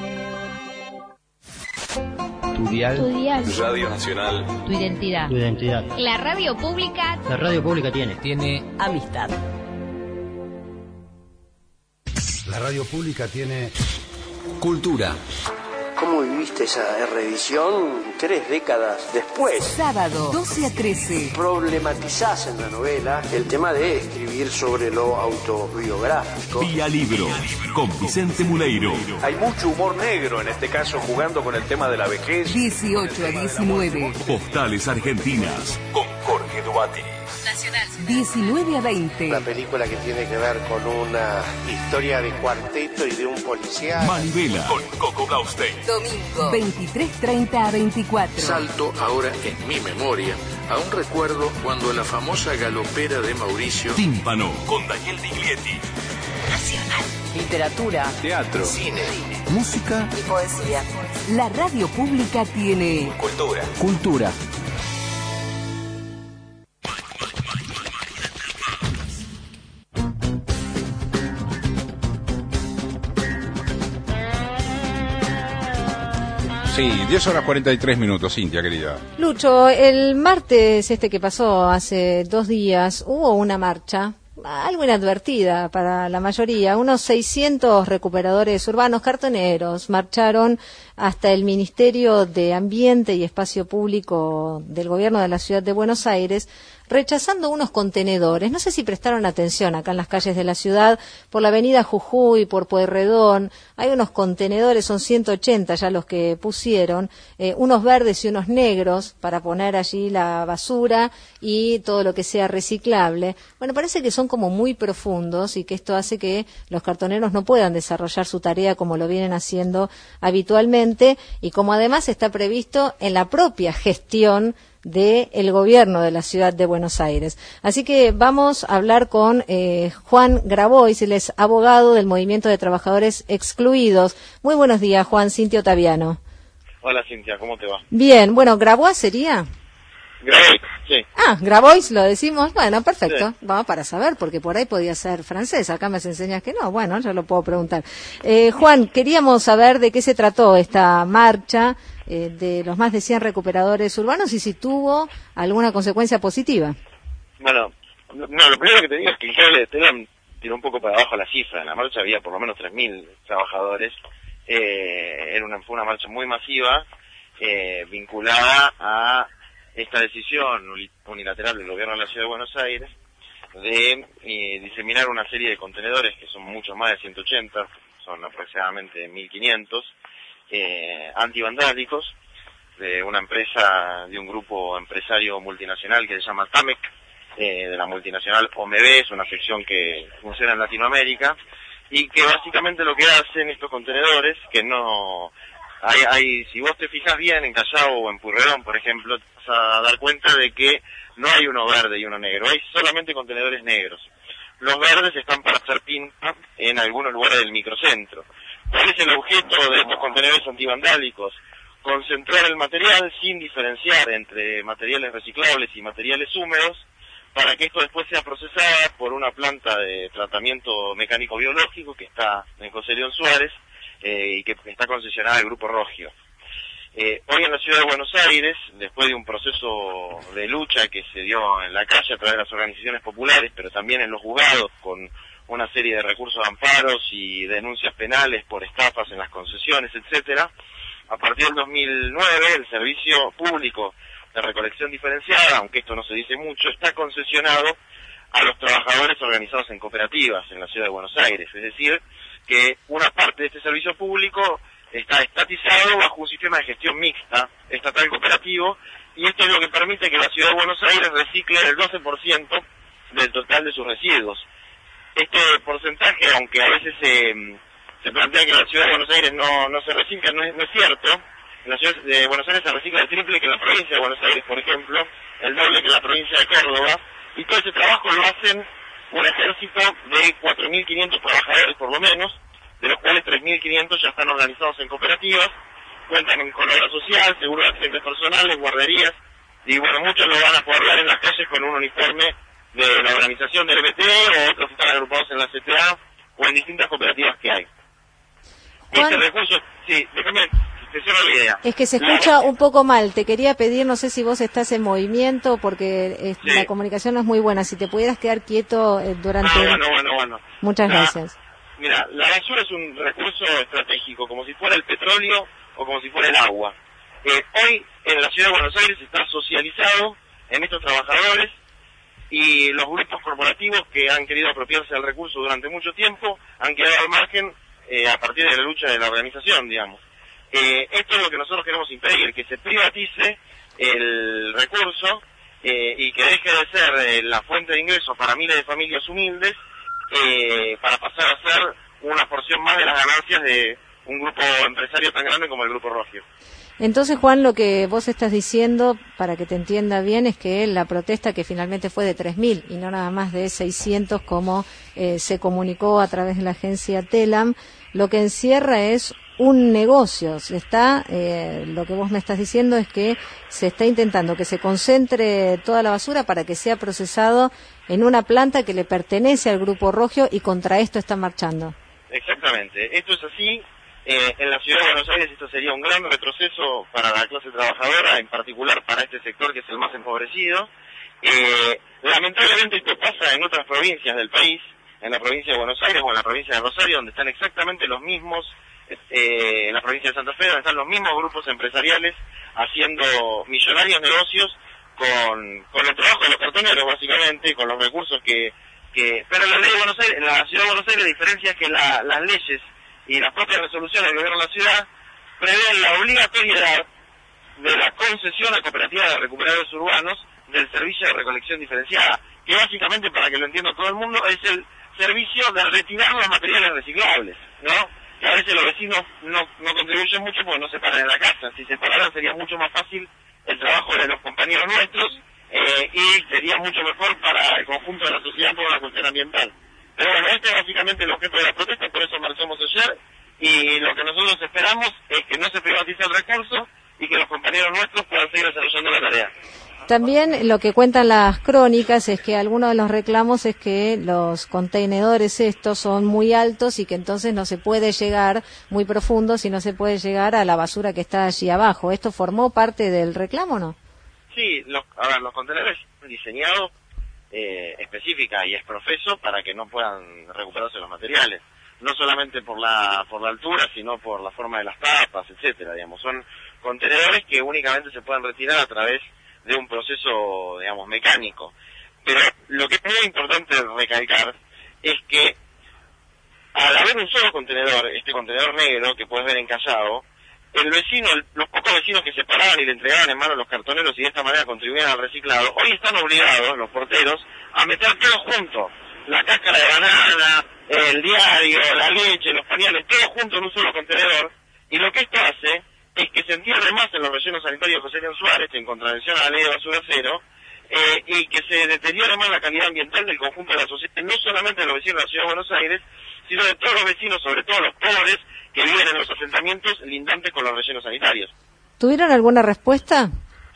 Tu dial. Tu dial. Radio Nacional. Tu identidad. Tu identidad. La radio pública. La radio pública tiene. Tiene amistad. La radio pública tiene cultura. ¿Cómo viviste esa revisión tres décadas después? Sábado, doce a trece. Problematizás en la novela el tema de escribir sobre lo autobiográfico. Vía Libro, con Vicente Muleiro. Hay mucho humor negro en este caso jugando con el tema de la vejez. dieciocho a diecinueve. Postales Argentinas, con Jorge Duati. diecinueve a veinte. Una película que tiene que ver con una historia de cuarteto y de un policía. Manivela, con Coco Blaustein. Domingo, veintitrés treinta a veinticuatro. Salto ahora en mi memoria a un recuerdo cuando la famosa galopera de Mauricio. Tímpano, con Daniel Diglietti. Nacional. Literatura. Teatro. Cine. Música y poesía. La radio pública tiene Cultura. Cultura. Sí, diez horas cuarenta y tres minutos, Cintia, querida. Lucho, el martes este que pasó hace dos días hubo una marcha, algo inadvertida para la mayoría. Unos seiscientos recuperadores urbanos cartoneros marcharon hasta el Ministerio de Ambiente y Espacio Público del Gobierno de la Ciudad de Buenos Aires, rechazando unos contenedores. No sé si prestaron atención acá en las calles de la ciudad, por la avenida Jujuy, por Pueyrredón, hay unos contenedores, son ciento ochenta ya los que pusieron, eh, unos verdes y unos negros para poner allí la basura y todo lo que sea reciclable. Bueno, parece que son como muy profundos y que esto hace que los cartoneros no puedan desarrollar su tarea como lo vienen haciendo habitualmente y como además está previsto en la propia gestión del gobierno de la ciudad de Buenos Aires. Así que vamos a hablar con eh, Juan Grabois, él es abogado del Movimiento de Trabajadores Excluidos. Muy buenos días, Juan. Cintia Otaviano. Hola, Cintia, ¿cómo te va? Bien, bueno, ¿Grabois sería? Grabois, sí. Ah, Grabois lo decimos. Bueno, perfecto. Sí. Vamos para saber, porque por ahí podía ser francés. Acá me enseñas que no. Bueno, yo lo puedo preguntar. Eh, Juan, queríamos saber de qué se trató esta marcha eh, de los más de cien recuperadores urbanos y si tuvo alguna consecuencia positiva. Bueno, no, lo primero que te digo es que el cable de Telam tiró un poco para abajo la cifra. En la marcha había por lo menos tres mil trabajadores. Eh, era una, fue una marcha muy masiva, eh, vinculada a esta decisión unilateral del gobierno de la Ciudad de Buenos Aires de eh, diseminar una serie de contenedores que son mucho más de ciento ochenta, son aproximadamente mil quinientos, eh, antivandálicos, de una empresa, de un grupo empresario multinacional que se llama Tamec, eh, de la multinacional O M B, es una sección que funciona en Latinoamérica, y que básicamente lo que hacen estos contenedores, que no... Hay, hay, si vos te fijas bien en Callao o en Pueyrredón, por ejemplo, te vas a dar cuenta de que no hay uno verde y uno negro, hay solamente contenedores negros. Los verdes están para hacer pinta en algunos lugares del microcentro. ¿Cuál es el objeto de estos contenedores antivandálicos? Concentrar el material sin diferenciar entre materiales reciclables y materiales húmedos, para que esto después sea procesado por una planta de tratamiento mecánico biológico que está en José León Suárez, eh, y que está concesionada al Grupo Rogio. Eh, hoy en la Ciudad de Buenos Aires, después de un proceso de lucha que se dio en la calle a través de las organizaciones populares, pero también en los juzgados, con una serie de recursos de amparos y denuncias penales por estafas en las concesiones, etcétera, a partir del dos mil nueve el servicio público de recolección diferenciada, aunque esto no se dice mucho, está concesionado a los trabajadores organizados en cooperativas en la Ciudad de Buenos Aires. Es decir, que una parte de este servicio público está estatizado bajo un sistema de gestión mixta, estatal cooperativo, y esto es lo que permite que la Ciudad de Buenos Aires recicle el doce por ciento del total de sus residuos. Este porcentaje, aunque a veces se, se plantea que en la Ciudad de Buenos Aires no, no se recicla, no es, no es cierto. En la Ciudad de Buenos Aires se recicla el triple que en la provincia de Buenos Aires, por ejemplo, el doble que en la provincia de Córdoba, y todo ese trabajo lo hacen un ejército de cuatro mil quinientos trabajadores por lo menos, de los cuales tres mil quinientos ya están organizados en cooperativas, cuentan con obra social, seguro de accidentes personales, guarderías, y bueno, muchos lo van a poder ver en las calles con un uniforme de la organización del B T, o otros están agrupados en la C T A, o en distintas cooperativas que hay. Juan, este recurso, sí, déjame, te cierro la idea. Es que se escucha un poco mal, te quería pedir, no sé si vos estás en movimiento, porque eh, Sí. la comunicación no es muy buena, si te pudieras quedar quieto eh, durante... Ah, bueno, bueno, bueno. Muchas La- gracias. Mira, la basura es un recurso estratégico, como si fuera el petróleo o como si fuera el agua. Eh, hoy en la Ciudad de Buenos Aires está socializado en estos trabajadores, y los grupos corporativos que han querido apropiarse del recurso durante mucho tiempo han quedado al margen eh, a partir de la lucha de la organización, digamos. Eh, esto es lo que nosotros queremos impedir, que se privatice el recurso eh, y que deje de ser eh, la fuente de ingresos para miles de familias humildes, eh, para pasar a ser una porción más de las ganancias de un grupo empresario tan grande como el Grupo Rogio. Entonces, Juan, lo que vos estás diciendo, para que te entienda bien, es que la protesta que finalmente fue de tres mil y no nada más de seiscientos como eh, se comunicó a través de la agencia Telam, lo que encierra es un negocio. Se está, eh, lo que vos me estás diciendo es que se está intentando que se concentre toda la basura para que sea procesado en una planta que le pertenece al Grupo Rogio, y contra esto están marchando. Exactamente, esto es así. Eh, en la Ciudad de Buenos Aires esto sería un gran retroceso para la clase trabajadora, en particular para este sector que es el más empobrecido. Eh, lamentablemente esto pasa en otras provincias del país, en la provincia de Buenos Aires o en la provincia de Rosario, donde están exactamente los mismos, eh, en la provincia de Santa Fe, donde están los mismos grupos empresariales haciendo millonarios negocios con, con el trabajo de los cartoneros, básicamente, con los recursos que... que pero la ley de Buenos Aires, en la Ciudad de Buenos Aires, la diferencia es que la, las leyes y las propias resoluciones del gobierno de la ciudad prevén la obligatoriedad de la concesión a cooperativas de recuperadores urbanos del servicio de recolección diferenciada, que básicamente, para que lo entienda todo el mundo, es el servicio de retirar los materiales reciclables, ¿no? Que a veces los vecinos no, no contribuyen mucho porque no se paran en la casa. Si se pararan sería mucho más fácil el trabajo de los compañeros nuestros, eh, y sería mucho mejor para el conjunto de la sociedad por la cuestión ambiental. Pero bueno, este es básicamente el objeto de la protesta, por eso marchamos ayer, y lo que nosotros esperamos es que no se privatice el recurso y que los compañeros nuestros puedan seguir desarrollando la tarea. También lo que cuentan las crónicas es que algunos de los reclamos es que los contenedores estos son muy altos y que entonces no se puede llegar muy profundo, si no se puede llegar a la basura que está allí abajo. ¿Esto formó parte del reclamo o no? Sí, los, a ver, los contenedores diseñados eh, específica y es profeso para que no puedan recuperarse los materiales. No solamente por la por la altura, sino por la forma de las tapas, etcétera, digamos. Son contenedores que únicamente se pueden retirar a través de un proceso, digamos, mecánico. Pero lo que es muy importante recalcar es que al haber un solo contenedor, este contenedor negro que puedes ver encallado, el vecino, los pocos vecinos que se paraban y le entregaban en mano los cartoneros y de esta manera contribuían al reciclado, hoy están obligados, los porteros, a meter todo junto. La cáscara de banana, el diario, la leche, los pañales, todo junto en un solo contenedor. Y lo que esto hace es que se entierre más en los rellenos sanitarios José León Suárez, en contravención a la ley de basura cero, eh, y que se deteriore más la calidad ambiental del conjunto de la sociedad, no solamente de los vecinos de la Ciudad de Buenos Aires, sino de todos los vecinos, sobre todo los pobres, que viven en los asentamientos lindantes con los rellenos sanitarios. ¿Tuvieron alguna respuesta?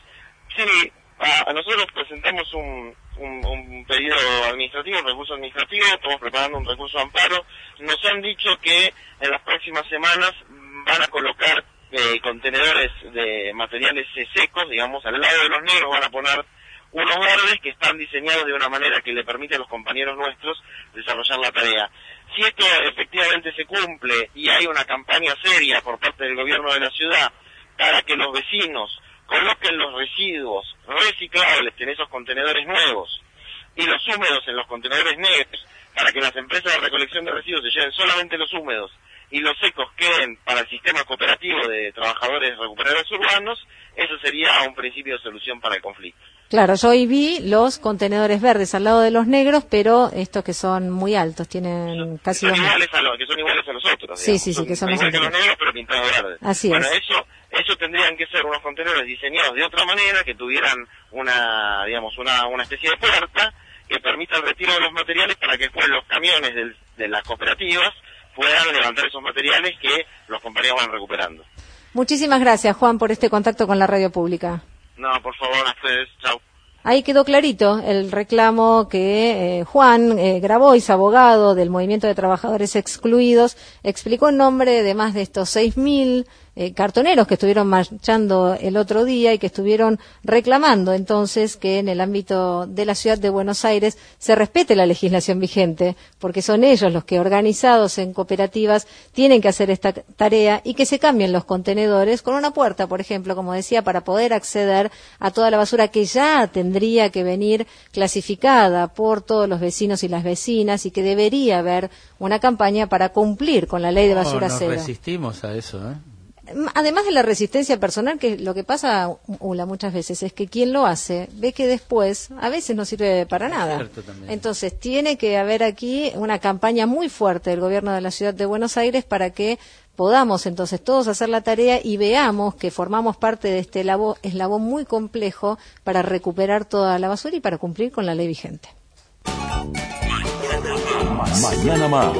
Sí, a, a nosotros presentamos un, un, un pedido administrativo, un recurso administrativo, estamos preparando un recurso de amparo. Nos han dicho que en las próximas semanas van a colocar eh, contenedores de materiales secos, digamos, al lado de los negros van a poner unos verdes que están diseñados de una manera que le permite a los compañeros nuestros desarrollar la tarea. Si esto efectivamente se cumple y hay una campaña seria por parte del gobierno de la ciudad para que los vecinos coloquen los residuos reciclables en esos contenedores nuevos y los húmedos en los contenedores negros, para que las empresas de recolección de residuos se lleven solamente los húmedos y los secos queden para el sistema cooperativo de trabajadores recuperadores urbanos, eso sería un principio de solución para el conflicto. Claro, yo hoy vi los contenedores verdes al lado de los negros, pero estos que son muy altos, tienen son, casi son dos iguales a los que son iguales a los otros. Sí, digamos. sí, sí, son, que son, son los iguales que los negros, pero pintados verdes. Así bueno, es. eso, eso tendrían que ser unos contenedores diseñados de otra manera, que tuvieran una, digamos, una, una especie de puerta que permita el retiro de los materiales para que después los camiones del, de las cooperativas puedan levantar esos materiales que los compañeros van recuperando. Muchísimas gracias, Juan, por este contacto con la radio pública. No, por favor, a ustedes. Chau. Ahí quedó clarito el reclamo que eh, Juan eh, Grabois, abogado del Movimiento de Trabajadores Excluidos, explicó en nombre de más de estos seis mil eh, cartoneros que estuvieron marchando el otro día y que estuvieron reclamando entonces que en el ámbito de la Ciudad de Buenos Aires se respete la legislación vigente, porque son ellos los que, organizados en cooperativas, tienen que hacer esta tarea y que se cambien los contenedores con una puerta, por ejemplo, como decía, para poder acceder a toda la basura que ya tendría que venir clasificada por todos los vecinos y las vecinas, y que debería haber una campaña para cumplir con la ley de basura no, nos cero. resistimos a eso, ¿eh? Además de la resistencia personal, que lo que pasa, Ula, muchas veces es que quien lo hace ve que después a veces no sirve para nada. Entonces tiene que haber aquí una campaña muy fuerte del gobierno de la Ciudad de Buenos Aires para que podamos entonces todos hacer la tarea y veamos que formamos parte de este eslabón, eslabón muy complejo para recuperar toda la basura y para cumplir con la ley vigente. Mañana más.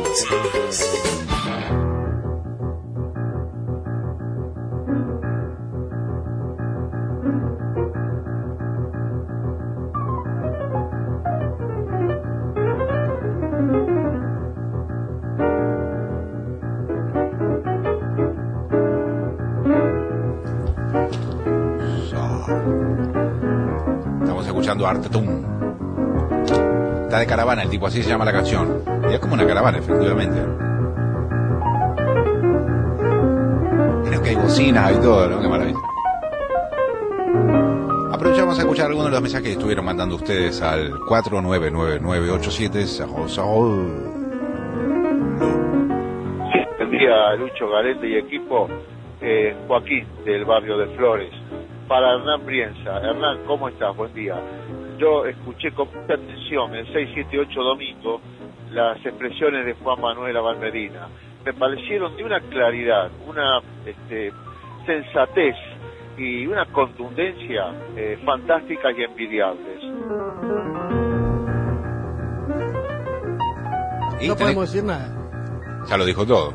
Estamos escuchando Artetum. Está de caravana el tipo, así se llama la canción. Y es como una caravana, efectivamente. Pero que hay bocinas y todo, ¿no? Qué maravilla. Aprovechamos a escuchar algunos de los mensajes que estuvieron mandando ustedes al cuatro nueve nueve nueve ocho siete. Sí, buen día, Lucho Galete y equipo. Eh, Joaquín, del barrio de Flores. Para Hernán Brienza. Hernán, ¿cómo estás? Buen día. Yo escuché con mucha atención el seis, siete, ocho domingo las expresiones de Juan Manuel Abad Medina. Me parecieron de una claridad, una este, sensatez y una contundencia eh, fantásticas y envidiables. ¿Y No tenés- podemos decir nada. Ya lo dijo todo.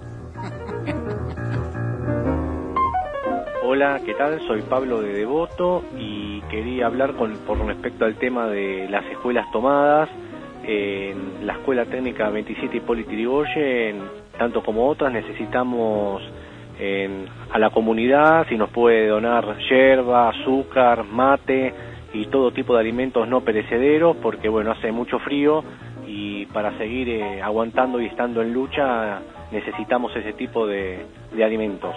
Hola, ¿qué tal? Soy Pablo de Devoto y quería hablar con, por respecto al tema de las escuelas tomadas. En la Escuela Técnica veintisiete Hipólito Yrigoyen, tanto como otras, necesitamos en, a la comunidad si nos puede donar yerba, azúcar, mate y todo tipo de alimentos no perecederos, porque bueno, hace mucho frío y para seguir eh, aguantando y estando en lucha necesitamos ese tipo de, de alimentos.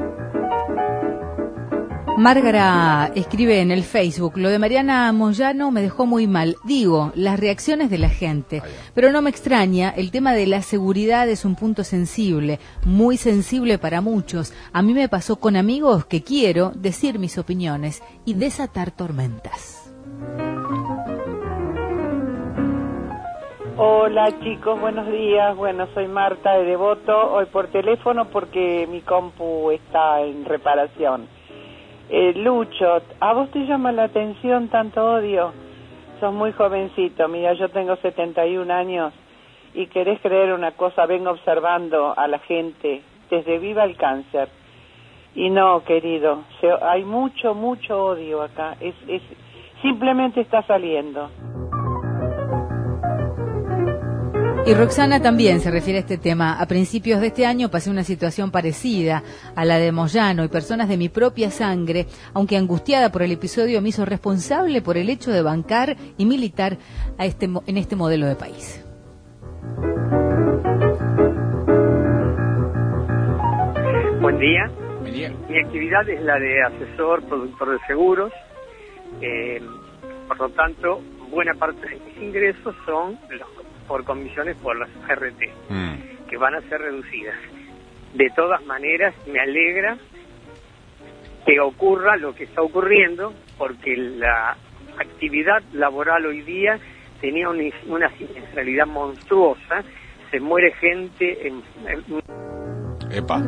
Márgara escribe en el Facebook: lo de Mariana Moyano me dejó muy mal. Digo, las reacciones de la gente. Pero no me extraña, el tema de la seguridad es un punto sensible, muy sensible para muchos. A mí me pasó con amigos que quiero decir mis opiniones y desatar tormentas. Hola chicos, buenos días. Bueno, soy Marta de Devoto, hoy por teléfono porque mi compu está en reparación. Eh, Lucho, ¿a vos te llama la atención tanto odio? Sos muy jovencito, mira, yo tengo setenta y un años y querés creer una cosa, vengo observando a la gente desde Viva el Cáncer. Y no, querido, se, hay mucho, mucho odio acá, es, es simplemente está saliendo. Y Roxana también se refiere a este tema. A principios de este año pasé una situación parecida a la de Moyano y personas de mi propia sangre, aunque angustiada por el episodio, me hizo responsable por el hecho de bancar y militar a este, en este modelo de país. Buen día. Buen día. Mi actividad es la de asesor, productor de seguros. Eh, por lo tanto, buena parte de mis ingresos son los por comisiones por las R T, mm. que van a ser reducidas. De todas maneras, me alegra que ocurra lo que está ocurriendo, porque la actividad laboral hoy día tenía una, una siniestralidad monstruosa, se muere gente en... en... Epa.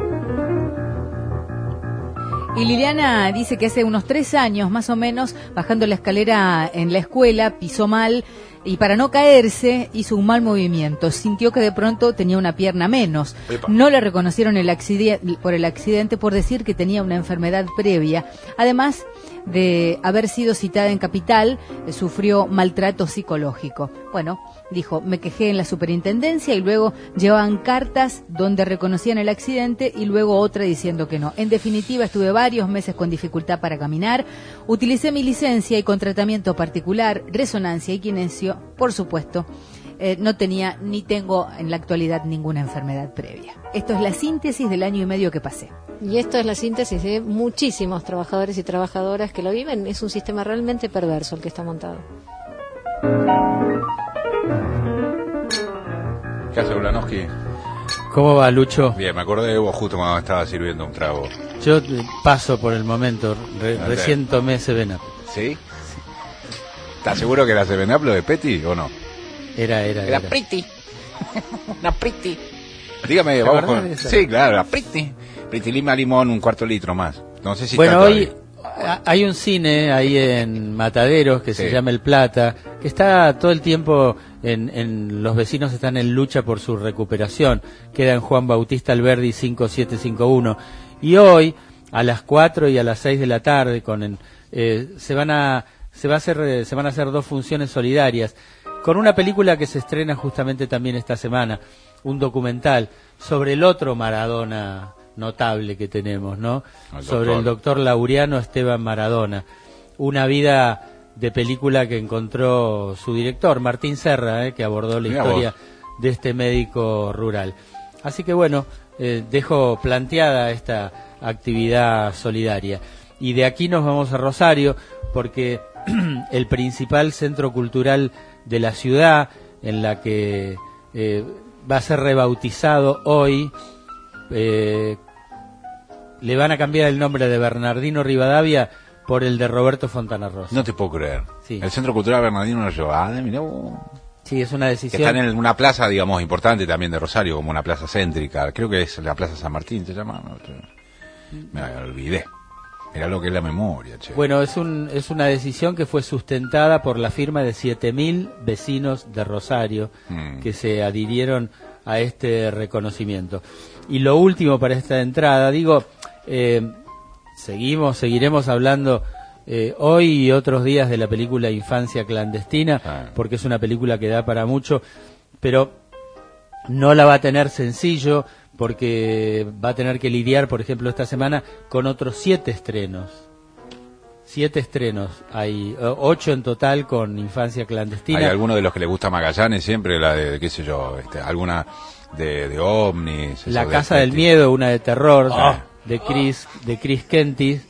Y Liliana dice que hace unos tres años, más o menos, bajando la escalera en la escuela, pisó mal y para no caerse hizo un mal movimiento. Sintió que de pronto tenía una pierna menos. Epa. No le reconocieron el accidente, por el accidente por decir que tenía una enfermedad previa. Además de haber sido citada en Capital, eh, sufrió maltrato psicológico. Bueno, dijo, me quejé en la superintendencia y luego llevaban cartas donde reconocían el accidente y luego otra diciendo que no. En definitiva, estuve varios meses con dificultad para caminar, utilicé mi licencia y con tratamiento particular, resonancia y kinesio, por supuesto. Eh, no tenía ni tengo en la actualidad ninguna enfermedad previa. Esto es la síntesis del año y medio que pasé. Y esto es la síntesis de muchísimos trabajadores y trabajadoras que lo viven. Es un sistema realmente perverso el que está montado. ¿Qué hace Ulanowski? ¿Cómo va, Lucho? Bien, me acordé de vos justo cuando estaba sirviendo un trago. Yo eh, paso por el momento, re, recién tomé Seven Up. ¿Sí? ¿Estás seguro que era Seven Up lo de Petty o no? Era, era, era. Era Pretty. Una Pretty. Dígame, vamos con... Sí, claro, la Pretty. Pretty Lima Limón, un cuarto litro más. No sé si bueno, está hoy hay un cine ahí en Mataderos que sí. se llama El Plata, que está todo el tiempo en, en los vecinos están en lucha por su recuperación. Queda en Juan Bautista Alberdi cinco siete cinco uno. Y hoy, a las cuatro y a las seis de la tarde, con eh, se van a se va a hacer se van a hacer dos funciones solidarias con una película que se estrena justamente también esta semana, un documental sobre el otro Maradona notable que tenemos, ¿no? El sobre el doctor Laureano Esteban Maradona. Una vida de película que encontró su director, Martín Serra, ¿eh? que abordó la Mira historia vos. de este médico rural. Así que bueno, eh, dejo planteada esta actividad solidaria. Y de aquí nos vamos a Rosario, porque el principal centro cultural de la ciudad, en la que eh, va a ser rebautizado hoy, eh, le van a cambiar el nombre de Bernardino Rivadavia por el de Roberto Fontana Rosa. No te puedo creer. Sí. El Centro Cultural Bernardino Rivadavia, mirá vos. Sí, es una decisión. Están en una plaza, digamos, importante también de Rosario, como una plaza céntrica. Creo que es la Plaza San Martín, ¿se llama? Me olvidé. Mirá lo que es la memoria, che. Bueno, es, un, es una decisión que fue sustentada por la firma de siete mil vecinos de Rosario mm. que se adhirieron a este reconocimiento. Y lo último para esta entrada, digo, eh, seguimos, seguiremos hablando eh, hoy y otros días de la película Infancia Clandestina, ah. porque es una película que da para mucho, pero no la va a tener sencillo, porque va a tener que lidiar, por ejemplo, esta semana con otros siete estrenos. Siete estrenos, hay ocho en total con Infancia Clandestina. ¿Hay alguno de los que le gusta a Magallanes siempre, la de, qué sé yo, este, alguna de, de ovnis? La de Casa de, del Miedo, una de terror, oh. de Chris de Chris Kentis.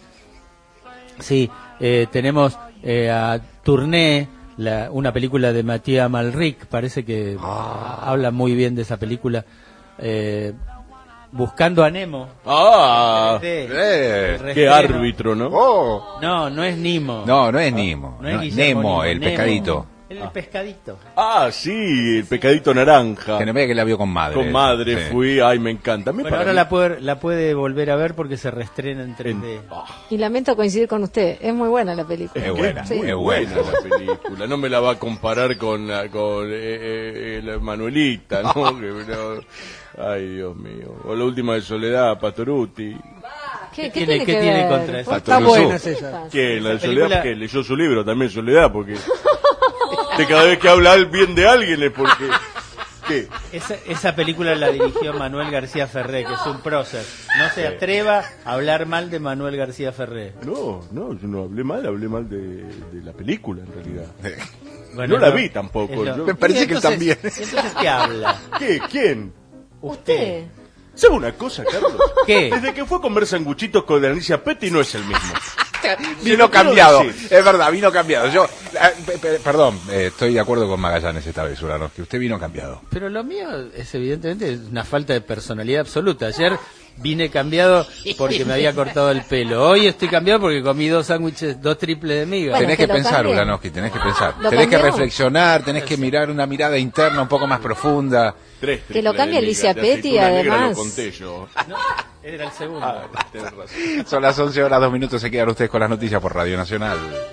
Sí, eh, tenemos eh, a Tourné, la, una película de Mathieu Amalric, parece que oh. habla muy bien de esa película. Eh, Buscando a Nemo. ¡Ah! Eh, ¡Qué árbitro!, ¿no? Oh. No, no es Nemo. No, no es Nemo. No, no es Nemo, Nemo, el Nemo. pescadito. El ah. pescadito. Ah, sí, el pescadito naranja. Que no vea que la vio con madre. Con madre sí. fui, ay, me encanta. Me bueno, ahora la puede, la puede volver a ver porque se reestrena en tres D. Oh. Y lamento coincidir con usted, es muy buena la película. Es buena, sí. es buena la película. No me la va a comparar con, con eh, eh, la Manuelita, ¿no? que, no. Ay, Dios mío. O la última de Soledad, Pastorutti. ¿Qué, ¿Qué, tiene, ¿qué tiene contra eso? Está buena es esa. ¿Quién? La de Esa Soledad, película... porque leyó su libro también, Soledad, porque de cada vez que habla bien de alguien es porque... ¿Qué? Esa, esa película la dirigió Manuel García Ferré, que es un prócer. No se atreva a hablar mal de Manuel García Ferré. No, no, yo no hablé mal, hablé mal de, de la película, en realidad. Bueno, no la no, vi tampoco. lo... Yo... Me parece entonces, que él también. ¿Entonces qué habla? ¿Qué? ¿Quién? Usted. ¿Sabe una cosa, Carlos? ¿Qué? Desde que fue a comer sanguchitos con Alicia Petty no es el mismo. Vino cambiado, es verdad, vino cambiado. Yo, eh, perdón, eh, estoy de acuerdo con Magallanes esta vez, Urano, que usted vino cambiado. Pero lo mío es evidentemente una falta de personalidad absoluta. Ayer vine cambiado porque me había cortado el pelo. Hoy estoy cambiado porque comí dos sándwiches, dos triples de miga. Bueno, tenés que pensar, cambie. Ulanovsky, tenés que pensar. ¿Lo Tenés cambió? que reflexionar, tenés que mirar una mirada interna un poco más profunda. Tres Que lo cambie de Alicia miga, de Petty, aceituna negra además. Lo conté yo. No, era el segundo. Ah, tenés razón. Son las once horas, dos minutos, se quedan ustedes con las noticias por Radio Nacional.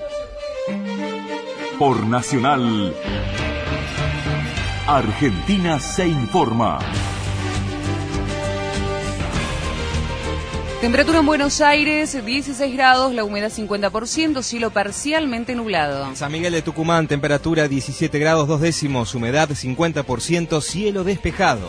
Por Nacional, Argentina se informa. Temperatura en Buenos Aires, dieciséis grados, la humedad cincuenta por ciento, cielo parcialmente nublado. San Miguel de Tucumán, temperatura diecisiete grados, dos décimos, humedad cincuenta por ciento, cielo despejado.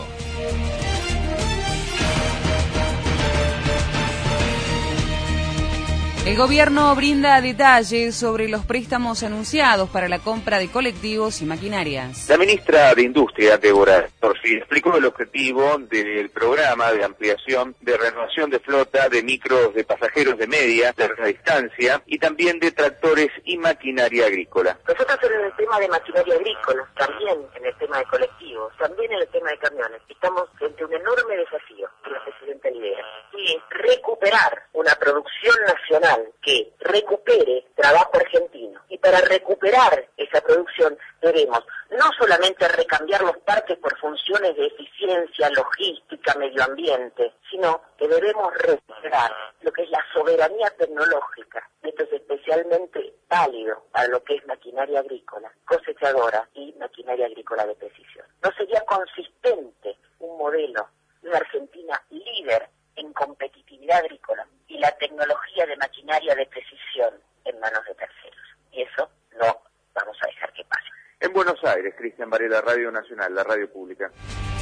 El gobierno brinda detalles sobre los préstamos anunciados para la compra de colectivos y maquinarias. La ministra de Industria, Débora Torsi, explicó el objetivo del programa de ampliación de renovación de flota de micros de pasajeros de media, de larga distancia y también de tractores y maquinaria agrícola. Nosotros en el tema de maquinaria agrícola, también en el tema de colectivos, también en el tema de camiones, estamos frente a un enorme desafío que la presidenta lidera, y es recuperar una producción nacional que recupere trabajo argentino. Y para recuperar esa producción debemos no solamente recambiar los parques por funciones de eficiencia, logística, medio ambiente, sino que debemos recuperar lo que es la soberanía tecnológica. Esto es especialmente válido para lo que es maquinaria agrícola, cosechadora y maquinaria agrícola de precisión. ¿No sería consistente un modelo de una Argentina líder en competitividad agrícola y la tecnología de maquinaria de precisión en manos de terceros? Y eso no vamos a dejar que pase. En Buenos Aires, Cristian Varela, Radio Nacional, la radio pública.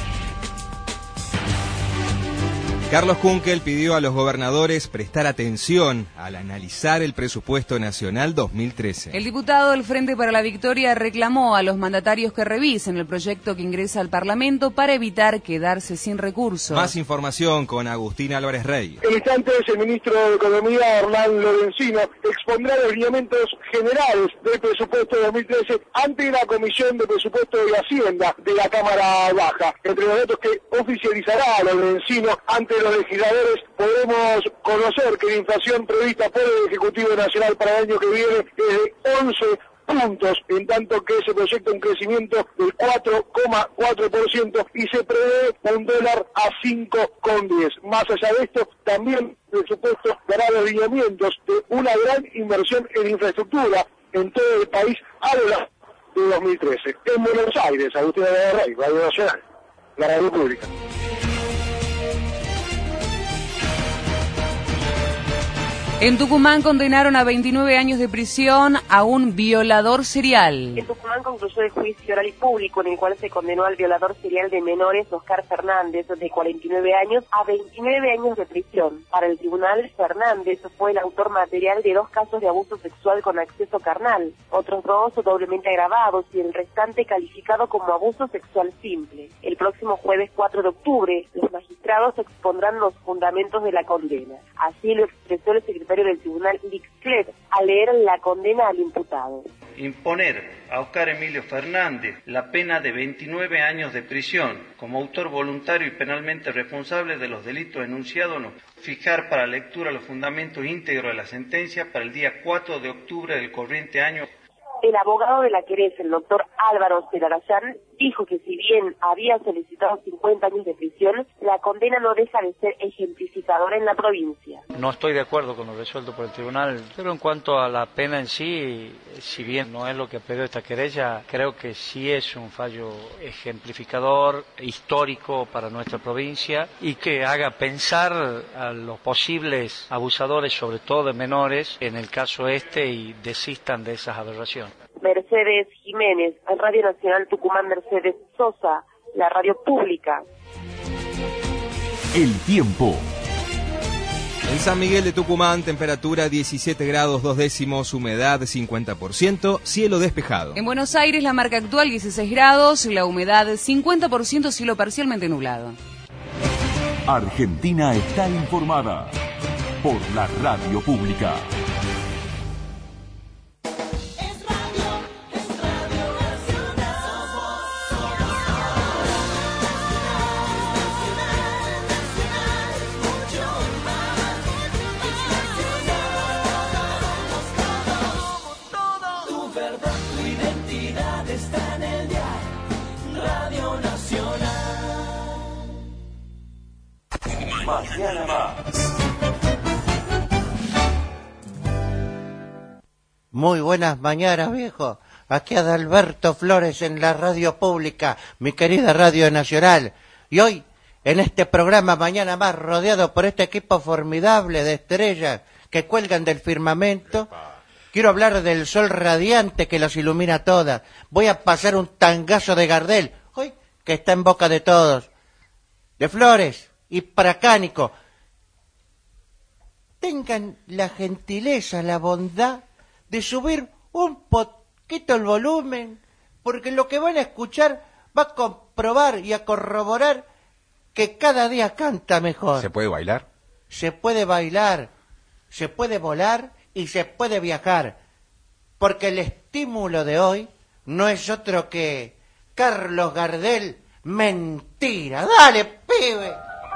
Carlos Kunkel pidió a los gobernadores prestar atención al analizar el presupuesto nacional dos mil trece. El diputado del Frente para la Victoria reclamó a los mandatarios que revisen el proyecto que ingresa al Parlamento para evitar quedarse sin recursos. Más información con Agustín Álvarez Rey. En instantes, el ministro de Economía, Hernán Lorenzino, expondrá los lineamientos generales del presupuesto dos mil trece ante la Comisión de Presupuesto de Hacienda de la Cámara Baja. Entre los datos que oficializará Lorenzino ante los legisladores, podremos conocer que la inflación prevista por el Ejecutivo Nacional para el año que viene es de once puntos, en tanto que se proyecta un crecimiento del cuatro coma cuatro por ciento y se prevé un dólar a cinco coma diez. Más allá de esto, también el presupuesto dará los lineamientos de una gran inversión en infraestructura en todo el país a lo largo de dos mil trece. En Buenos Aires, Agustín Rey, Radio Nacional, la radio pública. En Tucumán condenaron a veintinueve años de prisión a un violador serial. En Tucumán concluyó el juicio oral y público en el cual se condenó al violador serial de menores Oscar Fernández, de cuarenta y nueve años, a veintinueve años de prisión. Para el tribunal, Fernández fue el autor material de dos casos de abuso sexual con acceso carnal, otros dos doblemente agravados y el restante calificado como abuso sexual simple. El próximo jueves cuatro de octubre, los magistrados expondrán los fundamentos de la condena. Así lo expresó el secretario del tribunal Lixclet al leer la condena al imputado. Imponer a Oscar Emilio Fernández la pena de veintinueve años de prisión como autor voluntario y penalmente responsable de los delitos enunciados. No. Fijar para lectura los fundamentos íntegros de la sentencia para el día cuatro de octubre del corriente año. El abogado de la querella, el doctor Álvaro Celarayán, dijo que si bien había solicitado cincuenta años de prisión, la condena no deja de ser ejemplificadora en la provincia. No estoy de acuerdo con lo resuelto por el tribunal, pero en cuanto a la pena en sí, si bien no es lo que pedido esta querella, creo que sí es un fallo ejemplificador, histórico para nuestra provincia y que haga pensar a los posibles abusadores, sobre todo de menores, en el caso este y desistan de esas aberraciones. Mercedes Jiménez, en Radio Nacional Tucumán. Mercedes Sosa, la radio pública. El tiempo. En San Miguel de Tucumán, temperatura diecisiete grados dos décimos, humedad cincuenta por ciento, cielo despejado. En Buenos Aires, la marca actual dieciséis grados, la humedad cincuenta por ciento, cielo parcialmente nublado. Argentina está informada por la radio pública. Mañana más. Muy buenas mañanas, viejo. Aquí Adalberto Flores en la radio pública, mi querida Radio Nacional. Y hoy, en este programa Mañana Más, rodeado por este equipo formidable de estrellas que cuelgan del firmamento, quiero hablar del sol radiante que los ilumina todas. Voy a pasar un tangazo de Gardel, hoy que está en boca de todos. De Flores y Pracánico, tengan la gentileza, la bondad de subir un poquito el volumen, porque lo que van a escuchar va a comprobar y a corroborar que cada día canta mejor. ¿Se puede bailar? Se puede bailar, se puede volar y se puede viajar, porque el estímulo de hoy no es otro que Carlos Gardel, Mentira. Dale, pibe.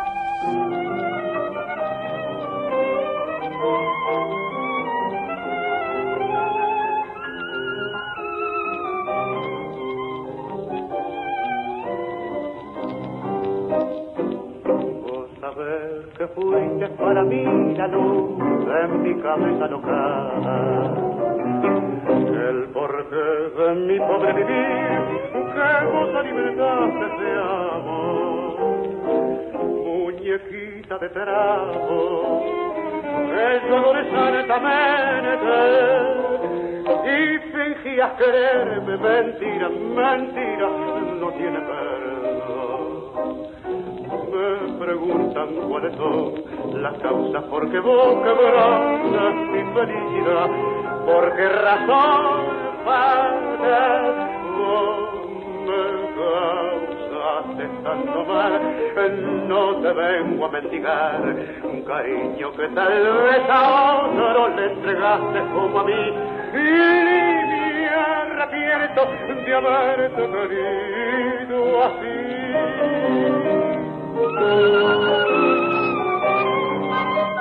Que fuiste para mí la luz en mi cabeza locada, el porqué de mi pobre vivir, que goza libertad deseamos, muñequita de trapo, que yo adoré santamente, y fingías quererme, mentira, mentira, no tiene perdón. Me preguntan cuáles son las causas por qué vos quebraste mi felicidad, por qué razón padre vos me causaste tanto mal. No te vengo a mendigar un cariño que tal vez a otro le entregaste como a mí, y me arrepiento de haberte querido así.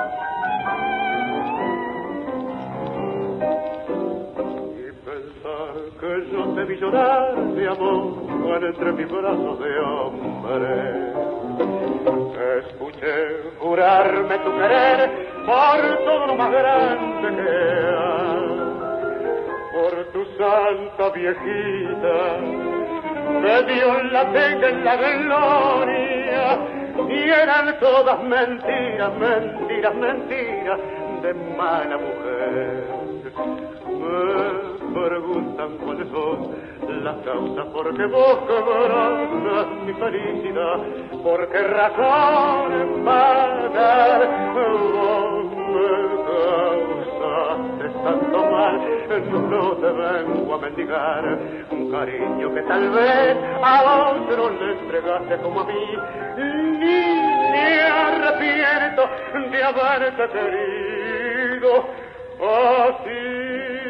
Y pensar te vi llorar de amor entre mis brazos de hombre. Escuché jurarme tu querer por todo lo más grande que hay, por tu santa viejita, que Dios la tenga en la gloria, y eran todas mentiras, mentiras, mentiras de mala mujer. Me preguntan cuáles son las causas por qué vos quebrantas mi felicidad, por qué razones matar vos me causaste tanto mal. No te vengo a mendigar un cariño que tal vez a otro le entregaste como a mí, ni me arrepiento de haberte querido así.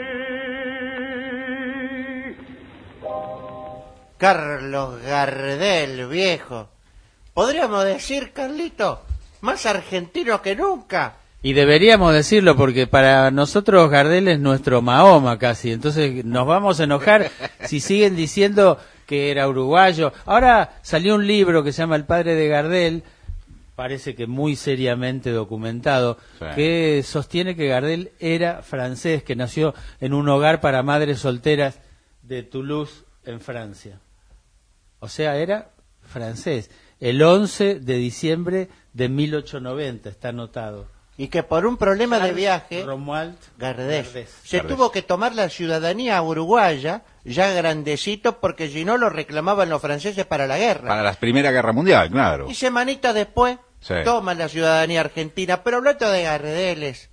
Carlos Gardel, viejo. Podríamos decir, Carlito, más argentino que nunca. Y deberíamos decirlo porque para nosotros Gardel es nuestro Mahoma casi, entonces nos vamos a enojar si siguen diciendo que era uruguayo. Ahora salió un libro que se llama El padre de Gardel, parece que muy seriamente documentado, sí, que sostiene que Gardel era francés, que nació en un hogar para madres solteras de Toulouse, en Francia. O sea, era francés. El once de diciembre de mil ochocientos noventa, está anotado. Y que por un problema Charles de viaje, Romuald Gardel, Gardés. se Gardés. tuvo que tomar la ciudadanía uruguaya, ya grandecito, porque si no lo reclamaban los franceses para la guerra. Para la Primera Guerra Mundial, claro. Y semanitas después, Sí. toma la ciudadanía argentina. Pero hablando de Gardeles,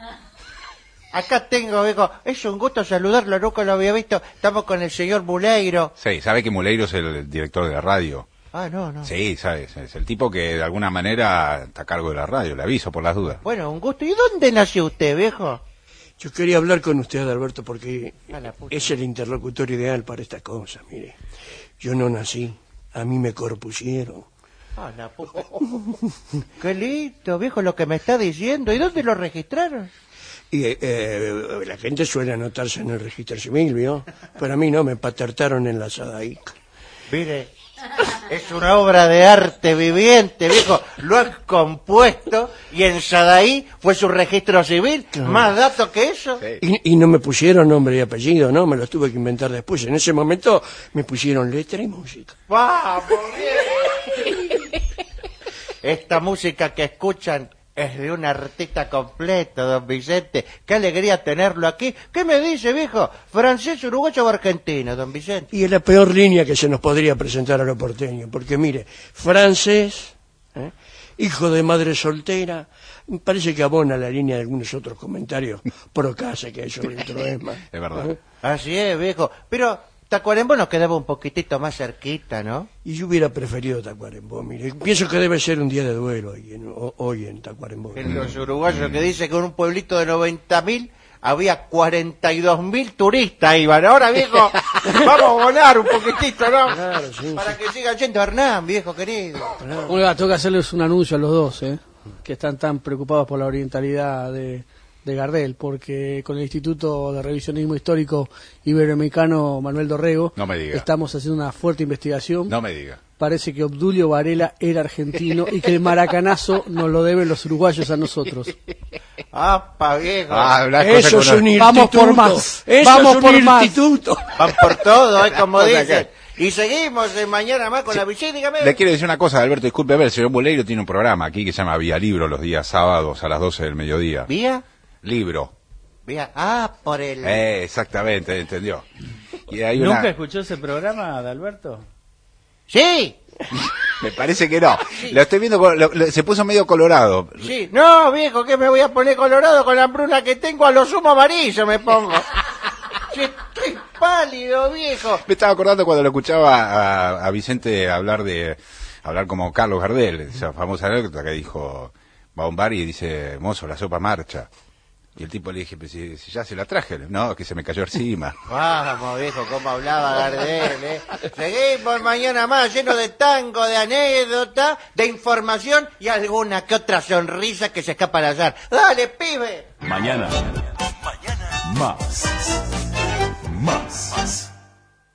acá tengo, viejo, es un gusto saludarlo, nunca lo había visto. Estamos con el señor Muleiro. Sí, ¿sabe que Muleiro es el director de la radio? Ah, no, no. Sí, sabes, es el tipo que de alguna manera está a cargo de la radio, le aviso por las dudas. Bueno, un gusto. ¿Y dónde nació usted, viejo? Yo quería hablar con usted, Alberto, porque A la puta. es el interlocutor ideal para esta cosa, mire. Yo no nací, a mí me corpusieron. Ah, la puta. Qué lindo, viejo, lo que me está diciendo. ¿Y dónde lo registraron? Y eh, eh, la gente suele anotarse en el registro civil, ¿vio? Pero a mí no, me patertaron en la Sadaica. Mire, es una obra de arte viviente, viejo. Lo has compuesto y en Sadaí fue su registro civil. Claro. Más datos que eso. Y, y no me pusieron nombre y apellido, ¿no? Me los tuve que inventar después. En ese momento me pusieron letra y música. ¡Vamos, bien! Esta música que escuchan es de un artista completo, don Vicente. Qué alegría tenerlo aquí. ¿Qué me dice, viejo? ¿Francés, uruguayo o argentino, don Vicente? Y es la peor línea que se nos podría presentar a los porteños, porque mire, francés, ¿eh? hijo de madre soltera, me parece que abona la línea de algunos otros comentarios pro casa que hay sobre el Troesma. Es verdad. ¿Eh? Así es, viejo. Pero Tacuarembó nos quedaba un poquitito más cerquita, ¿no? Y yo hubiera preferido Tacuarembó, mire. Pienso que debe ser un día de duelo hoy en, o- hoy en Tacuarembó. En los uruguayos que dice que en un pueblito de noventa mil había cuarenta y dos mil turistas iban. Ahora, viejo, vamos a abonar un poquitito, ¿no? Claro, sí, Para que siga yendo Hernán, viejo querido. Olga, tengo que hacerles un anuncio a los dos, ¿eh? Que están tan preocupados por la orientalidad de, de Gardel, porque con el Instituto de Revisionismo Histórico Iberoamericano Manuel Dorrego No me diga. estamos haciendo una fuerte investigación. No me diga. Parece que Obdulio Varela era argentino y que el maracanazo nos lo deben los uruguayos a nosotros. ¡Apa, viejo! Ah, una cosa Eso es con- un Vamos por instituto. más. Eso Vamos es por un más. instituto. Van por todo, ¿eh? Como O sea dicen. Y seguimos eh, mañana más con la visita, dígame. Le quiero decir una cosa, Alberto, disculpe, a ver, el señor Muleiro tiene un programa aquí que se llama Vía Libro los días sábados a las doce del mediodía. ¿Vía? Libro. Vía. Ah, por el... Eh, exactamente, entendió. Y hay una... ¿Nunca escuchó ese programa, Adalberto? ¡Sí! Me parece que no. Lo estoy viendo, con- lo- lo- se puso medio colorado. Sí. No, viejo, que me voy a poner colorado con la hambruna que tengo, a lo sumo amarillo me pongo. Sí, estoy pálido, viejo. Me estaba acordando cuando lo escuchaba a, a Vicente hablar de hablar como Carlos Gardel, esa famosa anécdota que dijo, va a un bar y dice, mozo, la sopa marcha. Y el tipo le dije, pues si, si ya se la traje, no, que se me cayó encima. Vamos, viejo, cómo hablaba Gardel, ¿eh? Seguimos mañana más, lleno de tango, de anécdota, de información y alguna que otra sonrisa que se escapa al azar. ¡Dale, pibe! Mañana. Mañana. Más. Más.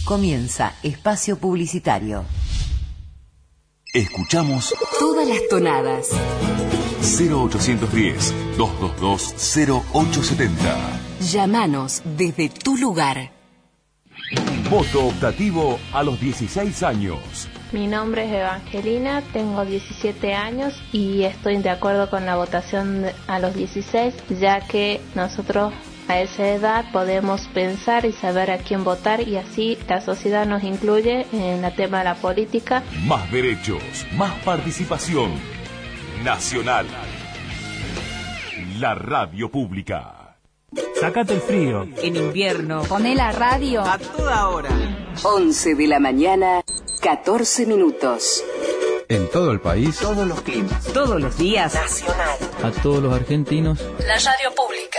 Comienza Espacio Publicitario. Escuchamos Todas las tonadas. cero ochocientos diez, doscientos veintidós, cero ochocientos setenta. Llámanos desde tu lugar. Voto optativo a los dieciséis años. Mi nombre es Evangelina, tengo diecisiete años y estoy de acuerdo con la votación a los dieciséis, ya que nosotros a esa edad podemos pensar y saber a quién votar y así la sociedad nos incluye en el tema de la política. Más derechos, más participación. Nacional. La radio pública. Sácate el frío. En invierno. Poné la radio. A toda hora. once de la mañana, catorce minutos. En todo el país. Todos los climas. Todos los días. Nacional. A todos los argentinos. La radio pública.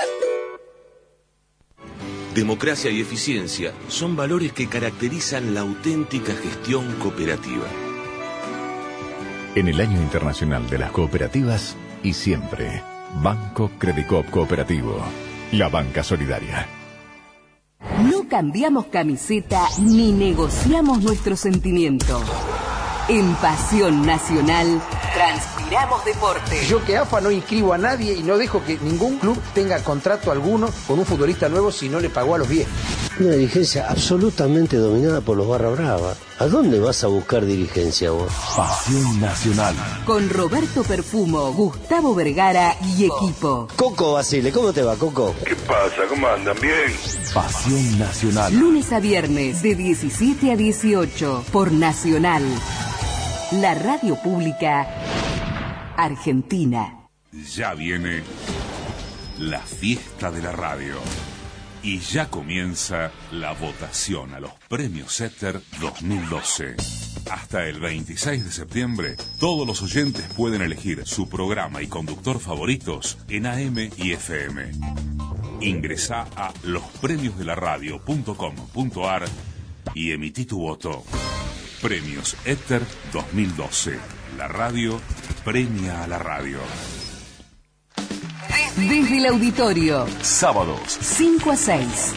Democracia y eficiencia son valores que caracterizan la auténtica gestión cooperativa. En el Año Internacional de las Cooperativas y siempre, Banco Credicop Cooperativo, la banca solidaria. No cambiamos camiseta ni negociamos nuestro sentimiento. En Pasión Nacional, transpiramos deporte. Yo que A F A no inscribo a nadie y no dejo que ningún club tenga contrato alguno con un futbolista nuevo si no le pagó a los viejos. Una dirigencia absolutamente dominada por los barra brava. ¿A dónde vas a buscar dirigencia vos? Pasión Nacional. Con Roberto Perfumo, Gustavo Vergara y equipo. Coco Basile, ¿cómo te va, Coco? ¿Qué pasa? ¿Cómo andan? ¿Bien? Pasión Nacional. Lunes a viernes de diecisiete a dieciocho por Nacional. La radio pública argentina. Ya viene la fiesta de la radio. Y ya comienza la votación a los Premios Éter dos mil doce. Hasta el veintiséis de septiembre, todos los oyentes pueden elegir su programa y conductor favoritos en A M y F M. Ingresá a los premios de la radio punto com punto a r y emití tu voto. Premios Éter dos mil doce. La radio premia a la radio. Desde el auditorio. Sábados. cinco a seis.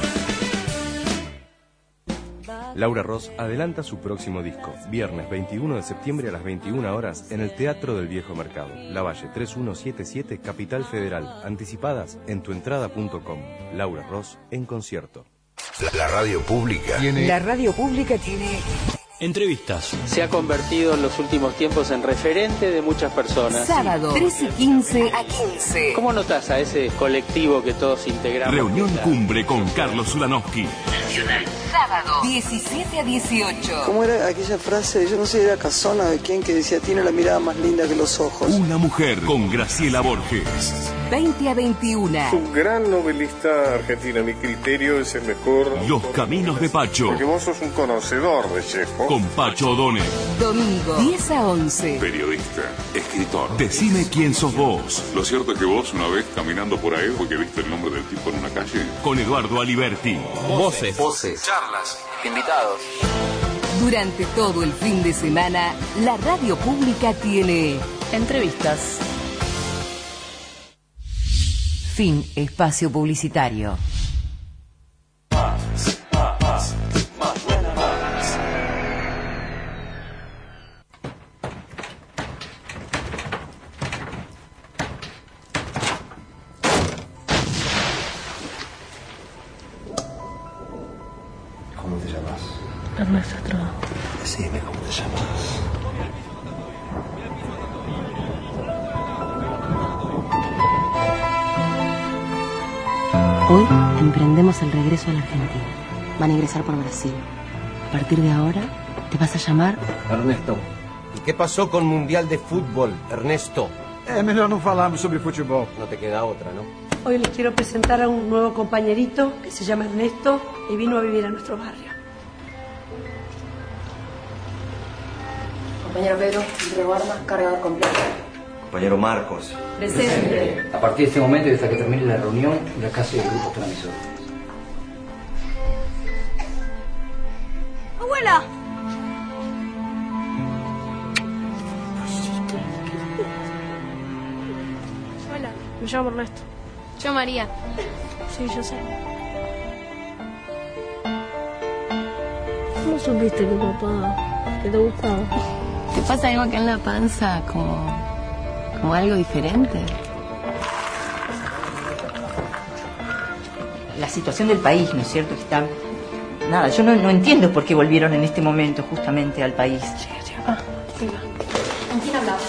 Laura Ross adelanta su próximo disco. Viernes veintiuno de septiembre a las veintiuna horas en el Teatro del Viejo Mercado. Lavalle tres uno siete siete, Capital Federal. Anticipadas en tuentrada punto com. Laura Ross en concierto. La, la radio pública tiene... La radio pública tiene... Entrevistas. Se ha convertido en los últimos tiempos en referente de muchas personas. Sábado, trece quince a quince. ¿Cómo notas a ese colectivo que todos integramos? Reunión cumbre con Carlos Zulanowski. Nacional. Sábado, diecisiete a dieciocho. ¿Cómo era aquella frase? Yo no sé, era Casona de quién, que decía, tiene la mirada más linda que los ojos. Una mujer con Graciela Borges. veinte a veintiuno. Un gran novelista argentino, a mi criterio es el mejor. Los caminos de Pacho. Porque vos sos un conocedor de Chejo. Con Pacho O'Donnell. Domingo, diez a once. Periodista, escritor. Decime quién sos vos. Lo cierto es que vos una vez caminando por ahí porque viste el nombre del tipo en una calle. Con Eduardo Aliberti. Voces. Voces. Charlas. Invitados. Durante todo el fin de semana, la radio pública tiene entrevistas. Fin espacio publicitario. ¿Cómo te llamas? Ernesto Estrada. Decime cómo te llamas. Hoy emprendemos el regreso a la Argentina. Van a ingresar por Brasil. A partir de ahora, te vas a llamar... Ernesto. ¿Y qué pasó con Mundial de Fútbol, Ernesto? É melhor não falarmos sobre futebol. No te queda otra, ¿no? Hoy les quiero presentar a un nuevo compañerito que se llama Ernesto y vino a vivir a nuestro barrio. Compañero Pedro, entrego armas, cargador completo. Compañero Marcos. Presente. A partir de este momento y hasta que termine la reunión, la casa y el grupo están a mis órdenes. ¡Abuela! Hola, me llamo Ernesto. Yo María. Sí, yo sé. ¿Cómo supiste que papá, que te gustaba? ¿Te pasa algo acá en la panza como, como algo diferente? La situación del país, ¿no es cierto? Está... Nada, yo no, no entiendo por qué volvieron en este momento justamente al país. ¿Con quién hablabas?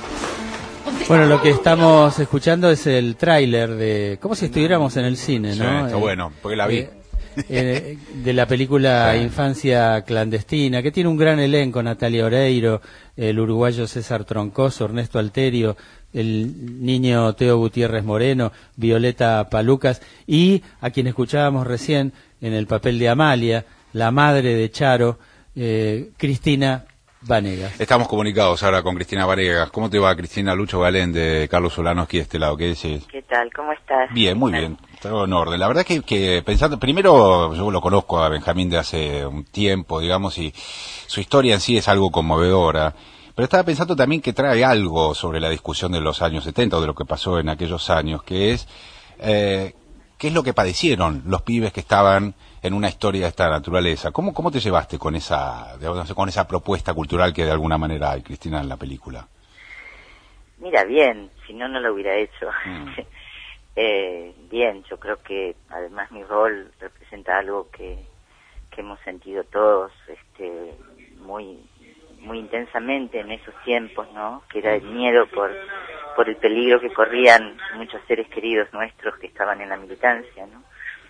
Bueno, lo que estamos escuchando es el tráiler de... Como si estuviéramos en el cine, ¿no? Sí, está eh, bueno, porque la vi. Eh, eh, de la película sí. Infancia Clandestina, que tiene un gran elenco: Natalia Oreiro, el uruguayo César Troncoso, Ernesto Alterio, el niño Teo Gutiérrez Moreno, Violeta Palucas, y a quien escuchábamos recién en el papel de Amalia, la madre de Charo, eh, Cristina Vanegas. Estamos comunicados ahora con Cristina Vanegas. ¿Cómo te va, Cristina? Lucho Galende, Carlos Solanowski de este lado. ¿Qué decís? ¿Qué tal? ¿Cómo estás? Bien, muy bien. Todo en orden. La verdad que, que pensando, primero yo lo conozco a Benjamín de hace un tiempo, digamos, y su historia en sí es algo conmovedora. Pero estaba pensando también que trae algo sobre la discusión de los años setenta o de lo que pasó en aquellos años, que es eh, qué es lo que padecieron los pibes que estaban en una historia de esta naturaleza. ¿Cómo, cómo te llevaste con esa, digamos, con esa propuesta cultural que de alguna manera hay, Cristina, en la película? Mira, bien, si no, no lo hubiera hecho. Mm. eh, bien, yo creo que además mi rol representa algo que, que hemos sentido todos este, muy muy intensamente en esos tiempos, ¿no? Que era el miedo por por el peligro que corrían muchos seres queridos nuestros que estaban en la militancia, ¿no?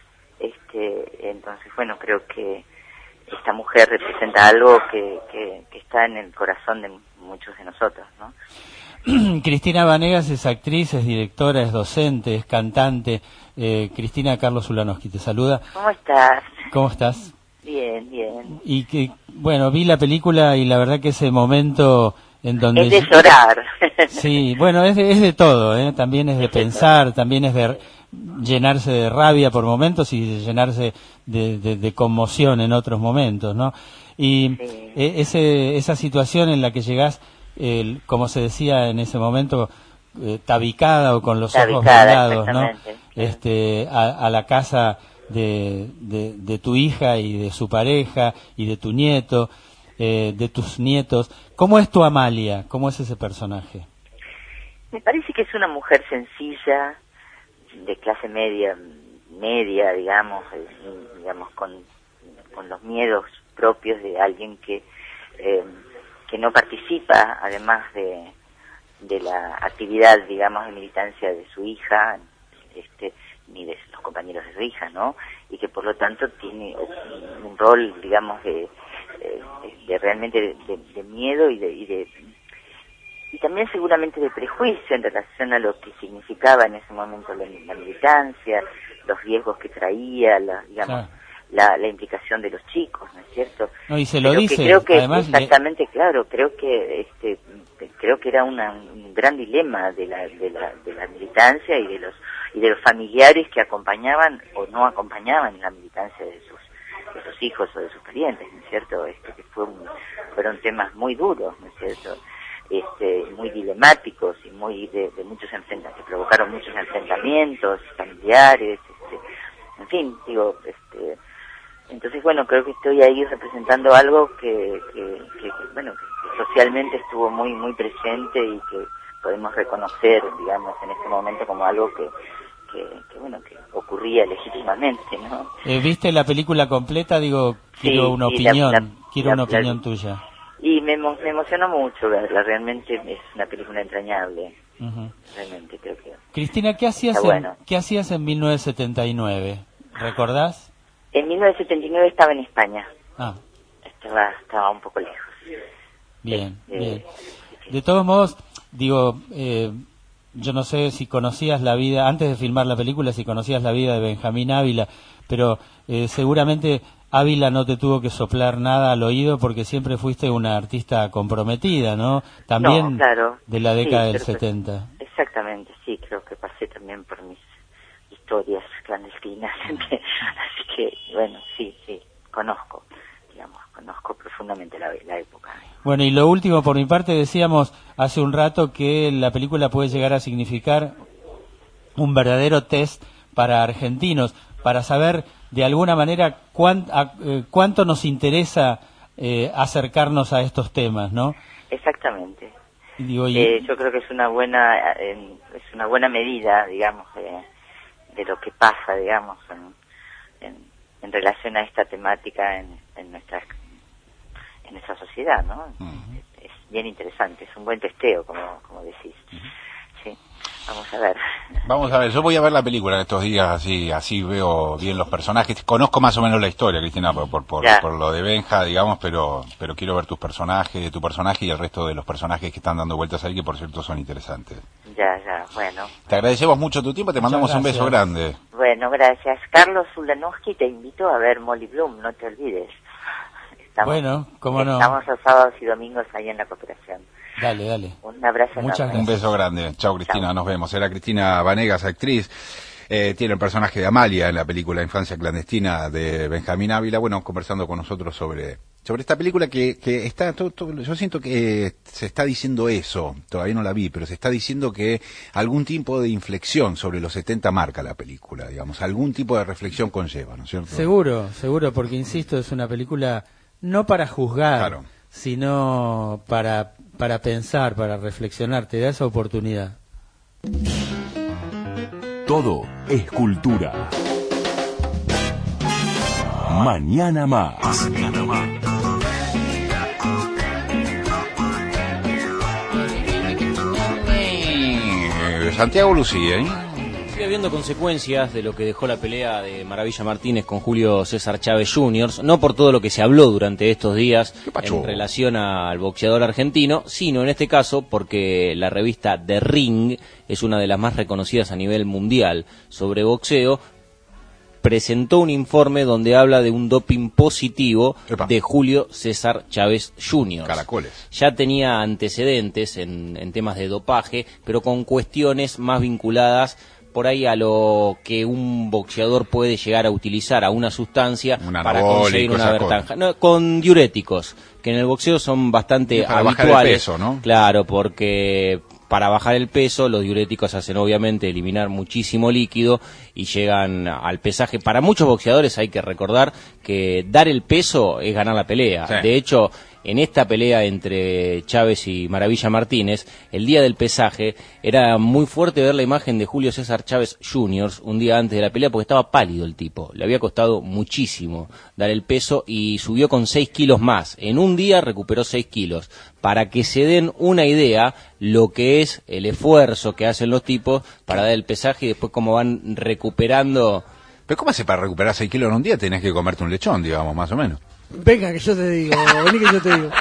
Este, entonces, bueno, creo que esta mujer representa algo que, que, que está en el corazón de muchos de nosotros, ¿no? Cristina Vanegas es actriz, es directora, es docente, es cantante. Eh, Cristina, Carlos Ulanowski te saluda. ¿Cómo estás? ¿Cómo estás? Bien, bien. Y que, bueno, vi la película y la verdad que ese momento en donde... Es de llorar. Sí, bueno, es de, es de todo, ¿eh? También es de pensar, también es de llenarse de rabia por momentos y de llenarse de, de, de conmoción en otros momentos, ¿no? Y sí. ese, esa situación en la que llegás, eh, como se decía en ese momento, eh, tabicada o con los tabicada, ojos vendados, ¿no? Este, a, a la casa de, de, de tu hija y de su pareja y de tu nieto, eh, de tus nietos. ¿Cómo es tu Amalia? ¿Cómo es ese personaje? Me parece que es una mujer sencilla, de clase media, media, digamos, eh, digamos con, con los miedos propios de alguien que eh, que no participa, además de de la actividad, digamos, de militancia de su hija, este, ni de los compañeros de su hija, ¿no? Y que por lo tanto tiene un rol, digamos, de, de, de realmente de, de, de miedo y de, y de y también seguramente de prejuicio en relación a lo que significaba en ese momento la, la militancia, los riesgos que traía, la, digamos, claro. la, la implicación de los chicos, ¿no es cierto? No, y se lo Pero dice, que creo que además, exactamente, le... claro, creo que este creo que era una, un gran dilema de la, de la de la militancia y de los y de los familiares que acompañaban o no acompañaban la militancia de sus de sus hijos o de sus parientes, ¿no es cierto? Este que fue un, fueron temas muy duros, ¿no es cierto? Este, muy dilemáticos y muy de, de muchos enfrentamientos, que provocaron muchos enfrentamientos familiares, este, en fin, digo, este, entonces bueno, creo que estoy ahí representando algo que, que, que bueno, que socialmente estuvo muy, muy presente y que podemos reconocer, digamos, en este momento como algo que, que, que bueno, que ocurría legítimamente, ¿no? Eh, ¿Viste la película completa? Digo, quiero sí, una sí, opinión, la, la, quiero la, una la, opinión tuya. Y me, me emocionó mucho verla, realmente es una película entrañable, uh-huh. realmente creo que... Cristina, ¿qué hacías, en, bueno. ¿qué hacías en mil novecientos setenta y nueve? ¿Recordás? En mil novecientos setenta y nueve estaba en España, ah. estaba, estaba un poco lejos. Bien, eh, bien. De todos modos, digo, eh, yo no sé si conocías la vida, antes de filmar la película, si conocías la vida de Benjamín Ávila, pero eh, seguramente Ávila no te tuvo que soplar nada al oído porque siempre fuiste una artista comprometida, ¿no? También no, claro. de la década sí, del setenta. Exactamente, sí, creo que pasé también por mis historias clandestinas, así que, bueno, sí, sí, conozco, digamos, conozco profundamente la, la época. Bueno, y lo último, por mi parte, decíamos hace un rato que la película puede llegar a significar un verdadero test para argentinos, para saber de alguna manera cuán, a, eh, cuánto nos interesa eh, acercarnos a estos temas, ¿no? Exactamente. Digo, y... eh, yo creo que es una buena eh, es una buena medida, digamos, de, de lo que pasa, digamos, en, en, en relación a esta temática en, en nuestra en nuestra sociedad, ¿no? Uh-huh. Es, es bien interesante, es un buen testeo, como como decís. Uh-huh. Sí, vamos a ver. Vamos a ver, yo voy a ver la película en estos días, así así veo bien los personajes. Conozco más o menos la historia, Cristina, por por, por, por lo de Benja, digamos, pero pero quiero ver tus personajes, tu personaje y el resto de los personajes que están dando vueltas ahí, que por cierto son interesantes. Ya, ya, bueno. Te agradecemos mucho tu tiempo, te mandamos un beso grande. Bueno, gracias. Carlos Ulanowski te invito a ver Molly Bloom, no te olvides. Estamos, bueno, cómo no. Estamos los sábados y domingos ahí en la cooperación. Dale, dale. Un abrazo. Muchas gracias. Un beso grande. Chao, Cristina, Chau. Nos vemos. Era Cristina Vanegas, actriz. Eh, tiene el personaje de Amalia en la película Infancia Clandestina de Benjamín Ávila. Bueno, conversando con nosotros sobre sobre esta película que, que está... Todo, todo, yo siento que se está diciendo eso. Todavía no la vi, pero se está diciendo que algún tipo de inflexión sobre los setenta marca la película, digamos. Algún tipo de reflexión conlleva, ¿no es cierto? Seguro, seguro, porque insisto, es una película no para juzgar, claro, sino para... para pensar, para reflexionar, te da esa oportunidad. Todo es cultura. Mañana más. Mañana más. Santiago Lucía, ¿eh? Sigue habiendo consecuencias de lo que dejó la pelea de Maravilla Martínez con Julio César Chávez junior, no por todo lo que se habló durante estos días en relación al boxeador argentino, sino en este caso porque la revista The Ring es una de las más reconocidas a nivel mundial sobre boxeo, presentó un informe donde habla de un doping positivo Epa. de Julio César Chávez junior Caracoles. Ya tenía antecedentes en, en temas de dopaje, pero con cuestiones más vinculadas por ahí a lo que un boxeador puede llegar a utilizar, a una sustancia una para conseguir una ventaja. No, con diuréticos, que en el boxeo son bastante para habituales. Bajar el peso, ¿no? Claro, porque para bajar el peso los diuréticos hacen obviamente eliminar muchísimo líquido y llegan al pesaje. Para muchos boxeadores hay que recordar que dar el peso es ganar la pelea. Sí. De hecho, en esta pelea entre Chávez y Maravilla Martínez, el día del pesaje, era muy fuerte ver la imagen de Julio César Chávez junior un día antes de la pelea porque estaba pálido el tipo. Le había costado muchísimo dar el peso y subió con seis kilos más. En un día recuperó seis kilos. Para que se den una idea lo que es el esfuerzo que hacen los tipos para dar el pesaje y después cómo van recuperando. ¿Pero cómo hace para recuperar seis kilos en un día? Tenés que comerte un lechón, digamos, más o menos. Venga, que yo te digo, vení que yo te digo.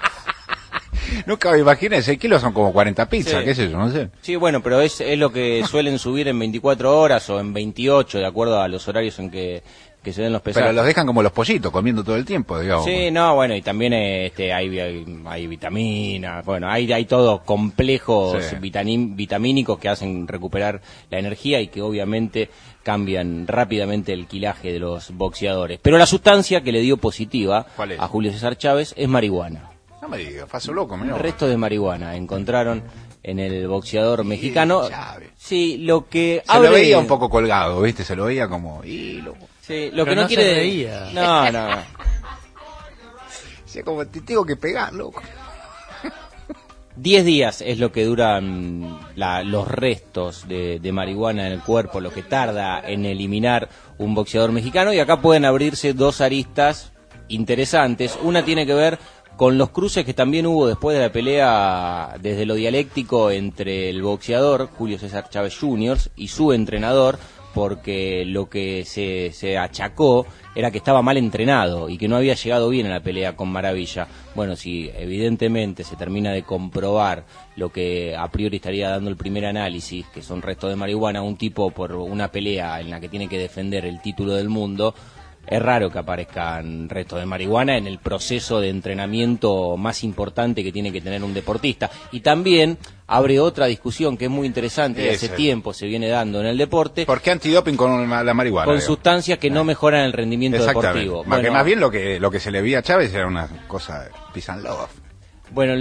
Nunca me imaginé, seis kilos son como cuarenta pizzas, sí. ¿Qué es eso? No sé. Sí, bueno, pero es, es lo que suelen subir en veinticuatro horas o en veintiocho, de acuerdo a los horarios en que, que se den los pesajes. Pero los dejan como los pollitos, comiendo todo el tiempo, digamos. Sí, no, bueno, y también este hay, hay, hay vitaminas, bueno, hay, hay todo complejos sí. vitamin, vitamínicos que hacen recuperar la energía y que obviamente cambian rápidamente el quilaje de los boxeadores. Pero la sustancia que le dio positiva a Julio César Chávez es marihuana. No me digas, paso loco, mirá. Restos de marihuana encontraron en el boxeador mexicano. Sí, lo que se abre... lo veía un poco colgado, ¿viste? Se lo veía como hilo. Sí, lo Pero que no, no quiere se veía. No, no. Sí, como te tengo que pegar, loco. Diez días es lo que duran la, los restos de, de marihuana en el cuerpo, lo que tarda en eliminar un boxeador mexicano, y acá pueden abrirse dos aristas interesantes. Una tiene que ver con los cruces que también hubo después de la pelea desde lo dialéctico entre el boxeador Julio César Chávez junior y su entrenador, porque lo que se, se achacó era que estaba mal entrenado y que no había llegado bien a la pelea con Maravilla. Bueno, si evidentemente se termina de comprobar lo que a priori estaría dando el primer análisis, que son restos de marihuana, un tipo por una pelea en la que tiene que defender el título del mundo, es raro que aparezcan restos de marihuana en el proceso de entrenamiento más importante que tiene que tener un deportista. Y también abre otra discusión que es muy interesante y hace tiempo se viene dando en el deporte. ¿Por qué antidoping con la marihuana? Con digamos? Sustancias que no mejoran el rendimiento deportivo. Más, bueno, que más bien lo que lo que se le veía a Chávez era una cosa de peace and love. Bueno, lo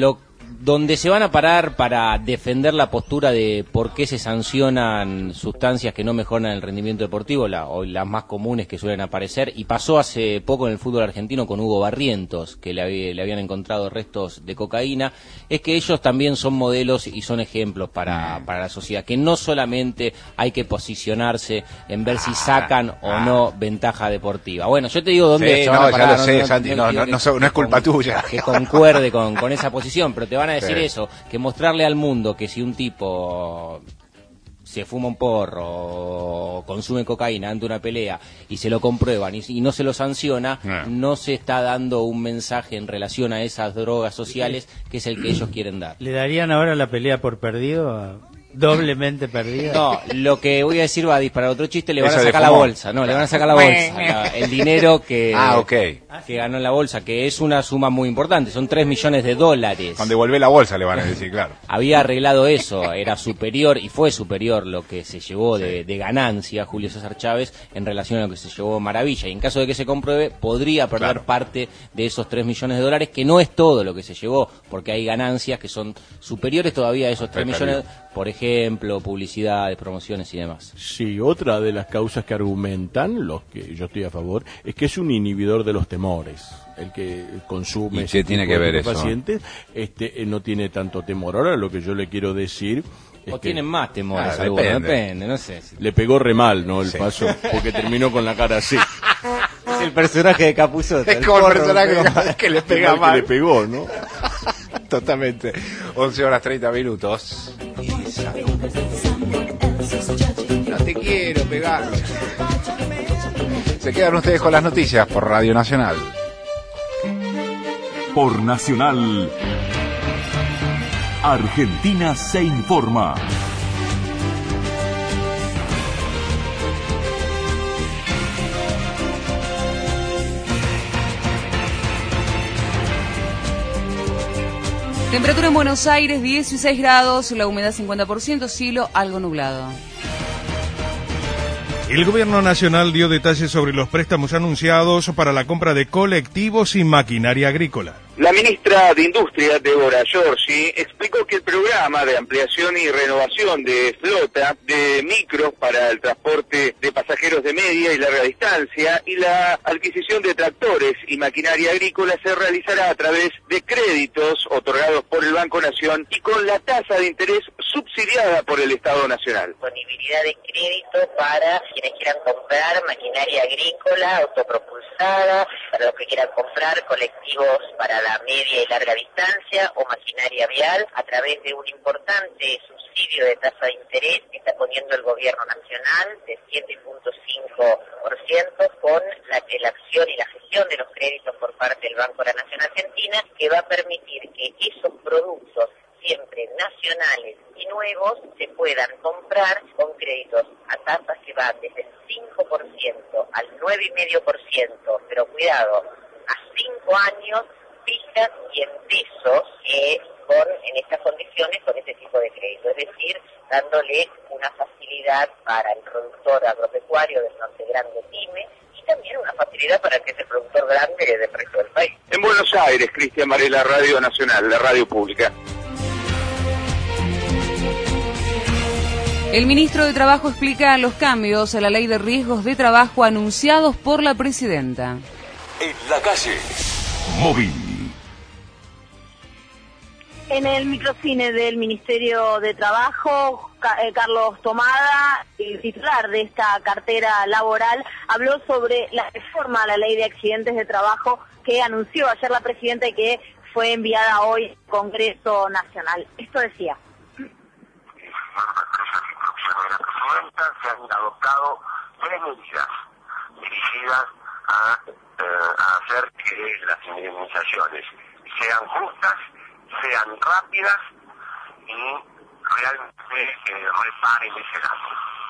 donde se van a parar para defender la postura de por qué se sancionan sustancias que no mejoran el rendimiento deportivo, la, o las más comunes que suelen aparecer, y pasó hace poco en el fútbol argentino con Hugo Barrientos, que le, había, le habían encontrado restos de cocaína, es que ellos también son modelos y son ejemplos para, para la sociedad, que no solamente hay que posicionarse en ver si sacan ah, o ah. no ventaja deportiva. Bueno, yo te digo dónde sí, se van no, a parar. Ya lo sé, no, Santi, no, no, no, no, no es culpa con, tuya. Que concuerde con, con esa posición, pero te van a decir sí. eso, que mostrarle al mundo que si un tipo se fuma un porro o consume cocaína ante una pelea y se lo comprueban y, y no se lo sanciona, no. no se está dando un mensaje en relación a esas drogas sociales que es el que ellos quieren dar. ¿Le darían ahora la pelea por perdido a... doblemente perdida? No, lo que voy a decir va a disparar otro chiste, le van Eso a sacar la bolsa, no, le van a sacar la bolsa, la, el dinero que, ah, okay. que ganó en la bolsa, que es una suma muy importante, son tres millones de dólares. Cuando devuelve la bolsa le van a decir, claro. Había arreglado eso, era superior, y fue superior lo que se llevó de, de ganancia Julio César Chávez en relación a lo que se llevó Maravilla, y en caso de que se compruebe, podría perder claro. parte de esos tres millones de dólares, que no es todo lo que se llevó, porque hay ganancias que son superiores todavía a esos tres millones, por ejemplo, ejemplo, publicidades, promociones y demás. Sí, otra de las causas que argumentan, los que yo estoy a favor, es que es un inhibidor de los temores. El que consume ¿Y qué tiene que ver eso? pacientes este, eh, no tiene tanto temor. Ahora lo que yo le quiero decir... Es o que tienen más temores, ah, algunos, depende. depende, no sé. Le pegó re mal, ¿no? El sí. paso, porque terminó con la cara así. Es el personaje de Capuzotto. Es como el personaje que, que le pega mal. Que le pegó, ¿no? Totalmente. once horas treinta minutos. No te quiero pegar. Se quedan ustedes con las noticias por Radio Nacional. Por Nacional, Argentina se informa. Temperatura en Buenos Aires dieciséis grados, la humedad cincuenta por ciento, cielo algo nublado. El Gobierno Nacional dio detalles sobre los préstamos anunciados para la compra de colectivos y maquinaria agrícola. La ministra de Industria, Débora Giorgi, explicó que el programa de ampliación y renovación de flota de micros para el transporte de pasajeros de media y larga distancia y la adquisición de tractores y maquinaria agrícola se realizará a través de créditos otorgados por el Banco Nación y con la tasa de interés subsidiada por el Estado Nacional. Disponibilidad de crédito para quienes quieran comprar maquinaria agrícola autopropulsada, para los que quieran comprar colectivos para la media y larga distancia o maquinaria vial a través de un importante subsidio de tasa de interés que está poniendo el Gobierno Nacional de siete punto cinco por ciento con la, la acción y la gestión de los créditos por parte del Banco de la Nación Argentina, que va a permitir que esos productos siempre nacionales y nuevos se puedan comprar con créditos a tasas que van desde el cinco por ciento al nueve coma cinco por ciento, pero cuidado, a cinco años fijas y en pesos eh, con, en estas condiciones con este tipo de crédito, es decir, dándole una facilidad para el productor agropecuario del norte grande pyme y también una facilidad para el que es el productor grande del resto del país. En Buenos Aires, Cristian Varela, Radio Nacional, la radio pública. El ministro de Trabajo explica los cambios a la ley de riesgos de trabajo anunciados por la presidenta. En la calle. Móvil. En el microcine del Ministerio de Trabajo, Carlos Tomada, el titular de esta cartera laboral, habló sobre la reforma a la ley de accidentes de trabajo que anunció ayer la presidenta y que fue enviada hoy al Congreso Nacional. Esto decía. Se han adoptado tres medidas dirigidas a, eh, a hacer que las indemnizaciones sean justas, sean rápidas y realmente eh, reparen ese daño.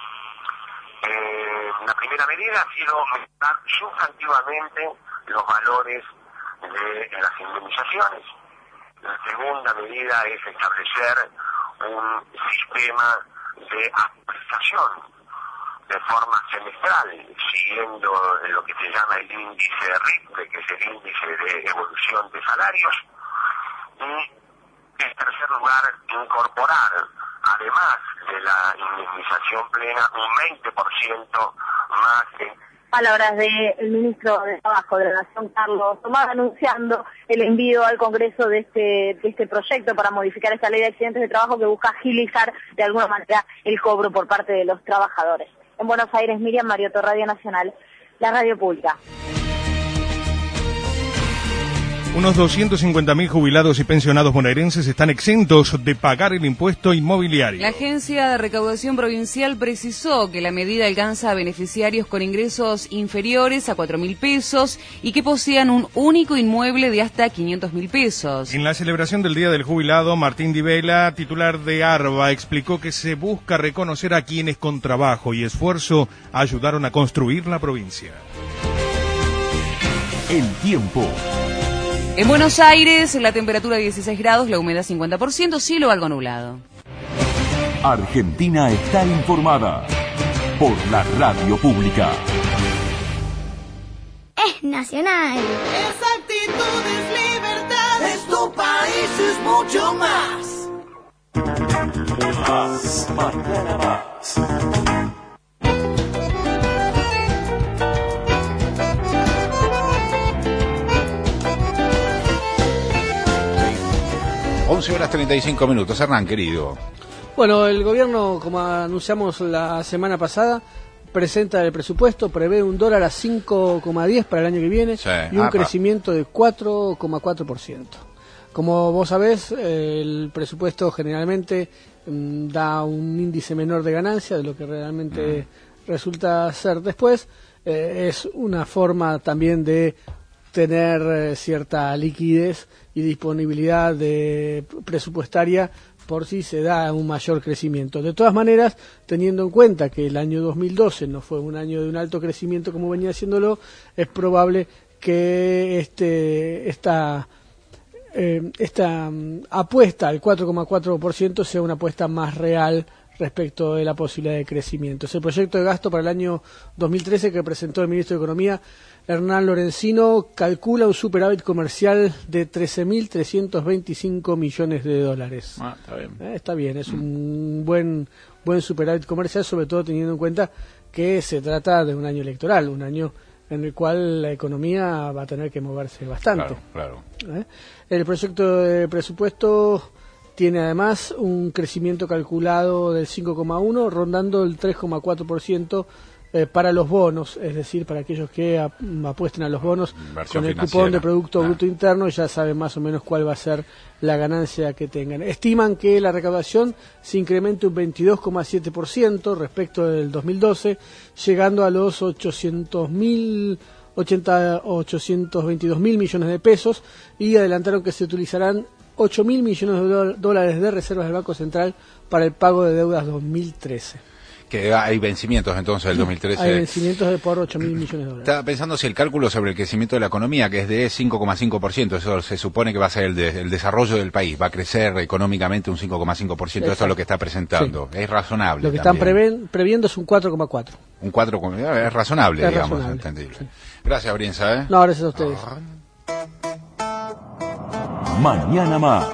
Eh, la primera medida ha sido mejorar sustantivamente los valores de, de las indemnizaciones. La segunda medida es establecer un sistema de actualización de forma semestral, siguiendo lo que se llama el índice R I P, que es el índice de evolución de salarios, y En tercer lugar, incorporar, además de la indemnización plena, un veinte por ciento más de... Palabras del ministro de Trabajo de la Nación, Carlos Tomás, anunciando el envío al Congreso de este, de este proyecto para modificar esta ley de accidentes de trabajo que busca agilizar de alguna manera el cobro por parte de los trabajadores. En Buenos Aires, Miriam Mariotto, Radio Nacional, la radio pública. Unos doscientos cincuenta mil jubilados y pensionados bonaerenses están exentos de pagar el impuesto inmobiliario. La Agencia de Recaudación Provincial precisó que la medida alcanza a beneficiarios con ingresos inferiores a cuatro mil pesos y que posean un único inmueble de hasta quinientos mil pesos. En la celebración del Día del Jubilado, Martín Di Vela, titular de ARBA, explicó que se busca reconocer a quienes con trabajo y esfuerzo ayudaron a construir la provincia. El tiempo. En Buenos Aires, la temperatura dieciséis grados, la humedad cincuenta por ciento, cielo algo nublado. Argentina está informada por la radio pública. Es nacional. Esa actitud es libertad. Es tu país, es mucho más. Más, mañana más. once horas treinta y cinco minutos. Hernán, querido. Bueno, el gobierno, como anunciamos la semana pasada, presenta el presupuesto, prevé un dólar a cinco coma diez para el año que viene, sí, y un ah, crecimiento de cuatro coma cuatro por ciento. Como vos sabés, el presupuesto generalmente mmm, da un índice menor de ganancia de lo que realmente mm. resulta ser después. Eh, es una forma también de tener eh, cierta liquidez y disponibilidad de presupuestaria por si se da un mayor crecimiento. De todas maneras, teniendo en cuenta que el año dos mil doce no fue un año de un alto crecimiento como venía haciéndolo, es probable que este esta eh, esta um, apuesta al cuatro coma cuatro por ciento sea una apuesta más real respecto de la posibilidad de crecimiento. Es el proyecto de gasto para el año dos mil trece que presentó el ministro de Economía, Hernán Lorenzino, calcula un superávit comercial de trece mil trescientos veinticinco millones de dólares. Ah, está bien. Eh, está bien, es mm. un buen buen superávit comercial, sobre todo teniendo en cuenta que se trata de un año electoral, un año en el cual la economía va a tener que moverse bastante. Claro, claro. Eh, el proyecto de presupuesto tiene además un crecimiento calculado del cinco coma uno, rondando el tres coma cuatro por ciento eh, para los bonos, es decir, para aquellos que ap apuesten a los bonos Inversión con el financiera. cupón de Producto ah. Bruto Interno, ya saben más o menos cuál va a ser la ganancia que tengan. Estiman que la recaudación se incremente un veintidós coma siete por ciento respecto del dos mil doce, llegando a los ochocientos mil ochocientos veintidós mil millones de pesos, y adelantaron que se utilizarán ocho mil millones de dólares de reservas del Banco Central para el pago de deudas dos mil trece. Que hay vencimientos entonces del dos mil trece. Hay vencimientos de por ocho mil millones de dólares. Estaba pensando si el cálculo sobre el crecimiento de la economía, que es de cinco coma cinco por ciento, eso se supone que va a ser el, de, el desarrollo del país, va a crecer económicamente un cinco coma cinco por ciento, eso es lo que está presentando. Sí. Es razonable. Lo que también. están preven, previendo es un cuatro coma cuatro. Un cuatro, es razonable, es digamos, razonable. entendible. Sí. Gracias, Brienza. ¿eh? No, gracias a ustedes. Mañana más.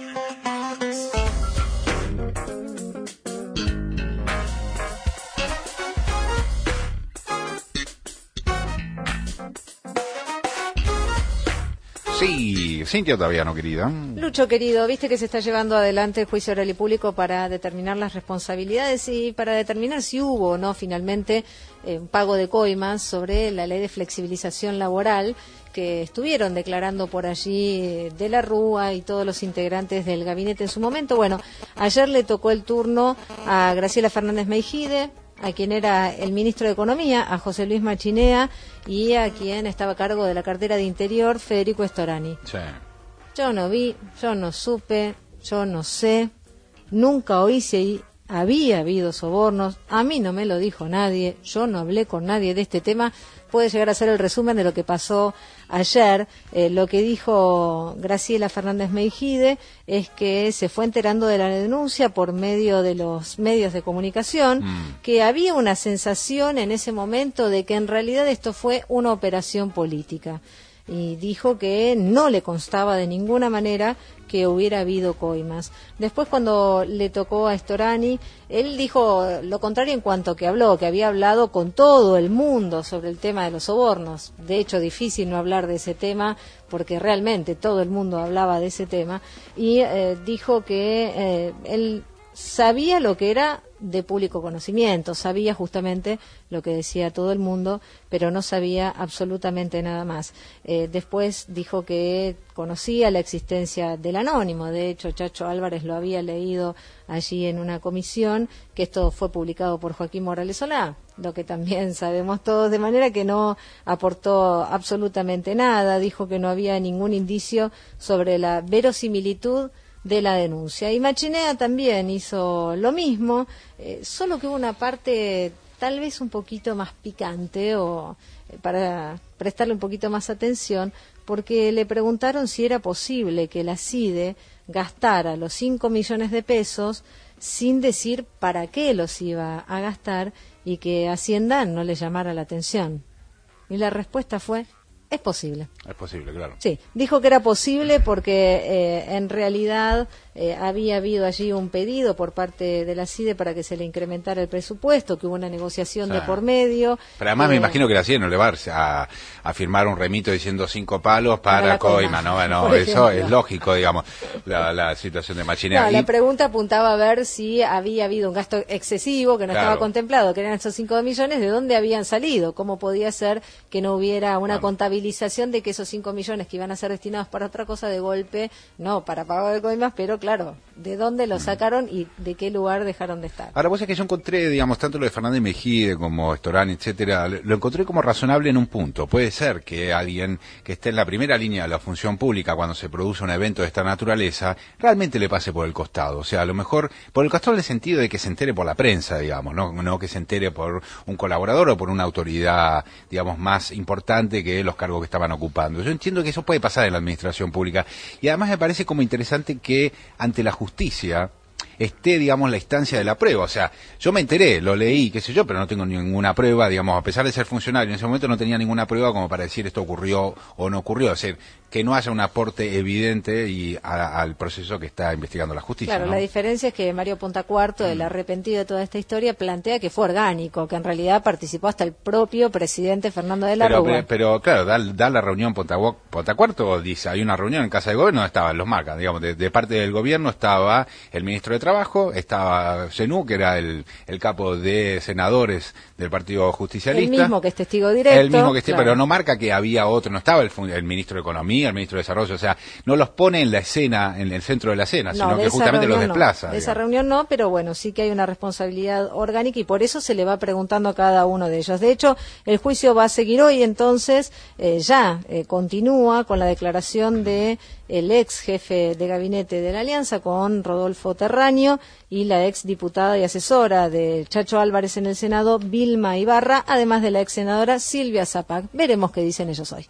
Sí, Cintia Otaviano, querida. Lucho, querido, viste que se está llevando adelante el juicio oral y público para determinar las responsabilidades y para determinar si hubo o no finalmente eh, un pago de coimas sobre la ley de flexibilización laboral que estuvieron declarando por allí eh, de la Rúa y todos los integrantes del gabinete en su momento. Bueno, ayer le tocó el turno a Graciela Fernández Meijide, a quien era el ministro de Economía, a José Luis Machinea, y a quien estaba a cargo de la cartera de Interior, Federico Storani. Sí. Yo no vi, yo no supe, yo no sé, nunca oí si había habido sobornos, a mí no me lo dijo nadie, yo no hablé con nadie de este tema. Puede llegar a ser el resumen de lo que pasó ayer. Eh, lo que dijo Graciela Fernández Meijide es que se fue enterando de la denuncia por medio de los medios de comunicación, mm. que había una sensación en ese momento de que en realidad esto fue una operación política. y dijo que no le constaba de ninguna manera que hubiera habido coimas. Después, cuando le tocó a Storani, él dijo lo contrario en cuanto que habló, que había hablado con todo el mundo sobre el tema de los sobornos. De hecho, difícil no hablar de ese tema, porque realmente todo el mundo hablaba de ese tema, y eh, dijo que eh, él sabía lo que era de público conocimiento, sabía justamente lo que decía todo el mundo, pero no sabía absolutamente nada más. Eh, después dijo que conocía la existencia del anónimo, de hecho Chacho Álvarez lo había leído allí en una comisión, que esto fue publicado por Joaquín Morales Solá, lo que también sabemos todos, de manera que no aportó absolutamente nada, dijo que no había ningún indicio sobre la verosimilitud de la denuncia. Y Machinea también hizo lo mismo, eh, solo que hubo una parte tal vez un poquito más picante, o eh, para prestarle un poquito más atención, porque le preguntaron si era posible que la CIDE gastara los cinco millones de pesos sin decir para qué los iba a gastar y que Hacienda no le llamara la atención. Y la respuesta fue: es posible. Es posible, claro. Sí, dijo que era posible porque eh, en realidad eh, había habido allí un pedido por parte de la CIDE para que se le incrementara el presupuesto, que hubo una negociación, o sea, de por medio. Pero además eh, me imagino que la CIDE no le va a, a firmar un remito diciendo cinco palos para, para coima, ¿no? Bueno, eso es lógico, digamos, la, la situación de Machinea. No, y... la pregunta apuntaba a ver si había habido un gasto excesivo que no claro. estaba contemplado, que eran esos cinco millones, ¿de dónde habían salido? ¿Cómo podía ser que no hubiera una bueno. contabilización de que esos cinco millones que iban a ser destinados para otra cosa de golpe, no para pago de coimas, pero claro, ¿de dónde lo sacaron y de qué lugar dejaron de estar? Ahora, vos es que yo encontré, digamos, tanto lo de Fernández Mejide como Storani, etcétera, lo encontré como razonable en un punto. Puede ser que alguien que esté en la primera línea de la función pública cuando se produce un evento de esta naturaleza, realmente le pase por el costado. O sea, a lo mejor por el costado en el sentido de que se entere por la prensa, digamos, no, no que se entere por un colaborador o por una autoridad, digamos, más importante que los cargos que estaban ocupando. Yo entiendo que eso puede pasar en la administración pública, y además me parece como interesante que ante la justicia esté, digamos, la instancia de la prueba. O sea, yo me enteré, lo leí, qué sé yo, pero no tengo ninguna prueba, digamos, a pesar de ser funcionario en ese momento no tenía ninguna prueba como para decir esto ocurrió o no ocurrió. Es decir, que no haya un aporte evidente y a, al proceso que está investigando la justicia. Claro, ¿no? La diferencia es que Mario Pontacuarto, mm. el arrepentido de toda esta historia, plantea que fue orgánico, que en realidad participó hasta el propio presidente Fernando de la pero, Rúa. Pero, pero claro, da, da la reunión Pontacu- Pontacuarto, dice, hay una reunión en Casa de Gobierno, estaban los marcas, digamos, de, de parte del gobierno estaba el ministro de Trabajo, estaba Zenú, que era el, el capo de senadores del Partido Justicialista. El mismo que es testigo directo. El mismo que esté, claro. Pero no marca que había otro, no estaba el, el ministro de Economía, el ministro de Desarrollo, o sea, no los pone en la escena, en el centro de la escena, no, sino de que justamente los desplaza. No. De esa reunión no, pero bueno, sí que hay una responsabilidad orgánica y por eso se le va preguntando a cada uno de ellos. De hecho, el juicio va a seguir hoy, entonces eh, ya eh, continúa con la declaración de el ex jefe de gabinete de la Alianza, con Rodolfo Terraño, y la ex diputada y asesora de Chacho Álvarez en el Senado, Vilma Ibarra, además de la ex senadora Silvia Zapac. Veremos qué dicen ellos hoy.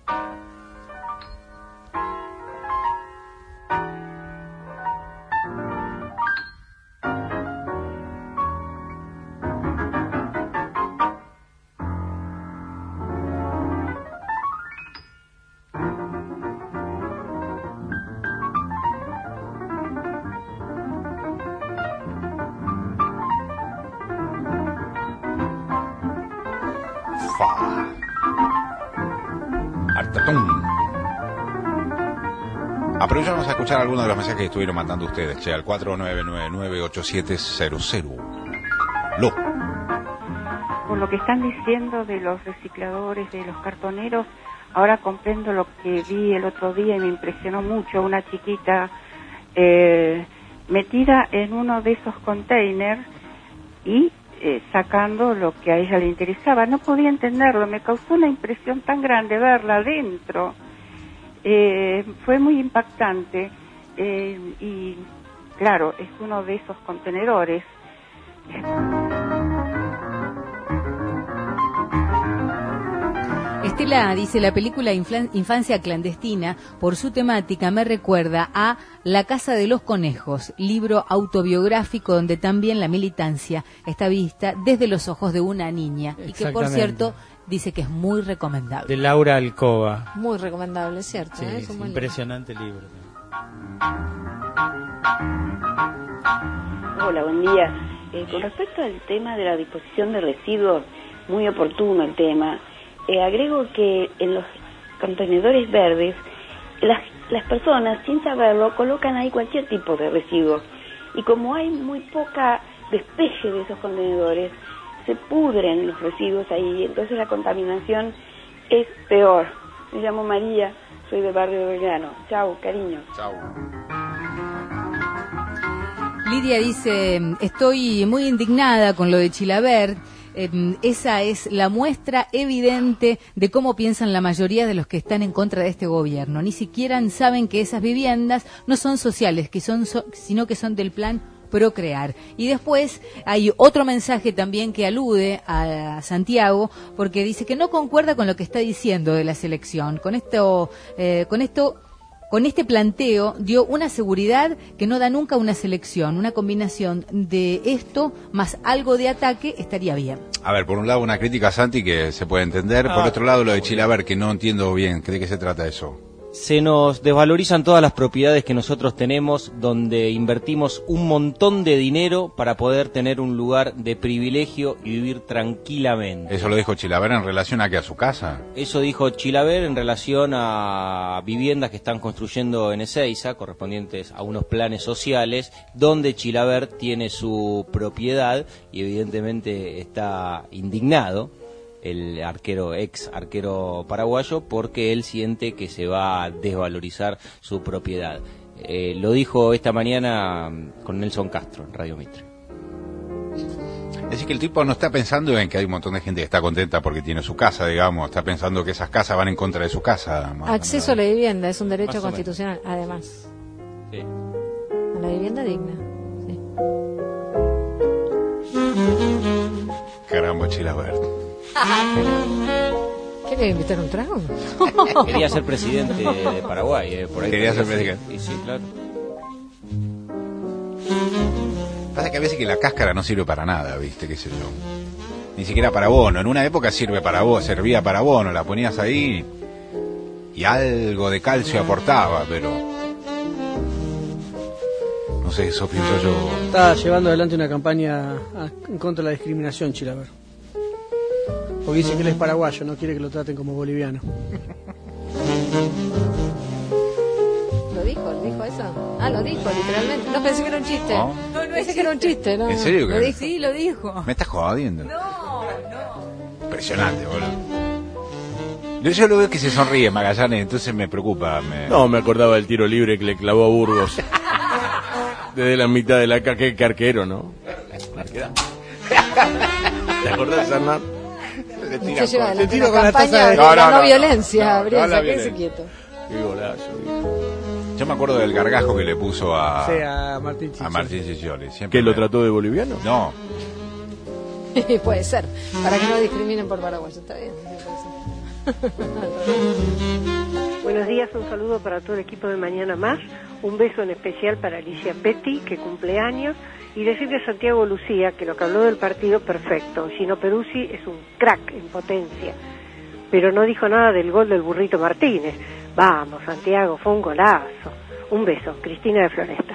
Aprovechamos a escuchar algunos de los mensajes que estuvieron mandando ustedes, che, al cuatro nueve nueve nueve ocho siete cero cero. Lo. Por lo que están diciendo de los recicladores, de los cartoneros, ahora comprendo lo que vi el otro día y me impresionó mucho, una chiquita eh, metida en uno de esos containers y eh, sacando lo que a ella le interesaba. No podía entenderlo, me causó una impresión tan grande verla adentro. Eh, fue muy impactante eh, y claro, es uno de esos contenedores. Estela dice, la película Infancia Clandestina, por su temática, me recuerda a La Casa de los Conejos, libro autobiográfico donde también la militancia está vista desde los ojos de una niña y que, por cierto, dice que es muy recomendable. De Laura Alcoba. Muy recomendable, ¿cierto? Sí, ¿eh? Es un sí, buen impresionante libro. Hola, buen día. Eh, con respecto al tema de la disposición de residuos, muy oportuno el tema. Eh, agrego que en los contenedores verdes, las, las personas, sin saberlo, colocan ahí cualquier tipo de residuo. Y como hay muy poca despeje de esos contenedores, se pudren los residuos ahí, entonces la contaminación es peor. Me llamo María, soy de Barrio Belgrano. Chau, cariño. Chau. Lidia dice, estoy muy indignada con lo de Chilavert. Eh, esa es la muestra evidente de cómo piensan la mayoría de los que están en contra de este gobierno. Ni siquiera saben que esas viviendas no son sociales, que son so- sino que son del plan Procrear. Y después hay otro mensaje también que alude a Santiago, porque dice que no concuerda con lo que está diciendo de la selección. Con esto, eh, con esto, con este planteo dio una seguridad que no da nunca una selección. Una combinación de esto más algo de ataque estaría bien. A ver, por un lado una crítica a Santi que se puede entender, por Ah, otro lado lo de Chilavert, que no entiendo bien, ¿de qué se trata eso? Se nos desvalorizan todas las propiedades que nosotros tenemos, donde invertimos un montón de dinero para poder tener un lugar de privilegio y vivir tranquilamente. Eso lo dijo Chilavert en relación a que a su casa. Eso dijo Chilavert en relación a viviendas que están construyendo en Ezeiza, correspondientes a unos planes sociales, donde Chilavert tiene su propiedad y evidentemente está indignado, el arquero, ex arquero paraguayo, porque él siente que se va a desvalorizar su propiedad. Eh, lo dijo esta mañana con Nelson Castro en Radio Mitre. Es decir, que el tipo no está pensando en que hay un montón de gente que está contenta porque tiene su casa, digamos, está pensando que esas casas van en contra de su casa. Más Acceso a la vivienda es un derecho Más o constitucional, además. Sí. A la vivienda digna. Sí. Caramba, Chilavert. ¿Qué le invitar un trago? Quería ser presidente de Paraguay. Eh, por ahí Quería ser podría presidente. Y sí, claro. Pasa que a veces que la cáscara no sirve para nada, viste, qué sé yo. Ni siquiera para abono. En una época sirve para abono, servía para abono, la ponías ahí y algo de calcio aportaba, pero no sé, eso pienso yo. Está llevando adelante una campaña a- en contra de la discriminación, Chilavert. Porque dice que él es paraguayo, no quiere que lo traten como boliviano. ¿Lo dijo? ¿Lo dijo eso? Ah, lo dijo, literalmente. No, pensé que era un chiste. ¿No? No, no Pensé que era un chiste, ¿no? ¿En serio que Lo no? dijo. Sí, lo dijo. Me estás jodiendo. No, no. Impresionante, boludo. Yo, yo lo veo que se sonríe Magallanes, entonces me preocupa. Me... No, me acordaba del tiro libre que le clavó a Burgos. Desde la mitad de la caca, que arquero, ¿no? Arquera. ¿Te acordás, Hernán? Se Se tira lleva con- adelante tiro una con la taza campaña de- de No, la no, no, no, violencia, no, no, Brian, no la quédese violencia. quieto. Qué golazo, viejo. Yo me acuerdo del gargajo que le puso a, Sí, a Martín Chicho. a Martín Ciccioli. Siempre ¿Qué, lo me- trató de boliviano? No, Puede ser, para que no discriminen por paraguayo, está bien. me parece. Buenos días, un saludo para todo el equipo de Mañana Más, un beso en especial para Alicia Petty, que cumple años, y decirle a Santiago Lucía que lo que habló del partido, perfecto. Gino Peruzzi es un crack en potencia, pero no dijo nada del gol del Burrito Martínez. Vamos, Santiago, fue un golazo. Un beso, Cristina de Floresta.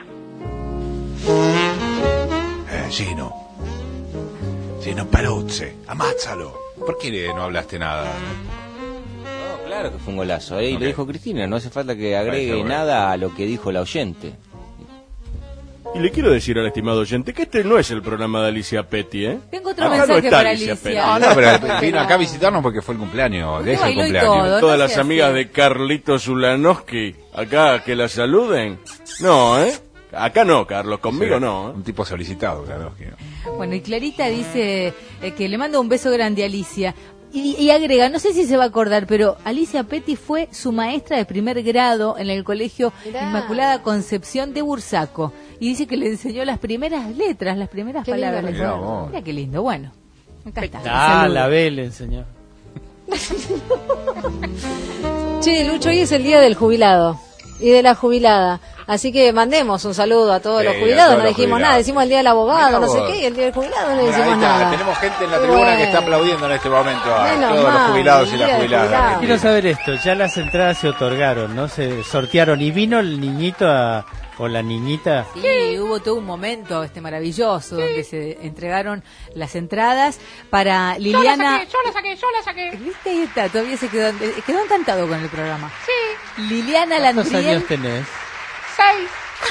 eh, Gino. Gino Peruzzi, amázzalo. ¿Por qué no hablaste nada? No, claro que fue un golazo. ¿eh? Y Ok. lo dijo Cristina, no hace falta que agregue Parece bueno. nada a lo que dijo la oyente. Y le quiero decir al estimado oyente que este no es el programa de Alicia Petty, ¿eh? Tengo otro Acá mensaje no está para Alicia Alicia. Petty. No, no, pero vino acá a visitarnos porque fue el cumpleaños. Usted De ese bailó y cumpleaños. todo. Todas no las sea amigas así. de Carlitos Ulanowski, acá que la saluden. No, ¿eh? Acá no, Carlos, conmigo Sí, no. ¿eh? Un tipo solicitado, claro. que no. Bueno, y Clarita dice eh, que le manda un beso grande a Alicia. Y, y agrega, no sé si se va a acordar, pero Alicia Petty fue su maestra de primer grado en el colegio Mirá. Inmaculada Concepción de Bursaco. Y dice que le enseñó las primeras letras, las primeras Qué lindo palabras. Le recuerdo. enseñó. Mirá vos. Mira qué lindo, bueno. Acá está. Ah, Saludos. la B le enseñó. Che, Lucho, hoy es el día del jubilado y de la jubilada. Así que mandemos un saludo a todos Sí, los a jubilados, todos no los dijimos jubilados. nada, decimos el día del abogado, Mirá no sé vos. qué, y el día del jubilado no Mira, decimos ahí está, nada. tenemos gente en la Y tribuna bueno. que está aplaudiendo en este momento a Menos todos los mal, jubilados y el las día del jubiladas. jubilado. Quiero saber esto, ya las entradas se otorgaron, ¿no? Se sortearon y vino el niñito a, o la niñita. Sí, hubo todo un momento este maravilloso donde se entregaron las entradas para Liliana. Yo la saqué, yo la saqué. ¿Viste? Ahí está, todavía se quedó, eh, quedó encantado con el programa. Sí. Liliana ¿Cuántos Landriel. años tenés? Seis.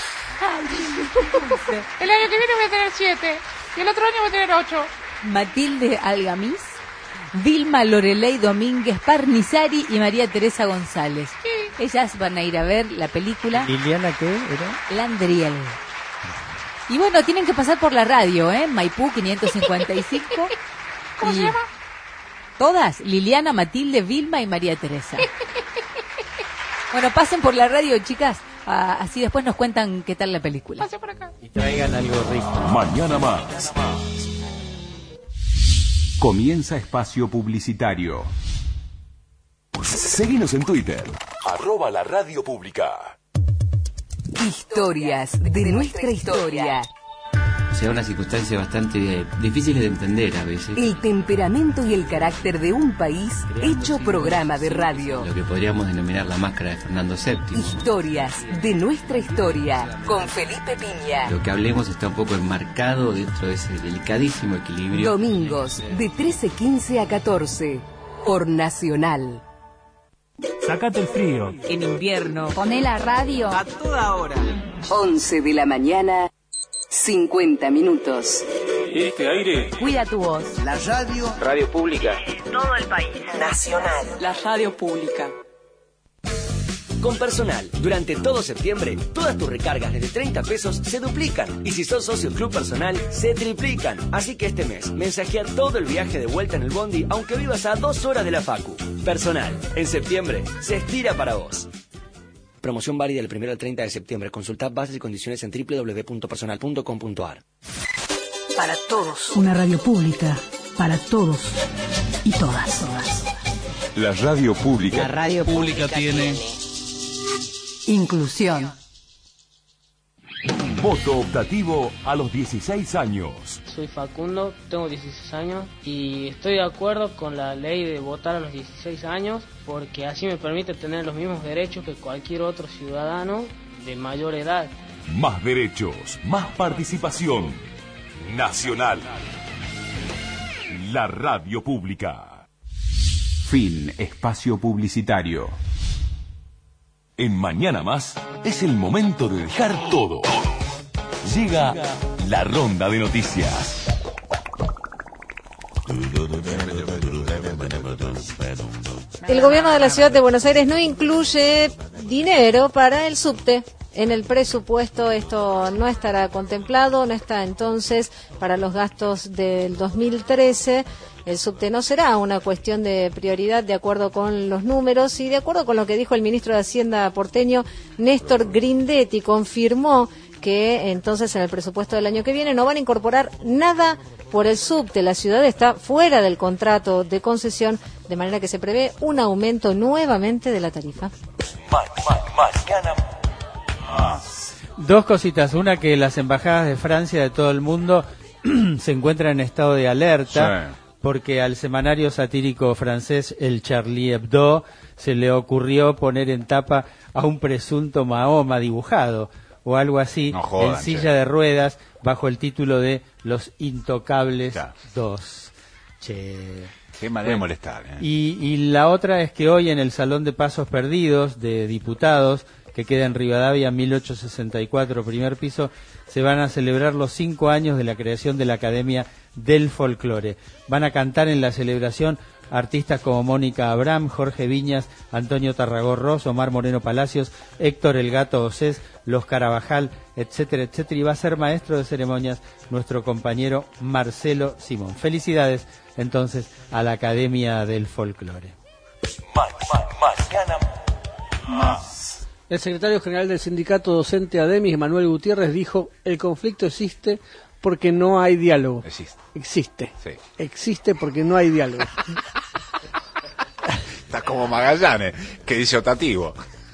El año que viene voy a tener siete. Y el otro año voy a tener ocho. Matilde Algamis, Vilma Loreley Domínguez Parnizari y María Teresa González. Ellas van a ir a ver la película ¿Liliana qué era? Landriel. Y bueno, tienen que pasar por la radio, ¿eh? Maipú quinientos cincuenta y cinco. ¿Cómo y se llama? Todas, Liliana, Matilde, Vilma y María Teresa. Bueno, pasen por la radio, chicas. Ah, así después nos cuentan qué tal la película. Pase por acá. Y traigan algo rico. Mañana más. Comienza espacio publicitario. Seguinos en Twitter. Arroba la radio pública. Historias de nuestra historia. O sea, una circunstancia bastante eh, difícil de entender a veces. El temperamento y el carácter de un país hecho programa de radio. Lo que podríamos denominar la máscara de Fernando séptimo. Historias de nuestra historia con Felipe Piña. Lo que hablemos está un poco enmarcado dentro de ese delicadísimo equilibrio. Domingos de trece quince a catorce por Nacional. Sácate el frío. En invierno. Poné la radio a toda hora. once de la mañana, cincuenta minutos. Este aire. Cuida tu voz. La radio. Radio pública. Todo el país. Nacional. La radio pública. Con Personal, durante todo septiembre, todas tus recargas desde treinta pesos se duplican. Y si sos socio Club Personal, se triplican. Así que este mes, mensajea todo el viaje de vuelta en el bondi, aunque vivas a dos horas de la facu. Personal, en septiembre, se estira para vos. Promoción válida del primero al treinta de septiembre. Consultad bases y condiciones en doble u doble u doble u punto personal punto com punto a r. Para todos. Una radio pública, para todos y todas. todas. La radio pública. La radio pública tiene inclusión. Voto optativo a los dieciséis años. Soy Facundo, tengo dieciséis años y estoy de acuerdo con la ley de votar a los dieciséis años porque así me permite tener los mismos derechos que cualquier otro ciudadano de mayor edad. Más derechos, más participación. Nacional. La radio pública. Fin espacio publicitario. En Mañana Más es el momento de dejar todo. Llega la ronda de noticias. El gobierno de la ciudad de Buenos Aires no incluye dinero para el subte. En el presupuesto esto no estará contemplado, no está entonces para los gastos del dos mil trece. El subte no será una cuestión de prioridad de acuerdo con los números y de acuerdo con lo que dijo el ministro de Hacienda porteño, Néstor Grindetti, confirmó que entonces en el presupuesto del año que viene no van a incorporar nada por el subte. La ciudad está fuera del contrato de concesión, de manera que se prevé un aumento nuevamente de la tarifa. Mañana Dos cositas. Una, que las embajadas de Francia de todo el mundo se encuentran en estado de alerta. Sí. Porque al semanario satírico francés, el Charlie Hebdo, se le ocurrió poner en tapa a un presunto Mahoma dibujado o algo así, no jodan, en silla che. de ruedas, bajo el título de Los Intocables ya. dos. Che. Qué manera de molestar. ¿eh? Y, y la otra es que hoy en el Salón de Pasos Perdidos de Diputados, que queda en Rivadavia mil ochocientos sesenta y cuatro, primer piso, se van a celebrar los cinco años de la creación de la Academia del Folclore. Van a cantar en la celebración artistas como Mónica Abraham, Jorge Viñas, Antonio Tarragó Ross, Omar Moreno Palacios, Héctor El Gato Océs, Los Carabajal, etcétera, etcétera. Y va a ser maestro de ceremonias nuestro compañero Marcelo Simón. Felicidades entonces a la Academia del Folclore. Mañana más. El secretario general del sindicato docente ADEMIS, Manuel Gutiérrez, dijo: el conflicto existe porque no hay diálogo. Existe. Existe. Sí. Existe porque no hay diálogo. Está como Magallanes, que dice optativo.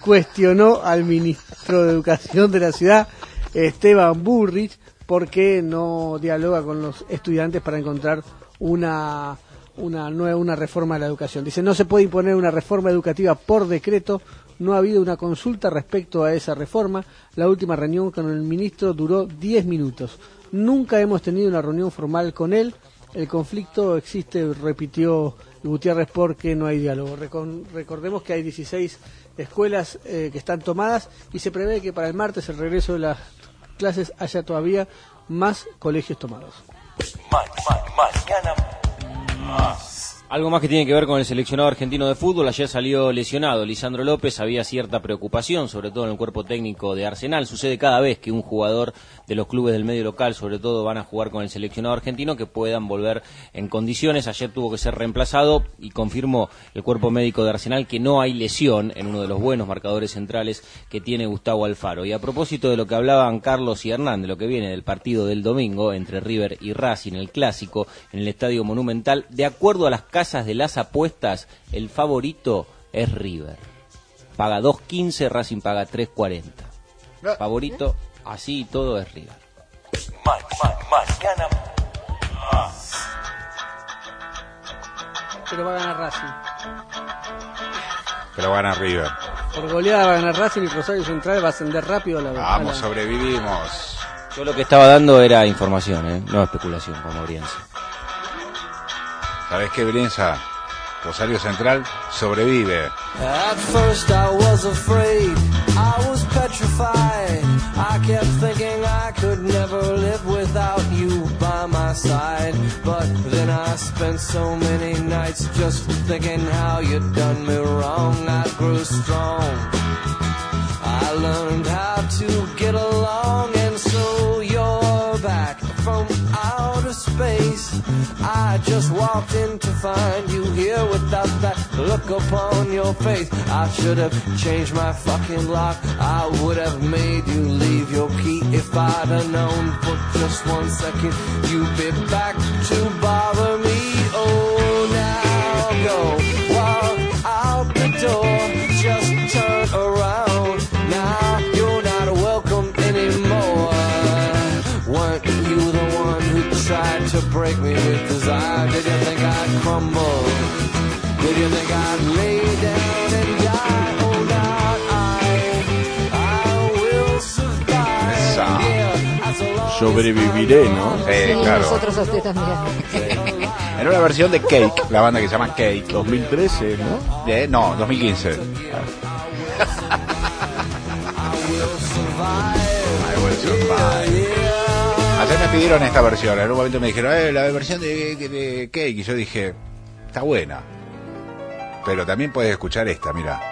cuestionó al ministro de Educación de la ciudad, Esteban Burrich, porque no dialoga con los estudiantes para encontrar una una nueva una reforma de la educación. Dice, no se puede imponer una reforma educativa por decreto, no ha habido una consulta respecto a esa reforma, la última reunión con el ministro duró diez minutos. Nunca hemos tenido una reunión formal con él, el conflicto existe, repitió Gutiérrez, porque no hay diálogo. Recon- recordemos que hay dieciséis escuelas eh, que están tomadas y se prevé que para el martes, el regreso de las clases, haya todavía más colegios tomados. Mañana más. Algo más que tiene que ver con el seleccionado argentino de fútbol. Ayer salió lesionado Lisandro López, había cierta preocupación, sobre todo en el cuerpo técnico de Arsenal. Sucede cada vez que un jugador de los clubes del medio local, sobre todo, van a jugar con el seleccionado argentino, que puedan volver en condiciones. Ayer tuvo que ser reemplazado y confirmó el cuerpo médico de Arsenal que no hay lesión en uno de los buenos marcadores centrales que tiene Gustavo Alfaro. Y a propósito de lo que hablaban Carlos y Hernán, de lo que viene del partido del domingo entre River y Racing, el clásico en el Estadio Monumental, de acuerdo a las casas de las apuestas, el favorito es River. Paga dos quince, Racing paga tres cuarenta. Favorito, así y todo, es River. Ma- ma- mañana más. Pero va a ganar Racing. Pero va a ganar River. Por goleada va a ganar Racing y Rosario Central va a ascender rápido a la... Vamos, a la... sobrevivimos. Yo lo que estaba dando era información, ¿eh? No especulación, como Brienza. ¿Sabés qué, Brienza? Rosario Central sobrevive. At first I was afraid, I was petrified. I kept thinking I could never live without you by my side. But then I spent so many nights just thinking how you'd done me wrong. I grew strong, I learned how to get along, and so you're back from outer space. I just walked in to find you here without that look upon your face. I should have changed my fucking lock, I would have made you leave your key. If I'd have known for just one second you'd be back to bother me. Oh, now go, walk out the door, just turn around. Now you're not welcome anymore. Weren't you the one who tried to break me with desire? Did you think I'd crumble? Did you think I'd lay down and die? Oh, not I, I will survive. Esa. Yeah, as long Sobreviviré, ¿no? Sí, Sí, claro. nosotros a usted también. En una versión de Cake, la banda que se llama Cake. dos mil trece, ¿no? De, no, dos mil quince. I will survive. Ayer me pidieron esta versión. En un momento me dijeron, eh, la versión de, de Cake. Y yo dije, está buena. Pero también puedes escuchar esta, mira.